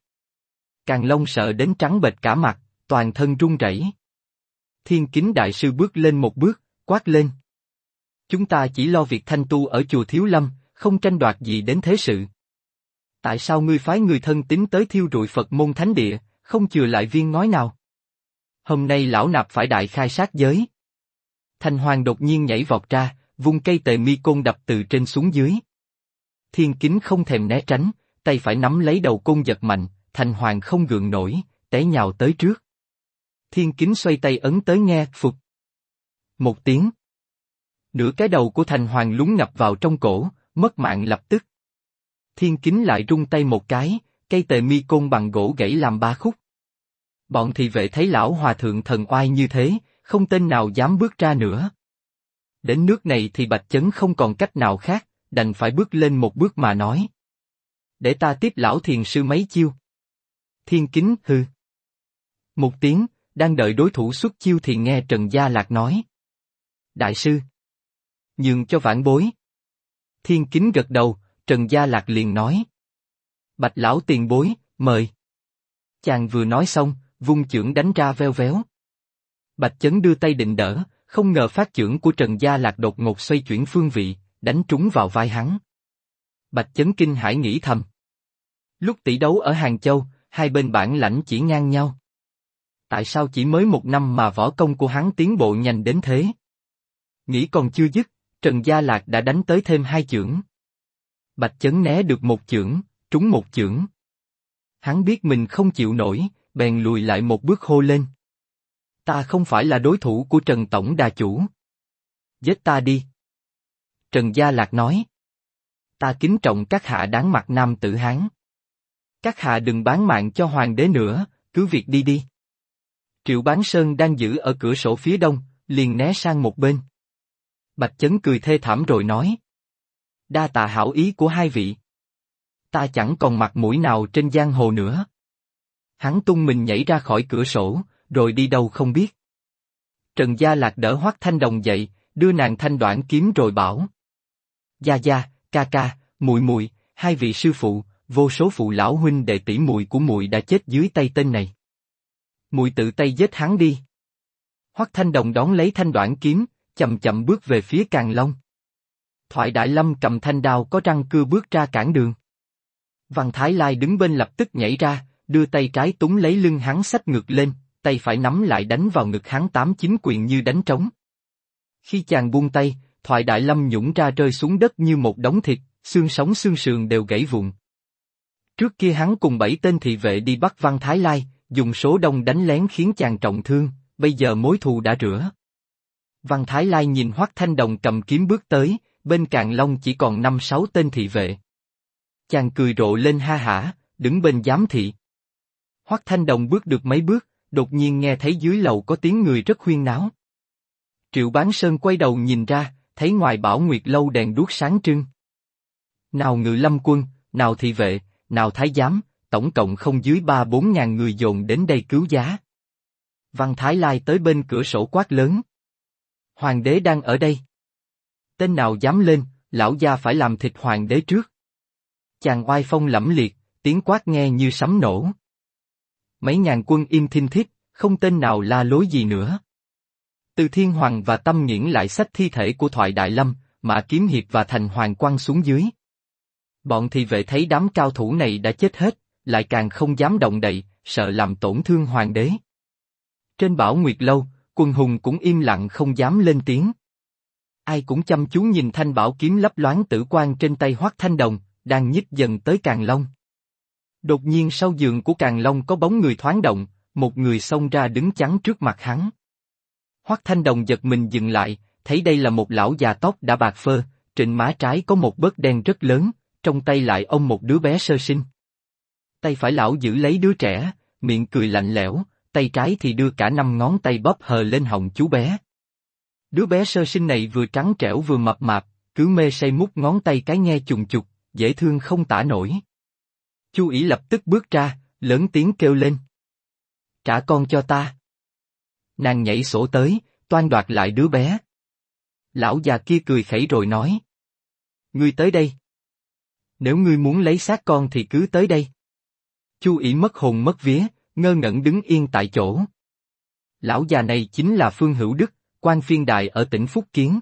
Càn Long sợ đến trắng bệch cả mặt, toàn thân run rẩy. Thiên Kính đại sư bước lên một bước, quát lên. Chúng ta chỉ lo việc thanh tu ở chùa Thiếu Lâm, không tranh đoạt gì đến thế sự. Tại sao ngươi phái người thân tín tới thiêu rụi Phật môn thánh địa, không chừa lại viên ngói nào? Hôm nay lão nạp phải đại khai sát giới. Thanh Hoàng đột nhiên nhảy vọt ra, vung cây tề mi côn đập từ trên xuống dưới. Thiên Kính không thèm né tránh, tay phải nắm lấy đầu côn giật mạnh, Thanh Hoàng không gượng nổi, té nhào tới trước. Thiên Kính xoay tay ấn tới nghe, phục. Một tiếng. Nửa cái đầu của Thanh Hoàng lún ngập vào trong cổ, mất mạng lập tức. Thiên Kính lại rung tay một cái, cây tề mi côn bằng gỗ gãy làm 3 khúc. Bọn thị vệ thấy lão hòa thượng thần oai như thế, không tên nào dám bước ra nữa. Đến nước này thì Bạch Chấn không còn cách nào khác, đành phải bước lên một bước mà nói. Để ta tiếp lão thiền sư mấy chiêu. Thiên Kính hừ. Một tiếng, đang đợi đối thủ xuất chiêu thì nghe Trần Gia Lạc nói. Đại sư. Nhường cho vãn bối. Thiên Kính gật đầu, Trần Gia Lạc liền nói. Bạch lão tiền bối, mời. Chàng vừa nói xong, vung chưởng đánh ra veo véo. Bạch Chấn đưa tay định đỡ, không ngờ phát chưởng của Trần Gia Lạc đột ngột xoay chuyển phương vị, đánh trúng vào vai hắn. Bạch Chấn kinh hãi nghĩ thầm. Lúc tỷ đấu ở Hàng Châu, hai bên bản lãnh chỉ ngang nhau. Tại sao chỉ mới 1 năm mà võ công của hắn tiến bộ nhanh đến thế? Nghĩ còn chưa dứt, Trần Gia Lạc đã đánh tới thêm 2 chưởng. Bạch Chấn né được 1 chưởng, trúng 1 chưởng. Hắn biết mình không chịu nổi, bèn lùi lại 1 bước hô lên. Ta không phải là đối thủ của Trần Tổng Đà Chủ. Giết ta đi. Trần Gia Lạc nói. Ta kính trọng các hạ đáng mặt nam tử Hán. Các hạ đừng bán mạng cho hoàng đế nữa, cứ việc đi đi. Triệu Bán Sơn đang giữ ở cửa sổ phía đông, liền né sang một bên. Bạch Chấn cười thê thảm rồi nói. Đa tạ hảo ý của hai vị. Ta chẳng còn mặt mũi nào trên giang hồ nữa. Hắn tung mình nhảy ra khỏi cửa sổ, rồi đi đâu không biết. Trần Gia Lạc đỡ Hoắc Thanh Đồng dậy, đưa nàng thanh đoản kiếm rồi bảo. Gia Gia, ca ca, muội muội, hai vị sư phụ, vô số phụ lão huynh đệ tỷ muội của muội đã chết dưới tay tên này. Muội tự tay giết hắn đi. Hoắc Thanh Đồng đón lấy thanh đoản kiếm, chậm chậm bước về phía Càn Long. Thoại Đại Lâm cầm thanh đao có răng cưa bước ra cản đường. Văn Thái Lai đứng bên lập tức nhảy ra, đưa tay trái túng lấy lưng hắn xách ngược lên, tay phải nắm lại đánh vào ngực hắn 8-9 quyền như đánh trống. Khi chàng buông tay, Thoại Đại Lâm nhũng ra rơi xuống đất như một đống thịt, xương sống xương sườn đều gãy vụn. Trước kia hắn cùng 7 tên thị vệ đi bắt Văn Thái Lai, dùng số đông đánh lén khiến chàng trọng thương, bây giờ mối thù đã rửa. Văn Thái Lai nhìn Hoắc Thanh Đồng cầm kiếm bước tới, bên Càn Long chỉ còn 5-6 tên thị vệ. Chàng cười rộ lên ha hả, đứng bên giám thị. Hoắc Thanh Đồng bước được mấy bước, đột nhiên nghe thấy dưới lầu có tiếng người rất huyên náo. Triệu Bán Sơn quay đầu nhìn ra, thấy ngoài Bảo Nguyệt lâu đèn đuốc sáng trưng. Nào Ngự Lâm quân, nào thị vệ, nào thái giám, tổng cộng không dưới 3-4 ngàn người dồn đến đây cứu giá. Văn Thái Lai tới bên cửa sổ quát lớn. Hoàng đế đang ở đây. Tên nào dám lên, lão gia phải làm thịt hoàng đế trước. Chàng oai phong lẫm liệt, tiếng quát nghe như sấm nổ. Mấy ngàn quân im thinh thít, không tên nào la lối gì nữa. Từ Thiên Hoàng và Tâm Nghiễn lại xách thi thể của Thoại Đại Lâm, Mã Kiếm Hiệp và Thành Hoàng quăng xuống dưới. Bọn thị vệ thấy đám cao thủ này đã chết hết, lại càng không dám động đậy, sợ làm tổn thương hoàng đế. Trên Bảo Nguyệt lâu, quần hùng cũng im lặng không dám lên tiếng. Ai cũng chăm chú nhìn thanh bảo kiếm lấp loáng tử quang trên tay Hoắc Thanh Đồng, đang nhích dần tới Càn Long. Đột nhiên sau giường của Càn Long có bóng người thoáng động, một người xông ra đứng chắn trước mặt hắn. Hoắc Thanh Đồng giật mình dừng lại, thấy đây là một lão già tóc đã bạc phơ, trên má trái có một vết đen rất lớn, trong tay lại ôm một đứa bé sơ sinh. Tay phải lão giữ lấy đứa trẻ, miệng cười lạnh lẽo, tay trái thì đưa cả 5 ngón tay bóp hờ lên họng chú bé. Đứa bé sơ sinh này vừa trắng trẻo vừa mập mạp, cứ mê say mút ngón tay cái nghe chùng chục, dễ thương không tả nổi. Chu Ỷ lập tức bước ra, lớn tiếng kêu lên. Trả con cho ta. Nàng nhảy sổ tới, toan đoạt lại đứa bé. Lão già kia cười khẩy rồi nói. Ngươi tới đây. Nếu ngươi muốn lấy xác con thì cứ tới đây. Chu Ỷ mất hồn mất vía, ngơ ngẩn đứng yên tại chỗ. Lão già này chính là Phương Hữu Đức, quan phiên đài ở tỉnh Phúc Kiến.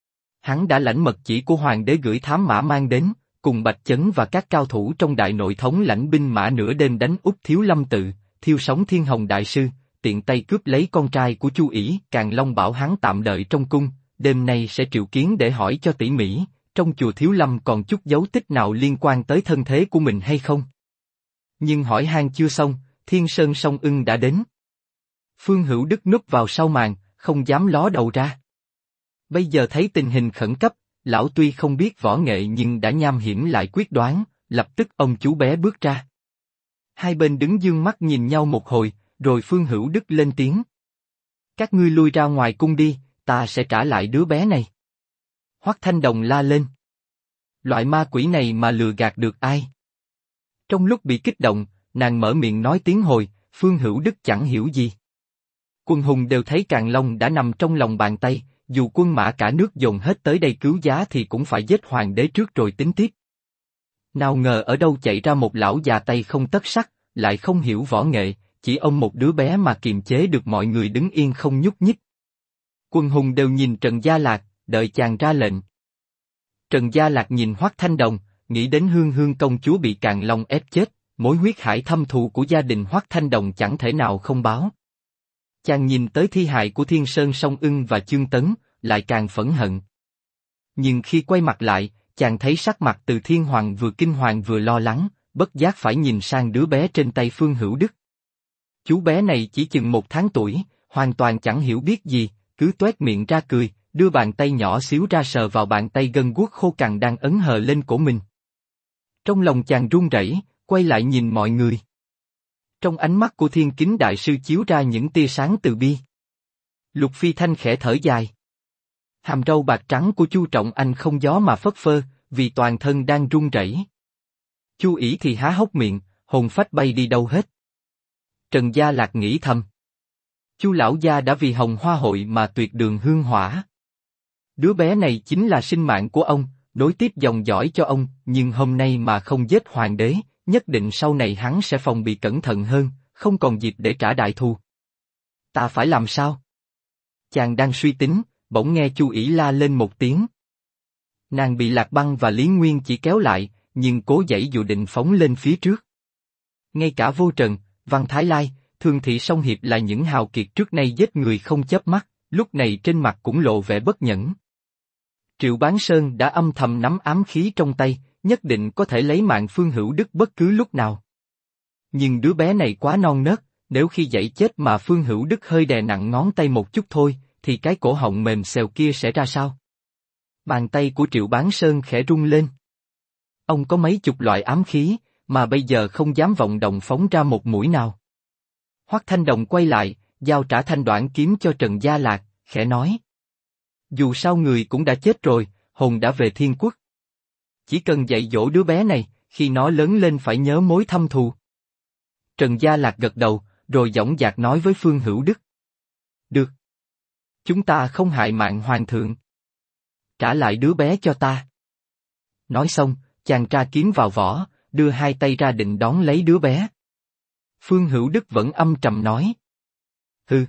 Hắn đã lãnh mật chỉ của hoàng đế gửi thám mã mang đến, cùng Bạch Chấn và các cao thủ trong đại nội thống lãnh binh mã nửa đêm đánh úp Thiếu Lâm Tự, thiêu sống Thiên Hồng Đại Sư, tiện tay cướp lấy con trai của Chu Ỷ. Càn Long bảo hắn tạm đợi trong cung, đêm nay sẽ triệu kiến để hỏi cho tỉ mỉ, trong chùa Thiếu Lâm còn chút dấu tích nào liên quan tới thân thế của mình hay không. Nhưng hỏi han chưa xong, Thiên Sơn Song Ưng đã đến. Phương Hữu Đức núp vào sau màn, không dám ló đầu ra. Bây giờ thấy tình hình khẩn cấp, lão tuy không biết võ nghệ nhưng đã nham hiểm lại quyết đoán, lập tức ông chú bé bước ra. Hai bên đứng dương mắt nhìn nhau một hồi, rồi Phương Hữu Đức lên tiếng. Các ngươi lui ra ngoài cung đi, ta sẽ trả lại đứa bé này. Hoắc Thanh Đồng la lên. Loại ma quỷ này mà lừa gạt được ai? Trong lúc bị kích động, nàng mở miệng nói tiếng hồi, Phương Hữu Đức chẳng hiểu gì. Quân hùng đều thấy Càn Long đã nằm trong lòng bàn tay, dù quân mã cả nước dồn hết tới đây cứu giá thì cũng phải giết hoàng đế trước rồi tính tiếp. Nào ngờ ở đâu chạy ra một lão già tay không tấc sắt, lại không hiểu võ nghệ, chỉ ôm một đứa bé mà kiềm chế được mọi người đứng yên không nhúc nhích. Quân hùng đều nhìn Trần Gia Lạc, đợi chàng ra lệnh. Trần Gia Lạc nhìn Hoắc Thanh Đồng, nghĩ đến Hương Hương công chúa bị Càn Long ép chết, mối huyết hải thâm thù của gia đình Hoắc Thanh Đồng chẳng thể nào không báo. Chàng nhìn tới thi hài của Thiên Sơn Song Ưng và Chương Tấn, lại càng phẫn hận. Nhưng khi quay mặt lại, chàng thấy sắc mặt Từ Thiên Hoàng vừa kinh hoàng vừa lo lắng, bất giác phải nhìn sang đứa bé trên tay Phương Hữu Đức. Chú bé này chỉ chừng 1 tháng tuổi, hoàn toàn chẳng hiểu biết gì, cứ toét miệng ra cười, đưa bàn tay nhỏ xíu ra sờ vào bàn tay gân guốc khô cằn đang ấn hờ lên cổ mình. Trong lòng chàng run rẩy, quay lại nhìn mọi người. Trong ánh mắt của Thiên Kính Đại Sư chiếu ra những tia sáng từ bi. Lục Phi Thanh khẽ thở dài. Hàm râu bạc trắng của Chu Trọng Anh không gió mà phất phơ, vì toàn thân đang run rẩy. Chu Ỷ thì há hốc miệng, hồn phách bay đi đâu hết. Trần Gia Lạc nghĩ thầm. Chu lão gia đã vì Hồng Hoa hội mà tuyệt đường hương hỏa. Đứa bé này chính là sinh mạng của ông, nối tiếp dòng dõi cho ông, nhưng hôm nay mà không giết hoàng đế, nhất định sau này hắn sẽ phòng bị cẩn thận hơn, không còn dịp để trả đại thù. Ta phải làm sao? Chàng đang suy tính, bỗng nghe Chu Ỷ la lên một tiếng. Nàng bị Lạc Băng và Lý Nguyên chỉ kéo lại, nhưng cố giãy dụ định phóng lên phía trước. Ngay cả Vô Trần, Văn Thái Lai, Thường Thị Song Hiệp là những hào kiệt trước nay giết người không chớp mắt, lúc này trên mặt cũng lộ vẻ bất nhẫn. Triệu Bán Sơn đã âm thầm nắm ám khí trong tay, nhất định có thể lấy mạng Phương Hữu Đức bất cứ lúc nào. Nhưng đứa bé này quá non nớt, nếu khi dãy chết mà Phương Hữu Đức hơi đè nặng ngón tay một chút thôi, thì cái cổ họng mềm xèo kia sẽ ra sao? Bàn tay của Triệu Bán Sơn khẽ rung lên. Ông có mấy chục loại ám khí, mà bây giờ không dám vọng động phóng ra một mũi nào. Hoắc Thanh Đồng quay lại, giao trả thanh đoạn kiếm cho Trần Gia Lạc, khẽ nói. Dù sao người cũng đã chết rồi, hồn đã về thiên quốc. Chỉ cần dạy dỗ đứa bé này, khi nó lớn lên phải nhớ mối thâm thù. Trần Gia Lạc gật đầu, rồi dõng dạc nói với Phương Hữu Đức. Được. Chúng ta không hại mạng hoàng thượng. Trả lại đứa bé cho ta. Nói xong, chàng tra kiếm vào vỏ, đưa hai tay ra định đón lấy đứa bé. Phương Hữu Đức vẫn âm trầm nói. Hừ.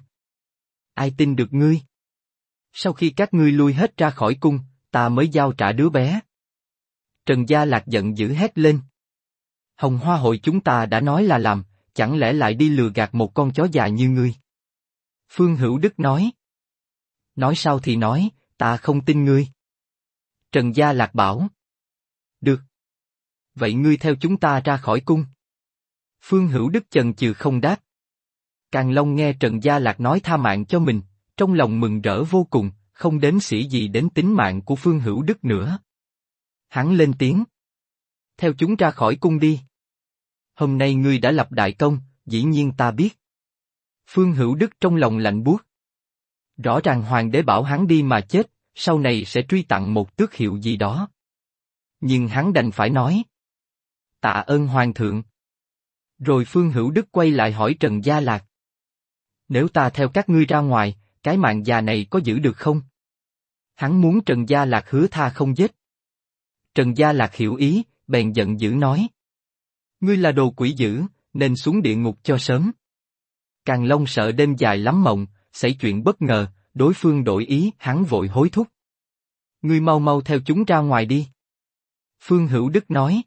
Ai tin được ngươi? Sau khi các ngươi lui hết ra khỏi cung, ta mới giao trả đứa bé. Trần Gia Lạc giận dữ hét lên. Hồng Hoa hội chúng ta đã nói là làm, chẳng lẽ lại đi lừa gạt một con chó già như ngươi? Phương Hữu Đức nói. Nói sao thì nói, ta không tin ngươi. Trần Gia Lạc bảo. Được. Vậy ngươi theo chúng ta ra khỏi cung. Phương Hữu Đức chần chừ không đáp. Càn Long nghe Trần Gia Lạc nói tha mạng cho mình, trong lòng mừng rỡ vô cùng, không đếm xỉa gì đến tính mạng của Phương Hữu Đức nữa. Hắn lên tiếng. Theo chúng ra khỏi cung đi. Hôm nay ngươi đã lập đại công, dĩ nhiên ta biết. Phương Hữu Đức trong lòng lạnh buốt. Rõ ràng hoàng đế bảo hắn đi mà chết, sau này sẽ truy tặng một tước hiệu gì đó. Nhưng hắn đành phải nói. Tạ ơn hoàng thượng. Rồi Phương Hữu Đức quay lại hỏi Trần Gia Lạc. Nếu ta theo các ngươi ra ngoài, cái mạng già này có giữ được không? Hắn muốn Trần Gia Lạc hứa tha không giết. Trần Gia Lạc hiểu ý, bèn giận dữ nói. Ngươi là đồ quỷ dữ, nên xuống địa ngục cho sớm. Càn Long sợ đêm dài lắm mộng, xảy chuyện bất ngờ, đối phương đổi ý, hắn vội hối thúc. Ngươi mau mau theo chúng ra ngoài đi. Phương Hữu Đức nói.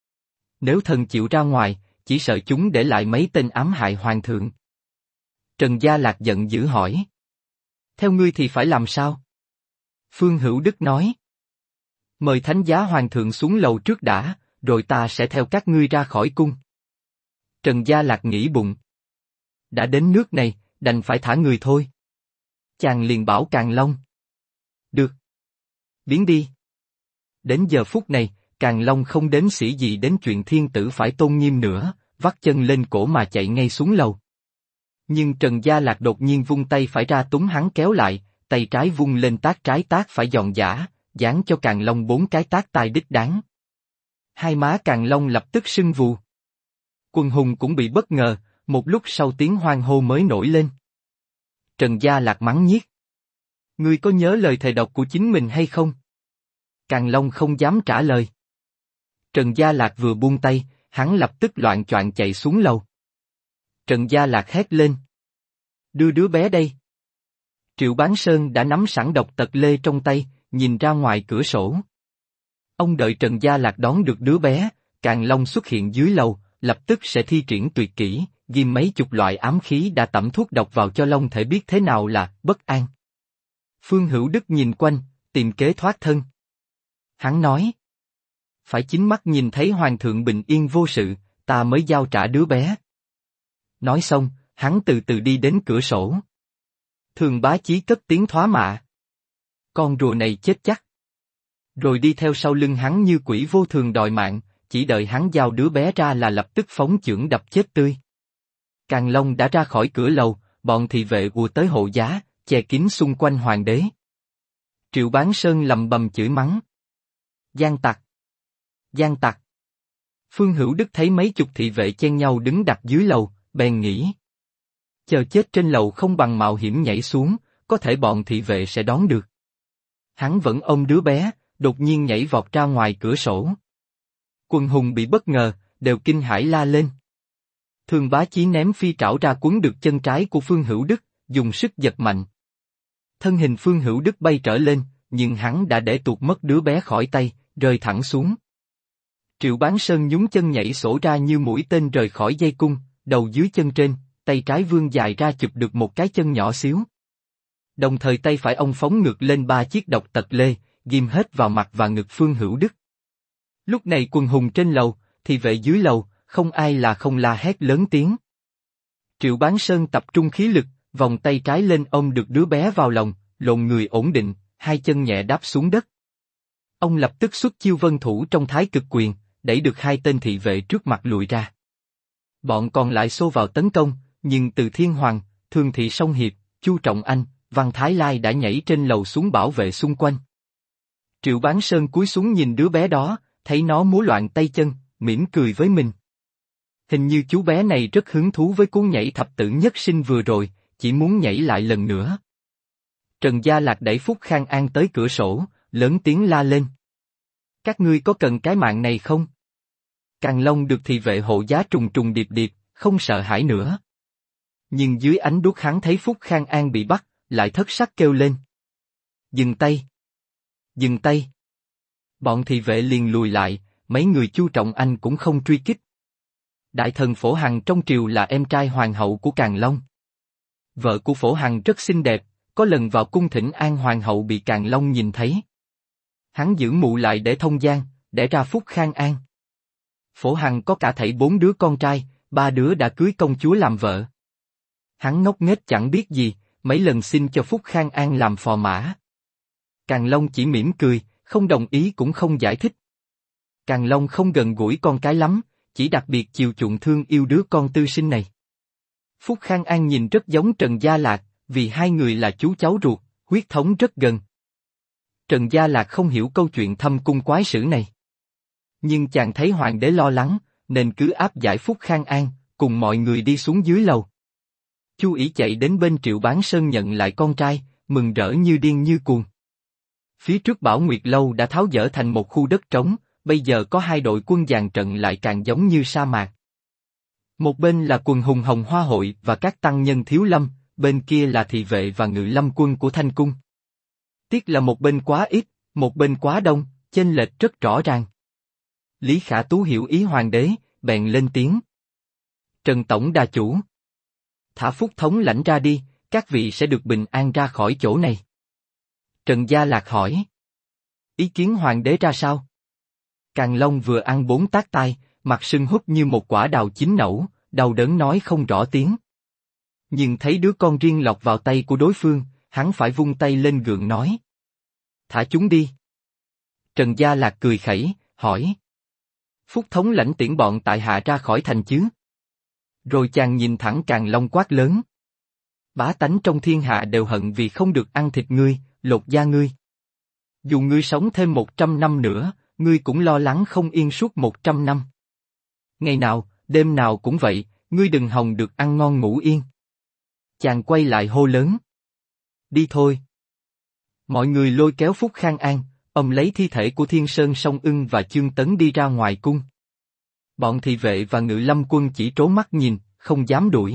Nếu thần chịu ra ngoài, chỉ sợ chúng để lại mấy tên ám hại hoàng thượng. Trần Gia Lạc giận dữ hỏi. Theo ngươi thì phải làm sao? Phương Hữu Đức nói. Mời thánh giá hoàng thượng xuống lầu trước đã, rồi ta sẽ theo các ngươi ra khỏi cung. Trần Gia Lạc nghĩ bụng. Đã đến nước này, đành phải thả người thôi. Chàng liền bảo Càn Long. Được. Biến đi. Đến giờ phút này, Càn Long không đếm xỉa gì đến chuyện thiên tử phải tôn nghiêm nữa, vắt chân lên cổ mà chạy ngay xuống lầu. Nhưng Trần Gia Lạc đột nhiên vung tay phải ra túm hắn kéo lại, tay trái vung lên tát trái tát phải giòn giã, giáng cho Càn Long 4 cái tát tai đích đáng. Hai má Càn Long lập tức sưng vù. Quần hùng cũng bị bất ngờ, một lúc sau tiếng hoan hô mới nổi lên. Trần Gia Lạc mắng nhiếc. Ngươi có nhớ lời thề độc của chính mình hay không? Càn Long không dám trả lời. Trần Gia Lạc vừa buông tay, hắn lập tức loạng choạng chạy xuống lầu. Trần Gia Lạc hét lên. Đưa đứa bé đây. Triệu Bán Sơn đã nắm sẵn độc tật lê trong tay, nhìn ra ngoài cửa sổ. Ông đợi Trần Gia Lạc đón được đứa bé, Càn Long xuất hiện dưới lầu, lập tức sẽ thi triển tuyệt kỹ, ghim mấy chục loại ám khí đã tẩm thuốc độc vào cho Long thể biết thế nào là bất an. Phương Hữu Đức nhìn quanh, tìm kế thoát thân. Hắn nói. Phải chính mắt nhìn thấy hoàng thượng bình yên vô sự, ta mới giao trả đứa bé. Nói xong, hắn từ từ đi đến cửa sổ. Thường Bá Chí cất tiếng thoá mạ. Con rùa này chết chắc. Rồi đi theo sau lưng hắn như quỷ vô thường đòi mạng, chỉ đợi hắn giao đứa bé ra là lập tức phóng chưởng đập chết tươi. Càn Long đã ra khỏi cửa lầu, bọn thị vệ ùa tới hộ giá, che kín xung quanh hoàng đế. Triệu Bán Sơn lầm bầm chửi mắng. Gian tặc! Gian tặc! Phương Hữu Đức thấy mấy chục thị vệ chen nhau đứng đặt dưới lầu, bèn nghĩ. Chờ chết trên lầu không bằng mạo hiểm nhảy xuống, có thể bọn thị vệ sẽ đón được. Hắn vẫn ôm đứa bé, đột nhiên nhảy vọt ra ngoài cửa sổ. Quần hùng bị bất ngờ, đều kinh hãi la lên. Thường Bá Chí ném phi trảo ra quấn được chân trái của Phương Hữu Đức, dùng sức giật mạnh. Thân hình Phương Hữu Đức bay trở lên, nhưng hắn đã để tuột mất đứa bé khỏi tay, rơi thẳng xuống. Triệu Bán Sơn nhún chân nhảy sổ ra như mũi tên rời khỏi dây cung, đầu dưới chân trên, tay trái vươn dài ra chụp được một cái chân nhỏ xíu. Đồng thời tay phải ông phóng ngược lên 3 chiếc độc tật lê, ghim hết vào mặt và ngực Phương Hữu Đức. Lúc này quần hùng trên lầu, thì vệ dưới lầu, không ai là không la hét lớn tiếng. Triệu Bán Sơn tập trung khí lực, vòng tay trái lên ôm được đứa bé vào lòng, lộn người ổn định, hai chân nhẹ đáp xuống đất. Ông lập tức xuất chiêu vân thủ trong Thái Cực Quyền, đẩy được hai tên thị vệ trước mặt lùi ra. Bọn còn lại xô vào tấn công, nhưng từ Thiên Hoàng, Thường Thị Song Hiệp, Chu Trọng Anh, Văn Thái Lai đã nhảy trên lầu xuống bảo vệ xung quanh. Triệu Bán Sơn cúi xuống nhìn đứa bé đó, thấy nó múa loạn tay chân, mỉm cười với mình. Hình như chú bé này rất hứng thú với cú nhảy thập tử nhất sinh vừa rồi, chỉ muốn nhảy lại lần nữa. Trần Gia Lạc đẩy Phúc Khang An tới cửa sổ, lớn tiếng la lên. Các ngươi có cần cái mạng này không? Càn Long được thị vệ hộ giá trùng trùng điệp điệp, không sợ hãi nữa. Nhưng dưới ánh đuốc hắn thấy Phúc Khang An bị bắt, lại thất sắc kêu lên. Dừng tay! Dừng tay! Bọn thị vệ liền lùi lại, mấy người Chu Trọng Anh cũng không truy kích. Đại thần Phổ Hằng trong triều là em trai hoàng hậu của Càn Long. Vợ của Phổ Hằng rất xinh đẹp, có lần vào cung thỉnh an hoàng hậu bị Càn Long nhìn thấy. Hắn giữ mụ lại để thông gian, để ra Phúc Khang An. Phổ Hằng có cả thảy 4 đứa con trai, 3 đứa đã cưới công chúa làm vợ. Hắn ngốc nghếch chẳng biết gì, mấy lần xin cho Phúc Khang An làm phò mã. Càn Long chỉ mỉm cười, không đồng ý cũng không giải thích. Càn Long không gần gũi con cái lắm, chỉ đặc biệt chiều chuộng thương yêu đứa con tư sinh này. Phúc Khang An nhìn rất giống Trần Gia Lạc, vì hai người là chú cháu ruột, huyết thống rất gần. Trần Gia Lạc không hiểu câu chuyện thâm cung quái sử này. Nhưng chàng thấy hoàng đế lo lắng, nên cứ áp giải Phúc Khang An, cùng mọi người đi xuống dưới lầu. Chu Ỷ chạy đến bên Triệu Bán Sơn nhận lại con trai, mừng rỡ như điên như cuồng. Phía trước Bảo Nguyệt Lâu đã tháo dỡ thành một khu đất trống, bây giờ có hai đội quân dàn trận lại càng giống như sa mạc. Một bên là quần hùng Hồng Hoa Hội và các tăng nhân Thiếu Lâm, bên kia là thị vệ và ngự lâm quân của Thanh Cung. Tiếc là một bên quá ít, một bên quá đông, chênh lệch rất rõ ràng. Lý Khả Tú hiểu ý hoàng đế, bèn lên tiếng. Trần Tổng Đà Chủ, thả Phúc thống lãnh ra đi, các vị sẽ được bình an ra khỏi chỗ này. Trần Gia Lạc hỏi. Ý kiến hoàng đế ra sao? Càn Long vừa ăn 4 tát tai, mặt sưng húp như một quả đào chín nẩu, đau đớn nói không rõ tiếng. Nhưng thấy đứa con riêng lọt vào tay của đối phương, hắn phải vung tay lên gượng nói. Thả chúng đi. Trần Gia Lạc cười khẩy, hỏi. Phúc thống lãnh tiễn bọn tại hạ ra khỏi thành chứ? Rồi chàng nhìn thẳng Càn Long quát lớn. Bá tánh trong thiên hạ đều hận vì không được ăn thịt ngươi, lột da ngươi. Dù ngươi sống thêm 100 năm nữa, ngươi cũng lo lắng không yên suốt 100 năm. Ngày nào, đêm nào cũng vậy, ngươi đừng hòng được ăn ngon ngủ yên. Chàng quay lại hô lớn. Đi thôi. Mọi người lôi kéo Phúc Khang An, ông lấy thi thể của Thiên Sơn Song Ưng và Chương Tấn đi ra ngoài cung. Bọn thị vệ và ngự lâm quân chỉ trố mắt nhìn, không dám đuổi.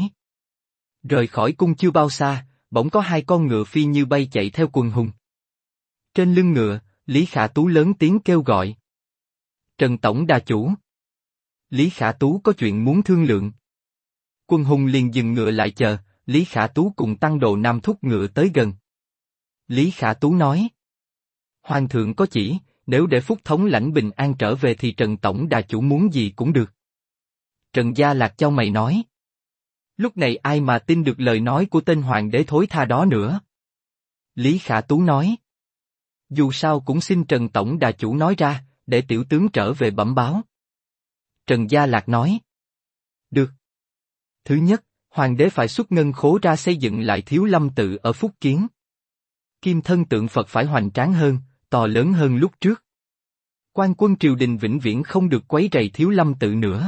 Rời khỏi cung chưa bao xa, bỗng có hai con ngựa phi như bay chạy theo quần hùng. Trên lưng ngựa, Lý Khả Tú lớn tiếng kêu gọi. Trần Tổng Đà Chủ. Lý Khả Tú có chuyện muốn thương lượng. Quân hùng liền dừng ngựa lại chờ, Lý Khả Tú cùng Tăng Đồ Nam thúc ngựa tới gần. Lý Khả Tú nói. Hoàng thượng có chỉ, nếu để Phúc thống lãnh bình an trở về thì Trần Tổng Đà Chủ muốn gì cũng được. Trần Gia Lạc chau mày nói. Lúc này ai mà tin được lời nói của tên hoàng đế thối tha đó nữa. Lý Khả Tú nói. Dù sao cũng xin Trần Tổng Đà Chủ nói ra, để tiểu tướng trở về bẩm báo. Trần Gia Lạc nói. Được. Thứ nhất, hoàng đế phải xuất ngân khố ra xây dựng lại Thiếu Lâm tự ở Phúc Kiến. Kim thân tượng Phật phải hoành tráng hơn, to lớn hơn lúc trước. Quan quân triều đình vĩnh viễn không được quấy rầy Thiếu Lâm tự nữa.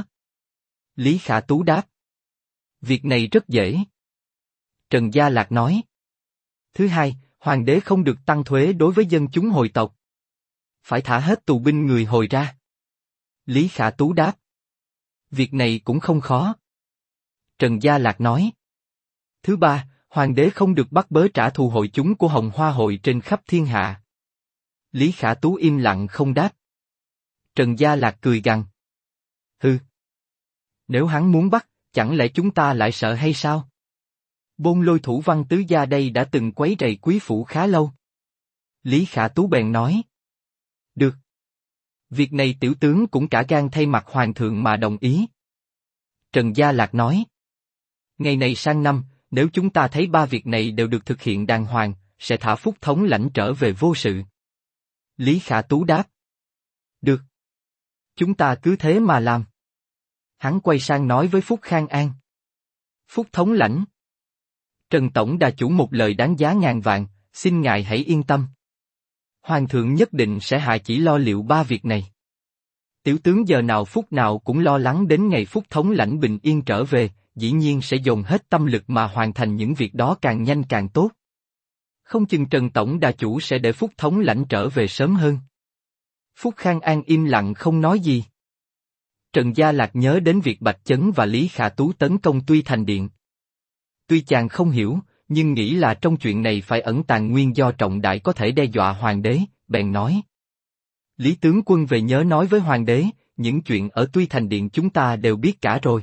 Lý Khả Tú đáp. Việc này rất dễ. Trần Gia Lạc nói. Thứ hai, hoàng đế không được tăng thuế đối với dân chúng hồi tộc. Phải thả hết tù binh người hồi ra. Lý Khả Tú đáp. Việc này cũng không khó. Trần Gia Lạc nói. Thứ ba, hoàng đế không được bắt bớ trả thù hội chúng của Hồng Hoa Hội trên khắp thiên hạ. Lý Khả Tú im lặng không đáp. Trần Gia Lạc cười gằn. Hừ. Nếu hắn muốn bắt, chẳng lẽ chúng ta lại sợ hay sao? Bôn Lôi Thủ Văn tứ gia đây đã từng quấy rầy quý phủ khá lâu. Lý Khả Tú bèn nói. Được. Việc này tiểu tướng cũng cả gan thay mặt hoàng thượng mà đồng ý. Trần Gia Lạc nói. Ngày này sang năm, nếu chúng ta thấy ba việc này đều được thực hiện đàng hoàng, sẽ thả Phúc thống lãnh trở về vô sự. Lý Khả Tú đáp. Được. Chúng ta cứ thế mà làm. Hắn quay sang nói với Phúc Khang An. Phúc thống lãnh. Trần Tổng Đà Chủ một lời đáng giá ngàn vạn, xin ngài hãy yên tâm. Hoàng thượng nhất định sẽ hạ chỉ lo liệu ba việc này. Tiểu tướng giờ nào phút nào cũng lo lắng đến ngày Phúc thống lãnh bình yên trở về, dĩ nhiên sẽ dồn hết tâm lực mà hoàn thành những việc đó càng nhanh càng tốt. Không chừng Trần Tổng Đà Chủ sẽ để Phúc thống lãnh trở về sớm hơn. Phúc Khang An im lặng không nói gì. Trần Gia Lạc nhớ đến việc Bạch Chấn và Lý Khả Tú tấn công Tuy Thành Điện. Tuy chàng không hiểu, nhưng nghĩ là trong chuyện này phải ẩn tàng nguyên do trọng đại có thể đe dọa hoàng đế, bèn nói. Lý tướng quân về nhớ nói với hoàng đế, những chuyện ở Tuy Thành Điện chúng ta đều biết cả rồi.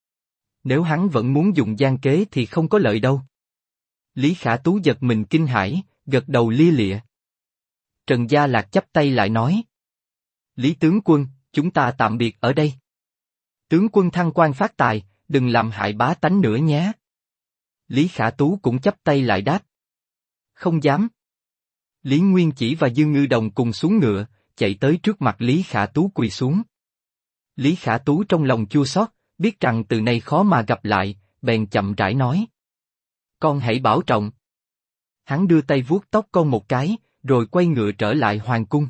Nếu hắn vẫn muốn dùng gian kế thì không có lợi đâu. Lý Khả Tú giật mình kinh hãi, gật đầu lia lịa. Trần Gia Lạc chắp tay lại nói. Lý tướng quân, chúng ta tạm biệt ở đây. Tướng quân thăng quan phát tài, đừng làm hại bá tánh nữa nhé. Lý Khả Tú cũng chắp tay lại đáp. Không dám. Lý Nguyên Chỉ và Dương Ngư Đồng cùng xuống ngựa, chạy tới trước mặt Lý Khả Tú quỳ xuống. Lý Khả Tú trong lòng chua xót, biết rằng từ nay khó mà gặp lại, bèn chậm rãi nói. Con hãy bảo trọng. Hắn đưa tay vuốt tóc con một cái, rồi quay ngựa trở lại hoàng cung.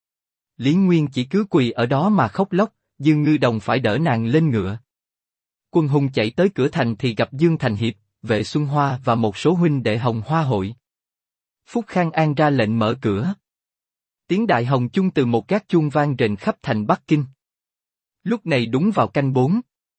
Lý Nguyên Chỉ cứ quỳ ở đó mà khóc lóc, Dương Ngư Đồng phải đỡ nàng lên ngựa. Quân hùng chạy tới cửa thành thì gặp Dương Thành Hiệp, Vệ Xuân Hoa và một số huynh đệ Hồng Hoa hội. Phúc Khang An ra lệnh mở cửa. Tiếng đại hồng chung từ một gác chuông vang rền khắp thành Bắc Kinh. Lúc này đúng vào canh 4.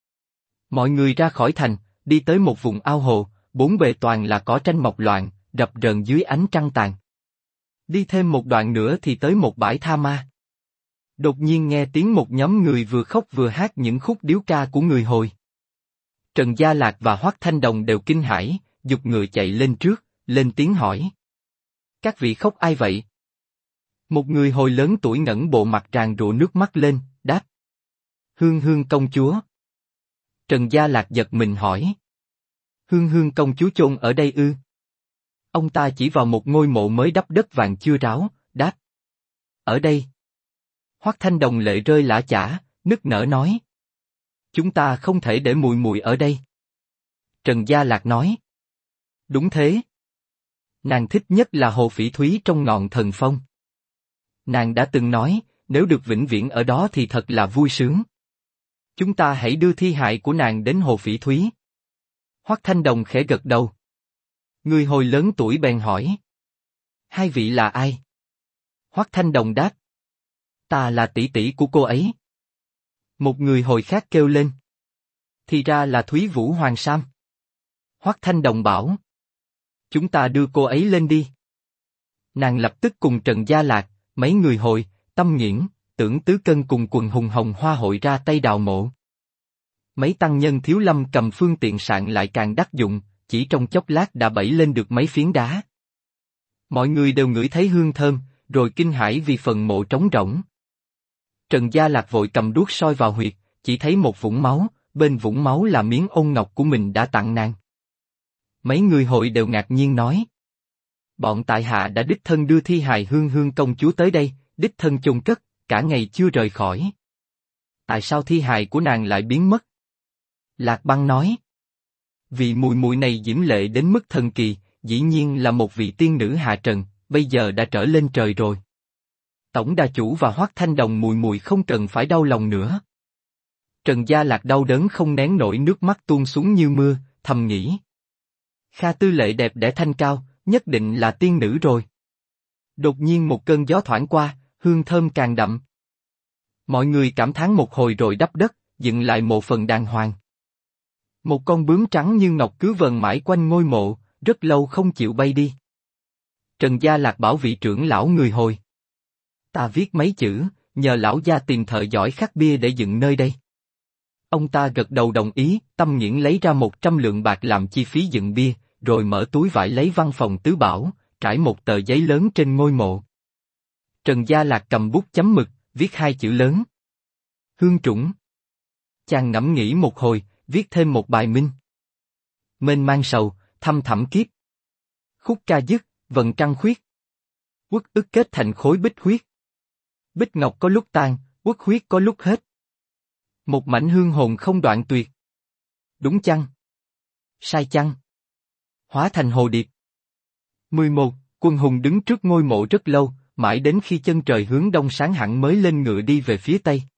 Mọi người ra khỏi thành, đi tới một vùng ao hồ, bốn bề toàn là cỏ tranh mọc loạn, rập rờn dưới ánh trăng tàn. Đi thêm một đoạn nữa thì tới một bãi tha ma. Đột nhiên nghe tiếng một nhóm người vừa khóc vừa hát những khúc điếu ca của người Hồi. Trần Gia Lạc và Hoắc Thanh Đồng đều kinh hãi, giục ngựa chạy lên trước, lên tiếng hỏi. Các vị khóc ai vậy? Một người Hồi lớn tuổi ngẩng bộ mặt tràn rụa nước mắt lên, đáp. Hương Hương công chúa. Trần Gia Lạc giật mình hỏi. Hương Hương công chúa chôn ở đây ư? Ông ta chỉ vào một ngôi mộ mới đắp đất vàng chưa ráo, đáp. Ở đây. Hoắc Thanh Đồng lệ rơi lã chả, nức nở nói. Chúng ta không thể để mùi mùi ở đây. Trần Gia Lạc nói. Đúng thế. Nàng thích nhất là Hồ Phỉ Thúy trong Ngọn Thần Phong. Nàng đã từng nói, nếu được vĩnh viễn ở đó thì thật là vui sướng. Chúng ta hãy đưa thi hài của nàng đến Hồ Phỉ Thúy. Hoắc Thanh Đồng khẽ gật đầu. Người Hồi lớn tuổi bèn hỏi. Hai vị là ai? Hoắc Thanh Đồng đáp. Ta là tỷ tỷ của cô ấy. Một người Hồi khác kêu lên. Thì ra là Thúy Vũ Hoàng Sam. Hoắc Thanh Đồng bảo. Chúng ta đưa cô ấy lên đi. Nàng lập tức cùng Trần Gia Lạc, mấy người Hồi, Tâm Nghiễn, Tưởng Tứ Cân cùng quần hùng Hồng Hoa hội ra tay đào mộ. Mấy tăng nhân Thiếu Lâm cầm phương tiện sạn lại càng đắc dụng, chỉ trong chốc lát đã bẫy lên được mấy phiến đá. Mọi người đều ngửi thấy hương thơm, rồi kinh hãi vì phần mộ trống rỗng. Trần Gia Lạc vội cầm đuốc soi vào huyệt, chỉ thấy một vũng máu, bên vũng máu là miếng ôn ngọc của mình đã tặng nàng. Mấy người Hội đều ngạc nhiên nói. Bọn tại hạ đã đích thân đưa thi hài Hương Hương công chúa tới đây, đích thân chôn cất, cả ngày chưa rời khỏi. Tại sao thi hài của nàng lại biến mất? Lạc Băng nói. Vì mùi mùi này diễm lệ đến mức thần kỳ, dĩ nhiên là một vị tiên nữ hạ trần, bây giờ đã trở lên trời rồi. Tổng đà chủ và Hoắc Thanh Đồng mùi mùi không cần phải đau lòng nữa. Trần Gia Lạc đau đớn không nén nổi nước mắt tuôn xuống như mưa, thầm nghĩ. Kha Tư Lệ đẹp đẽ thanh cao, nhất định là tiên nữ rồi. Đột nhiên một cơn gió thoảng qua, hương thơm càng đậm. Mọi người cảm thán một hồi rồi đắp đất, dựng lại mộ phần đàng hoàng. Một con bướm trắng như ngọc cứ vờn mãi quanh ngôi mộ, rất lâu không chịu bay đi. Trần Gia Lạc bảo vị trưởng lão người Hồi. Ta viết mấy chữ, nhờ lão gia tìm thợ giỏi khắc bia để dựng nơi đây. Ông ta gật đầu đồng ý, Tâm Nghiễn lấy ra 100 lượng bạc làm chi phí dựng bia, rồi mở túi vải lấy văn phòng tứ bảo, trải một tờ giấy lớn trên ngôi mộ. Trần Gia Lạc cầm bút chấm mực, viết 2 chữ lớn. Hương Trũng. Chàng ngẫm nghĩ một hồi, viết thêm một bài minh. Mênh mang sầu, thăm thẳm kiếp. Khúc ca dứt, vầng trăng khuyết. Uất ức kết thành khối bích huyết. Bích ngọc có lúc tan, uất huyết có lúc hết. Một mảnh hương hồn không đoạn tuyệt. Đúng chăng? Sai chăng? Hóa thành hồ điệp. 11. Quân hùng đứng trước ngôi mộ rất lâu, mãi đến khi chân trời hướng đông sáng hẳn mới lên ngựa đi về phía tây.